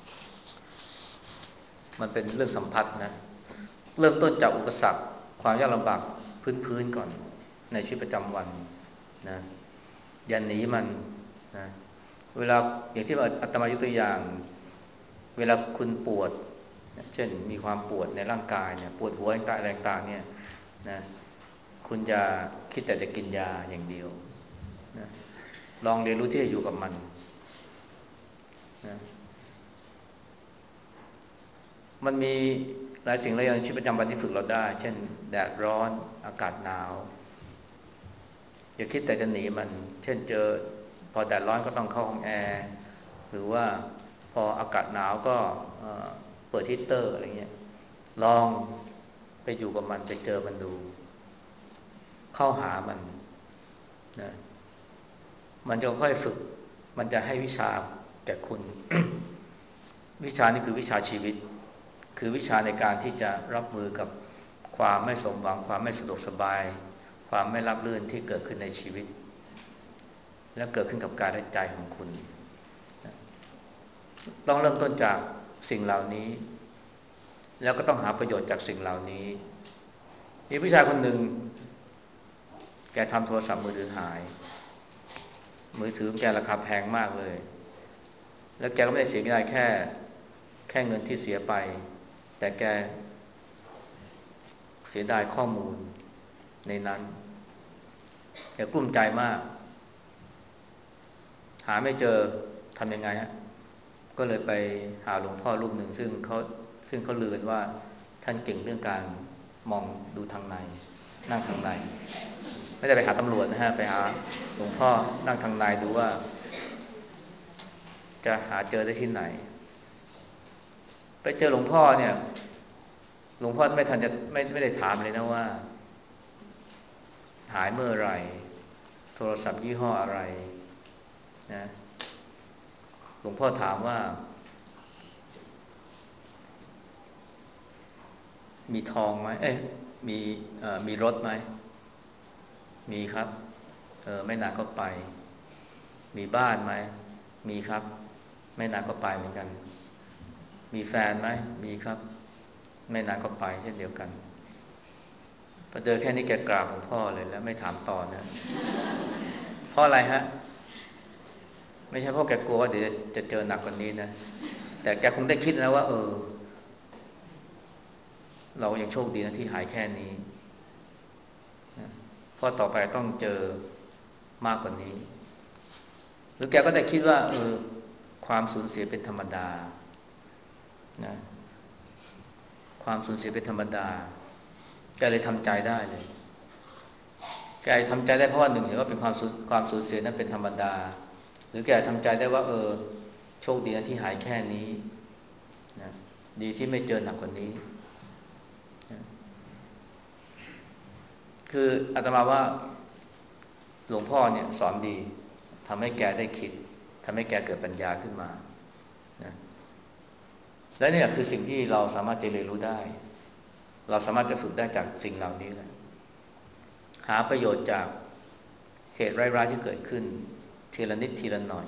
มันเป็นเรื่องสัมพัทธ์นะเริ่มต้นจากอุปสรรคความยากลำบากพื้นๆก่อนในชีวิตประจำวันนะอย่าหนีมันนะเวลาอย่างที่อาตมายกตัวอย่างเวลาคุณปวดเช่นมีความปวดในร่างกายเนี่ยปวดหัวอะไรต่างๆเนี่ยนะคุณจะคิดแต่จะกินยาอย่างเดียวนะลองเรียนรู้ที่จะอยู่กับมันนะมันมีหลายสิ่งหลายอย่างในชีวิตประจำวันที่ฝึกเราได้เช่นแดดร้อนอากาศหนาวอย่าคิดแต่จะหนีมันเช่นเจอพอแดดร้อนก็ต้องเข้าห้องแอร์หรือว่าพออากาศหนาวก็เปิดฮีตเตอร์อะไรเงี้ยลองไปอยู่กับมันไปเจอมันดูเข้าหามันนะมันจะค่อยฝึกมันจะให้วิชาแก่คุณ วิชานี้คือวิชาชีวิตคือวิชาในการที่จะรับมือกับความไม่สมหวังความไม่สะดวกสบายความไม่ราบรื่นที่เกิดขึ้นในชีวิตและเกิดขึ้นกับกายและใจของคุณต้องเริ่มต้นจากสิ่งเหล่านี้แล้วก็ต้องหาประโยชน์จากสิ่งเหล่านี้มีผู้ชายคนหนึ่งแกทำโทรศัพท์มือถือหายมือถือแกราคาแพงมากเลยแล้วแกก็ไม่ได้เสียไม่ได้แค่แค่เงินที่เสียไปแต่แกเสียดายข้อมูลในนั้นแกกลุ้มใจมากหาไม่เจอทำยังไงฮะก็เลยไปหาหลวงพ่อรูปหนึ่งซึ่งเขาซึ่งเขาลือกันว่าท่านเก่งเรื่องการมองดูทางในนั่งทางในไม่ได้ไปหาตำรวจนะฮะไปหาหลวงพ่อนั่งทางในดูว่าจะหาเจอได้ที่ไหนไปเจอหลวงพ่อเนี่ยหลวงพ่อไม่ทันจะไม่ไม่ได้ถามเลยนะว่าหายเมื่อไหร่โทรศัพท์ยี่ห้ออะไรนะหลวงพ่อถามว่ามีทองไหมเอ้ยมีเอ่อมีรถไหมมีครับเออไม่นานก็ไปมีบ้านไหมมีครับไม่นานก็ไปเหมือนกันมีแฟนไหมมีครับไม่นานก็ไปเช่นเดียวกันพอเจอแค่นี้แกกราบหลวงพ่อเลยแล้วไม่ถามต่อนะเพราะอะไรฮะไม่ใช่เพราะแกกลัวว่าเดี๋ยวจะเจอหนักกว่านี้นะแต่แกคงได้คิดนะว่าเออเรายังโชคดีนะที่หายแค่นี้นะเพราะต่อไปต้องเจอมากกว่านี้หรือแกก็ได้คิดว่าเออความสูญเสียเป็นธรรมดานะความสูญเสียเป็นธรรมดาแกเลยทำใจได้เลยแกทำใจได้เพราะว่าหนึ่งเห็นว่าเป็นความสูญความสูญเสียนั้นเป็นธรรมดาหรือแกทำใจได้ว่าเออโชคดีนะที่หายแค่นี้นะดีที่ไม่เจอหนักกว่านี้นะคืออาตมาว่าหลวงพ่อเนี่ยสอนดีทำให้แกได้คิดทำให้แกเกิดปัญญาขึ้นมานะและนี่คือสิ่งที่เราสามารถจะเรียนรู้ได้เราสามารถจะฝึกได้จากสิ่งเหล่านี้แหละหาประโยชน์จากเหตุร้ายๆที่เกิดขึ้นทีละนิดทีละหน่อย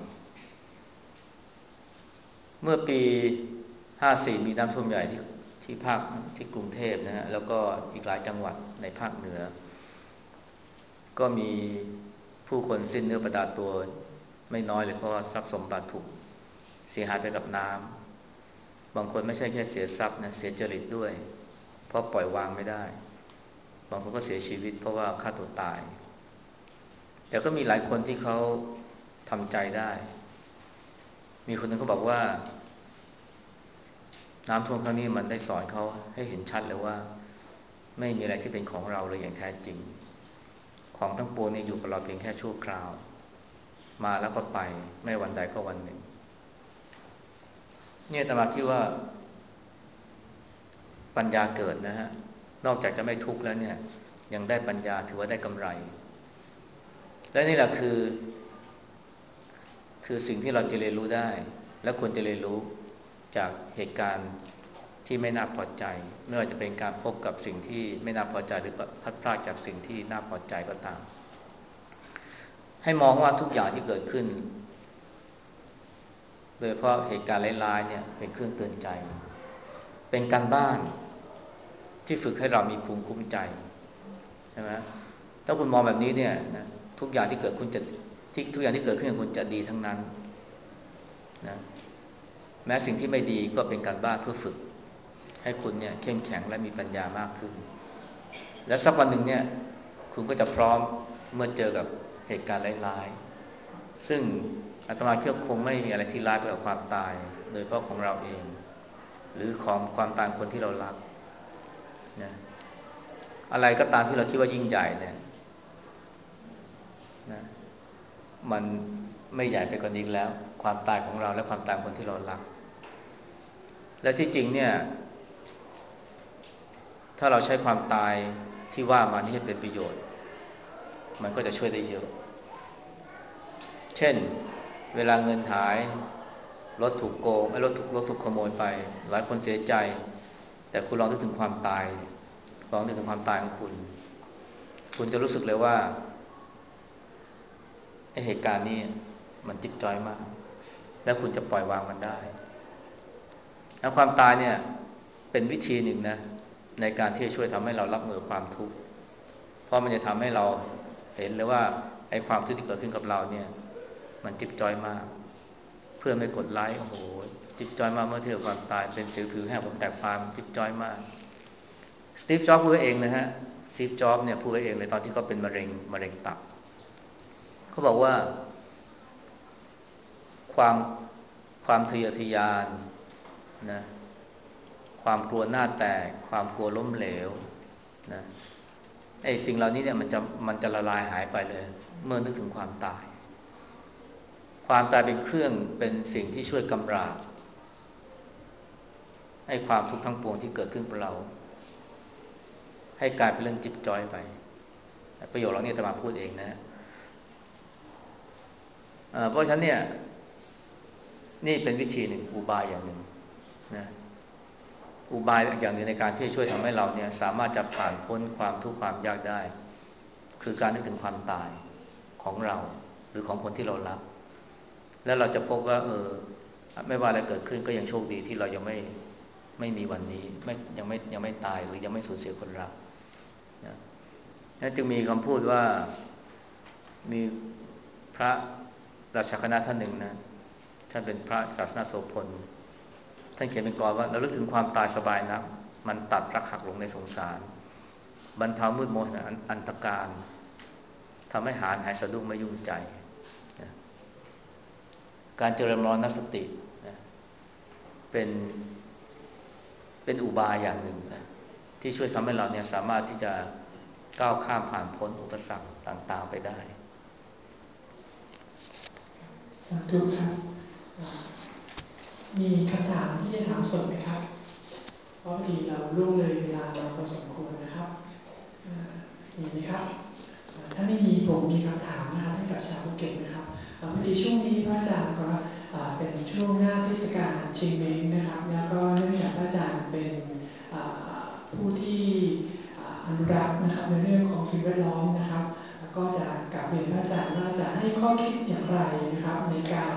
เมื่อปีห้าสิบสี่มีน้ำท่วมใหญ่ที่ที่ภาคที่กรุงเทพนะฮะแล้วก็อีกหลายจังหวัดในภาคเหนือก็มีผู้คนสิ้นเนื้อประดาตัวไม่น้อยเลยเพราะว่าทรัพย์สมบัติถูกเสียหายไปกับน้ำบางคนไม่ใช่แค่เสียทรัพย์นะเสียจริตด้วยเพราะปล่อยวางไม่ได้บางคนก็เสียชีวิตเพราะว่าฆ่าตัวตายแต่ก็มีหลายคนที่เขาทำใจได้มีคนหนึ่งเขาบอกว่าน้ำท่วมครั้งนี้มันได้สอนเขาให้เห็นชัดเลยว่าไม่มีอะไรที่เป็นของเราเลยอย่างแท้จริงของทั้งปวงนี่อยู่กับเราเพียงแค่ชั่วคราวมาแล้วก็ไปไม่วันใดก็วันหนึ่งเนี่ยอาตมาคิดว่าปัญญาเกิดนะฮะนอกจากจะไม่ทุกข์แล้วเนี่ยยังได้ปัญญาถือว่าได้กำไรและนี่แหละคือคือสิ่งที่เราจะเรียนรู้ได้และควรจะเรียนรู้จากเหตุการณ์ที่ไม่น่าพอใจไม่ว่าจะเป็นการพบกับสิ่งที่ไม่น่าพอใจหรือพัดพลาดจากสิ่งที่น่าพอใจก็ตามให้มองว่าทุกอย่างที่เกิดขึ้นโดยเฉพาะเหตุการณ์ร้ายๆเนี่ยเป็นเครื่องเตือนใจเป็นการบ้านที่ฝึกให้เรามีภูมิคุ้มใจใช่ไหมถ้าคุณมองแบบนี้เนี่ยนะทุกอย่างที่เกิดคุณจะที่ทุกอย่างที่เกิดขึ้นกับคุณจะดีทั้งนั้นนะแม้สิ่งที่ไม่ดีก็เป็นการบ้านเพื่อฝึกให้คุณเนี่ยเข้มแข็งและมีปัญญามากขึ้นแล้วสักวันหนึ่งเนี่ยคุณก็จะพร้อมเมื่อเจอกับเหตุการณ์ร้ายๆซึ่งอาตมาคิดว่าคงไม่มีอะไรที่ร้ายไปกว่าความตายโดยเฉพาะของเราเองหรือของความตายคนที่เรารักนะอะไรก็ตามที่เราคิดว่ายิ่งใหญ่เนี่ยนะมันไม่ใหญ่ไปกว่านี้แล้วความตายของเราและความตายคนที่เรารักและที่จริงเนี่ยถ้าเราใช้ความตายที่ว่ามานี่ให้เป็นประโยชน์มันก็จะช่วยได้เยอะเช่นเวลาเงินหายรถถูกโกงไม่รถถูกรถถูกขโมยไปหลายคนเสียใจแต่คุณลองนึกถึงความตายลองนึกถึงความตายของคุณคุณจะรู้สึกเลยว่าไอ้เหตุการณ์นี้มันจิ๊บจ้อยมากและคุณจะปล่อยวางมันได้แล้วความตายเนี่ยเป็นวิธีหนึ่งนะในการที่จะช่วยทำให้เรารับมือความทุกข์เพราะมันจะทำให้เราเห็นเลยว่าไอ้ความทุกข์ที่เกิดขึ้นกับเราเนี่ยมันจิ๊บจ้อยมากเพื่อนไม่กดไลค์โอ้โหจิ๊บจ้อยมากเมื่อเทียบกับความตายเป็นสิวผิวแห้งผมแตกปลายมันจิ๊บจ้อยมากสตีฟจ็อบส์พูดเองนะฮะสตีฟจ็อบส์เนี่ยพูดเองเลยตอนที่เขาเป็นมะเร็งมะเร็งตับเขาบอกว่าความความทะเยอทะยานนะความกลัวหน้าแตกความกลัวล้มเหลวนะไอ้สิ่งเหล่านี้เนี่ยมันจะมันจะละลายหายไปเลยเมื่อนึกถึงความตายความตายเป็นเครื่องเป็นสิ่งที่ช่วยกำราบให้ความทุกข์ทั้งปวงที่เกิดขึ้นกับเราให้กลายเป็นเรื่องจิ๊บจ้อยไปประโยคเหล่านี้อาตมาพูดเองนะเพราะฉะนั้นเนี่ยนี่เป็นวิธีหนึ่งอุบายอย่างหนึ่งนะอุบายอย่างหนึ่งในการที่จะช่วยทำให้เราเนี่ยสามารถจะผ่านพ้นความทุกข์ความยากได้คือการนึกถึงความตายของเราหรือของคนที่เรารักแล้วเราจะพบว่าเออไม่ว่าอะไรเกิดขึ้นก็ยังโชคดีที่เรายังไม่ไม่มีวันนี้ไม่ยังไม่ยังไม่ตายหรือยังไม่สูญเสียคนรักนะนั่นจึงมีคำพูดว่ามีพระราชคณะท่านหนึ่งนะท่านเป็นพระศาสนาโสพลท่านเขียนเป็นกลอนว่าเราลึกถึงความตายสบายนักมันตัดรักหักหลงในสงสารบรรเทามืดมนอันตการทำให้หายหายสะดุ้งไม่ยุ่งใจนะการเจริญมรณสตินะเป็นเป็นอุบายอย่างหนึ่งนะที่ช่วยทำให้เราเนี่ยสามารถที่จะก้าวข้ามผ่านพ้นอุปสรรคต่างๆไปได้สาธุครับมีคำถามที่จะถามสดไหมครับเพราะพอดีเราล่วงเลยเวลาเราพอสมควรนะครับมีไหมครับถ้าไม่มีผมมีคำถามนะครับให้กับชาวภูเก็ตนะครับพอดีช่วงนี้พระอาจารย์ก็เป็นช่วงหน้าเทศกาลชิงเม้งนะครับแล้วก็เนื่องจากพระอาจารย์เป็นผู้ที่อนุรักษ์นะครับในเรื่องของสิ่งแวดล้อมนะครับก็จะกลับเรียนพระอาจารย์ว่าจะให้ข้อคิดอย่างไรนะครับในการ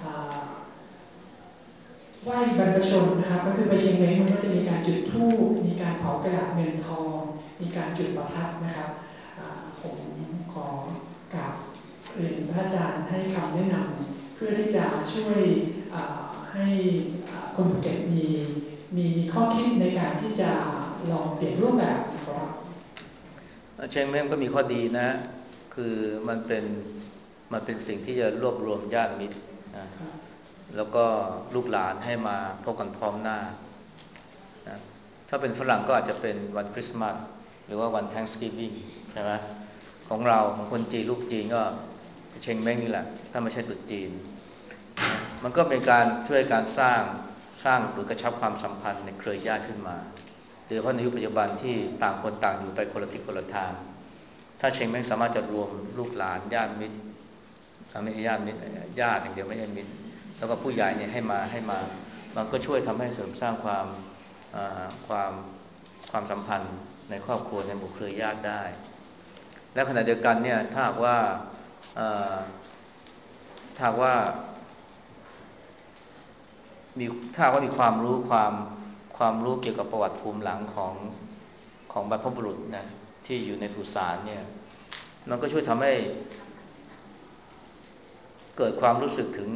ไหว้บรรพชนนะครับก็คือไปเชียงใหม่มันก็จะมีการจุดธูปมีการเผากระดาษเงินทองมีการจุดประทัดนะครับผมขอกราบเรียนพระอาจารย์ให้คำแนะนำเพื่อที่จะช่วยให้คนภูเก็ตมีมีข้อคิดในการที่จะลองเปลี่ยนรูปแบบนะครับเชียงใหม่ก็มีข้อดีนะคือมันเป็นมันเป็นสิ่งที่จะรวบรวมญาติมิตรนะแล้วก็ลูกหลานให้มาพบกันพร้อมหน้านะถ้าเป็นฝรั่งก็อาจจะเป็นวันคริสต์มาสหรือว่าวัน Thanksgiving ใช่ไหมของเราของคนจีนลูกจีนก็เชงเม้งนี่แหละถ้าไม่ใช่ตรุษจีนมันก็เป็นการช่วยการสร้างสร้างหรือกระชับความสัมพันธ์ในเครือญาติขึ้นมาโดยเฉพาะในยุคปัจจุบันที่ต่างคนต่างอยู่ไปคนละทิศคนละทางถ้าเชงเม้งสามารถจะรวมลูกหลานญาติมิตรไม่ใช่ญาติมิตรญาติอย่างเดียวไม่ใช่มิตรแล้วก็ผู้ใหญ่เนี่ยให้มาให้มามันก็ช่วยทำให้เสริมสร้างความความความสัมพันธ์ในครอบครัวในหมู่เครือญาติได้และขณะเดียวกันเนี่ยถ้าหากว่าถ้าหากว่ามีถ้าว่ามีความรู้ความความรู้เกี่ยวกับประวัติภูมิหลังของของบรรพบุรุษนะที่อยู่ในสุสานเนี่ยมันก็ช่วยทำให้เกิดความรู้สึกถึง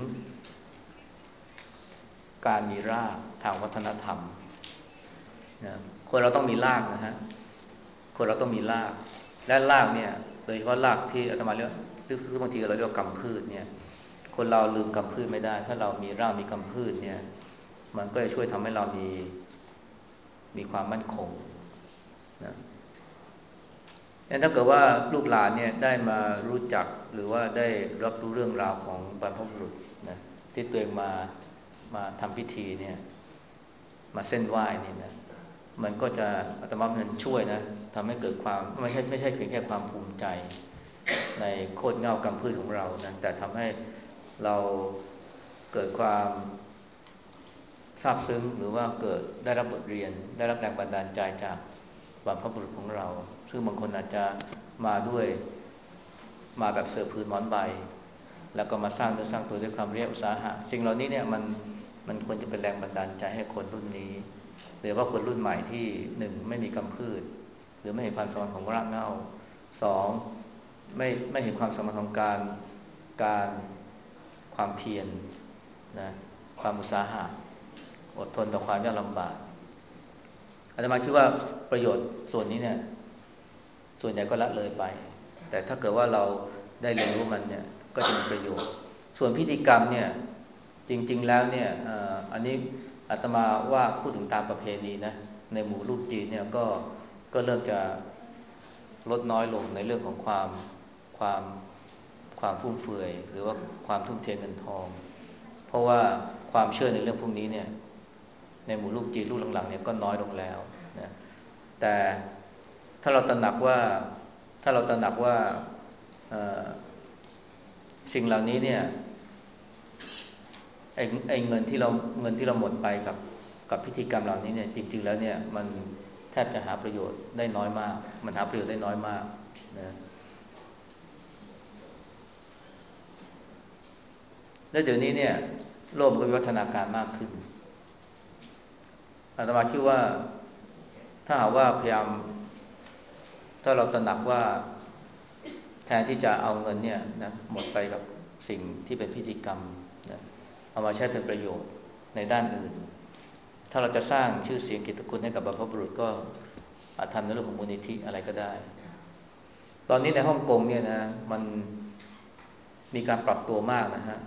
การมีรากทางวัฒนธรรมนะคนเราต้องมีรากนะฮะคนเราต้องมีรากและรากเนี่ยโดยเฉพาะรากที่อาตมาเรียกคือบางทีเราเรียกกำพืชเนี่ยคนเราลืมกำพืชไม่ได้ถ้าเรามีรากมีกำพืชเนี่ยมันก็จะช่วยทำให้เรามีมีความมั่นคงนะแต่ถ้าเกิดว่าลูกหลานเนี่ยได้มารู้จักหรือว่าได้รับรู้เรื่องราวของบรรพบุรุษนะที่ตัวเองมามาทำพิธีเนี่ยมาเส้นไหว้เนี่ยนะมันก็จะอาตมาเงินช่วยนะทำให้เกิดความไม่ใช่ไม่ใช่เพียงแค่ความภูมิใจในโคตรเงากำพืชของเรานะแต่ทำให้เราเกิดความซาบซึ้งหรือว่าเกิดได้รับบทเรียนได้รับแรงบันดาลใจจากบรรพบุรุษของเราซึ่งบางคนอาจจะมาด้วยมาแบบเสือพื้นหมอนใบแล้วก็มาสร้างตัวสร้างตัวด้วยความเรียบอุตสาหะสิ่งเหล่านี้เนี่ยมันมันควรจะเป็นแรงบันดาลใจให้คนรุ่นนี้หรือว่าคนรุ่นใหม่ที่หนึ่งไม่มีกำพืชหรือไม่เห็นความสำคัญของรากเหง้าสองไม่ไม่เห็นความสำคัญของการการความเพียรนะความอุตสาหะอดทนต่อความยากลำบากอาตมาคิดว่าประโยชน์ส่วนนี้เนี่ยส่วนใหญ่ก็ละเลยไปแต่ถ้าเกิดว่าเราได้เรียนรู้มันเนี่ยก็จะมีประโยชน์ส่วนพิธีกรรมเนี่ยจริงๆแล้วเนี่ยอันนี้อาตมาว่าพูดถึงตามประเพณีนะในหมู่ลูกจีนเนี่ยก็ก็เริ่มจะลดน้อยลงในเรื่องของความความความฟุ่มเฟือยหรือว่าความทุ่มเทเงินทองเพราะว่าความเชื่อในเรื่องพวกนี้เนี่ยในหมู่ลูกจีนลูกหลังๆเนี่ยก็น้อยลงแล้วนะแต่ถ้าเราตระหนักว่าถ้าเราตระหนักว่าสิ่งเหล่านี้เนี่ยไอ้ไอ้เงินที่เราเงินที่เราหมดไปกับกับพิธีกรรมเหล่านี้เนี่ยจริงๆแล้วเนี่ยมันแทบจะหาประโยชน์ได้น้อยมากมันหาประโยชน์ได้น้อยมากนะแล้วเดี๋ยวนี้เนี่ยโลกมันก็วิวัฒนาการมากขึ้นอาตมาคิดว่าถ้าหากว่าพยายามถ้าเราตระหนักว่าแทนที่จะเอาเงินเนี่ยนะหมดไปกับสิ่งที่เป็นพิธีกรรมนะเอามาใช้เป็นประโยชน์ในด้านอื่นถ้าเราจะสร้างชื่อเสียงเกียรติคุณให้กับบรรพบุรุษก็อาจทำในเรื่องของมูลนิธิอะไรก็ได้ตอนนี้ในฮ่องกงเนี่ยนะมันมีการปรับตัวมากนะฮะ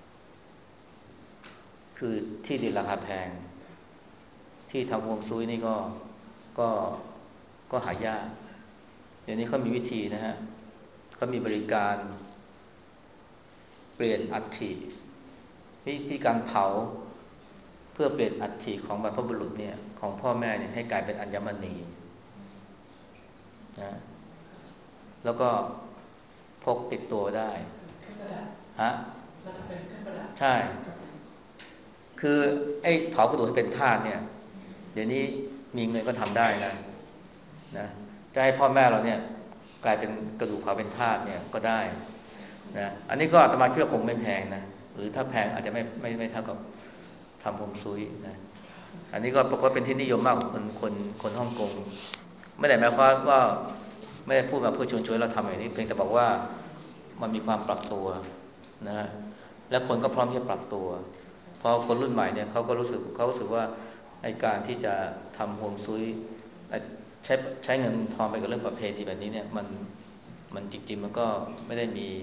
คือที่ดินราคาแพงที่ทำฮวงซุยนี่ก็ก็ก็หายากเดี๋ยวนี้เขามีวิธีนะฮะเขามีบริการเปลี่ยนอัฐิวิธีการเผาเพื่อเปลี่ยนอัฐิของบรรพบุรุษเนี่ยของพ่อแม่เนี่ยให้กลายเป็นอัญมณีนะแล้วก็พกติดตัวได้ฮะใช่คือไอ้เผากระดูกให้เป็นธาตุเนี่ยเดี๋ยวนี้มีเงินก็ทำได้นะนะจะให้พ่อแม่เราเนี่ยกลายเป็นกระดูกเผาเป็นธาตุเนี่ยก็ได้นะอันนี้ก็อาตมาคิดว่าคงไม่แพงนะหรือถ้าแพงอาจจะไม่ไม่ไม่เท่ากับทำฮวงซุยนะอันนี้ก็ปรากฏว่าเป็นที่นิยมมากของคนคนคนฮ่องกงไม่ได้หมายความว่าไม่ได้พูดมาเพื่อชวนชวนเราทำอย่างนี้เพียงแต่บอกว่ามันมีความปรับตัวนะและคนก็พร้อมที่จะปรับตัวพอคนรุ่นใหม่เนี่ยเขาก็รู้สึกเขารู้สึกว่าในการที่จะทำฮวงซุยใช้ใช้เงินทองไปกับเรื่องประเพณีแบบนี้เนี่ยมันมันจริงๆมันก็ไม่ได้มี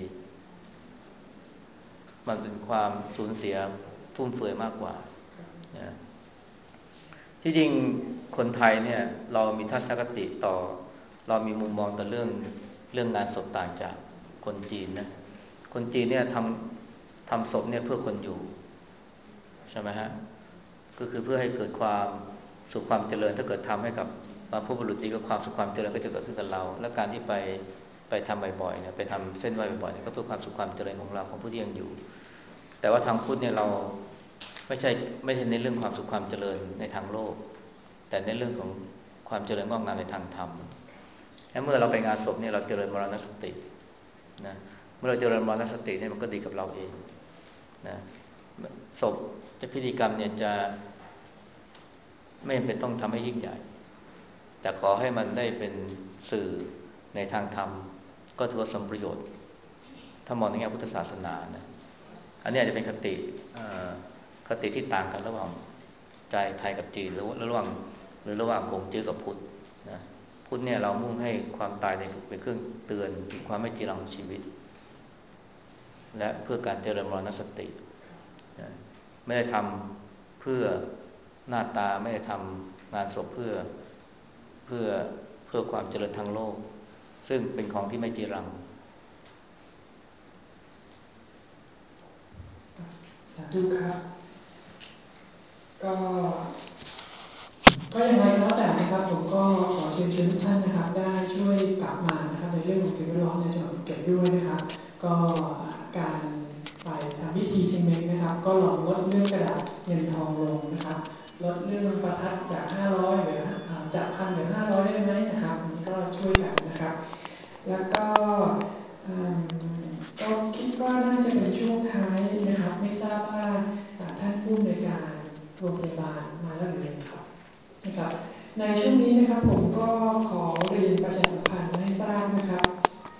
มันเป็นความสูญเสียฟุ่มเฟือยมากกว่านะที่จริงคนไทยเนี่ยเรามีทัศนคติต่อเรามีมุมมองต่อเรื่องเรื่องงานศพต่างจากคนจีนนะคนจีนเนี่ยทำทำศพเนี่ยเพื่อคนอยู่ใช่ไหมฮะก็คือเพื่อให้เกิดความสุขความเจริญถ้าเกิดทำให้กับบรรพบุรุษดีก็ความสุขความเจริญก็จะเกิดขึ้นกับเราและการที่ไปไปทำบ่อยๆเนี่ยไปทำเส้นไหว้บ่อยๆเนี่ยก็เพื่อความสุขความเจริญของเราของผู้ที่ยังอยู่แต่ว่าทางพุทธเนี่ยเราไม่ใช่ไม่ใช่ในเรื่องความสุขความเจริญในทางโลกแต่ในเรื่องของความเจริญงอกงามในทางธรรมและเมื่อเราไปงานศพเนี่ยเราเจริญมรณสตินะเมื่อเราเจริญมรณสติเนี่ยมันก็ดีกับเราเองนะศพจะพิธีกรรมเนี่ยจะไม่จำเป็นต้องทำให้ยิ่งใหญ่แต่ขอให้มันได้เป็นสื่อในทางธรรมก็ถือว่าสมประโยชน์ถ้ามองในแง่พุทธศาสนานะอันนี้อาจจะเป็นคติคติที่ต่างกันระหว่างใจไทยกับจีนหรือระหว่างหรือระหว่างกงจื้อกับพุทธนะพุทธเนี่ยเรามุ่งให้ความตายเป็นเครื่องเตือนถึงความไม่จีรังของชีวิตและเพื่อการเจริญมรณสตินะไม่ได้ทำเพื่อหน้าตาไม่ได้ทำงานศพเพื่อเพื่อเพื่อความเจริญทางโลกซึ่งเป็นของที่ไม่จีรังสาธุครับก็ก็ยังไงก็แล้วแต่นะครับผมก็ขอเชิญชวนทุกท่านนะครับได้ช่วยกลับมานะครับในเรื่องของสิ่งแวดล้อมในจังหวัดภูเก็ตด้วยนะครับก็การไปทำพิธีเชงเม้งนะครับก็ลองลดเรื่องกระดาษเงินทองลงนะครับลดเรื่องประทัดจากห้าร้อยเหลือจากพันเหลือห้าร้อยได้ไหมนะครับอันนี้ก็ช่วยกันนะครับแล้วก็ก็คิดว่าน่าจะเป็นช่วงท้ายนะครับไม่ทราบว่าท่านผู้ในการโรงพยาบาลมาแล้วหรือยังครับนะครับในช่วงนี้นะครับผมก็ขอ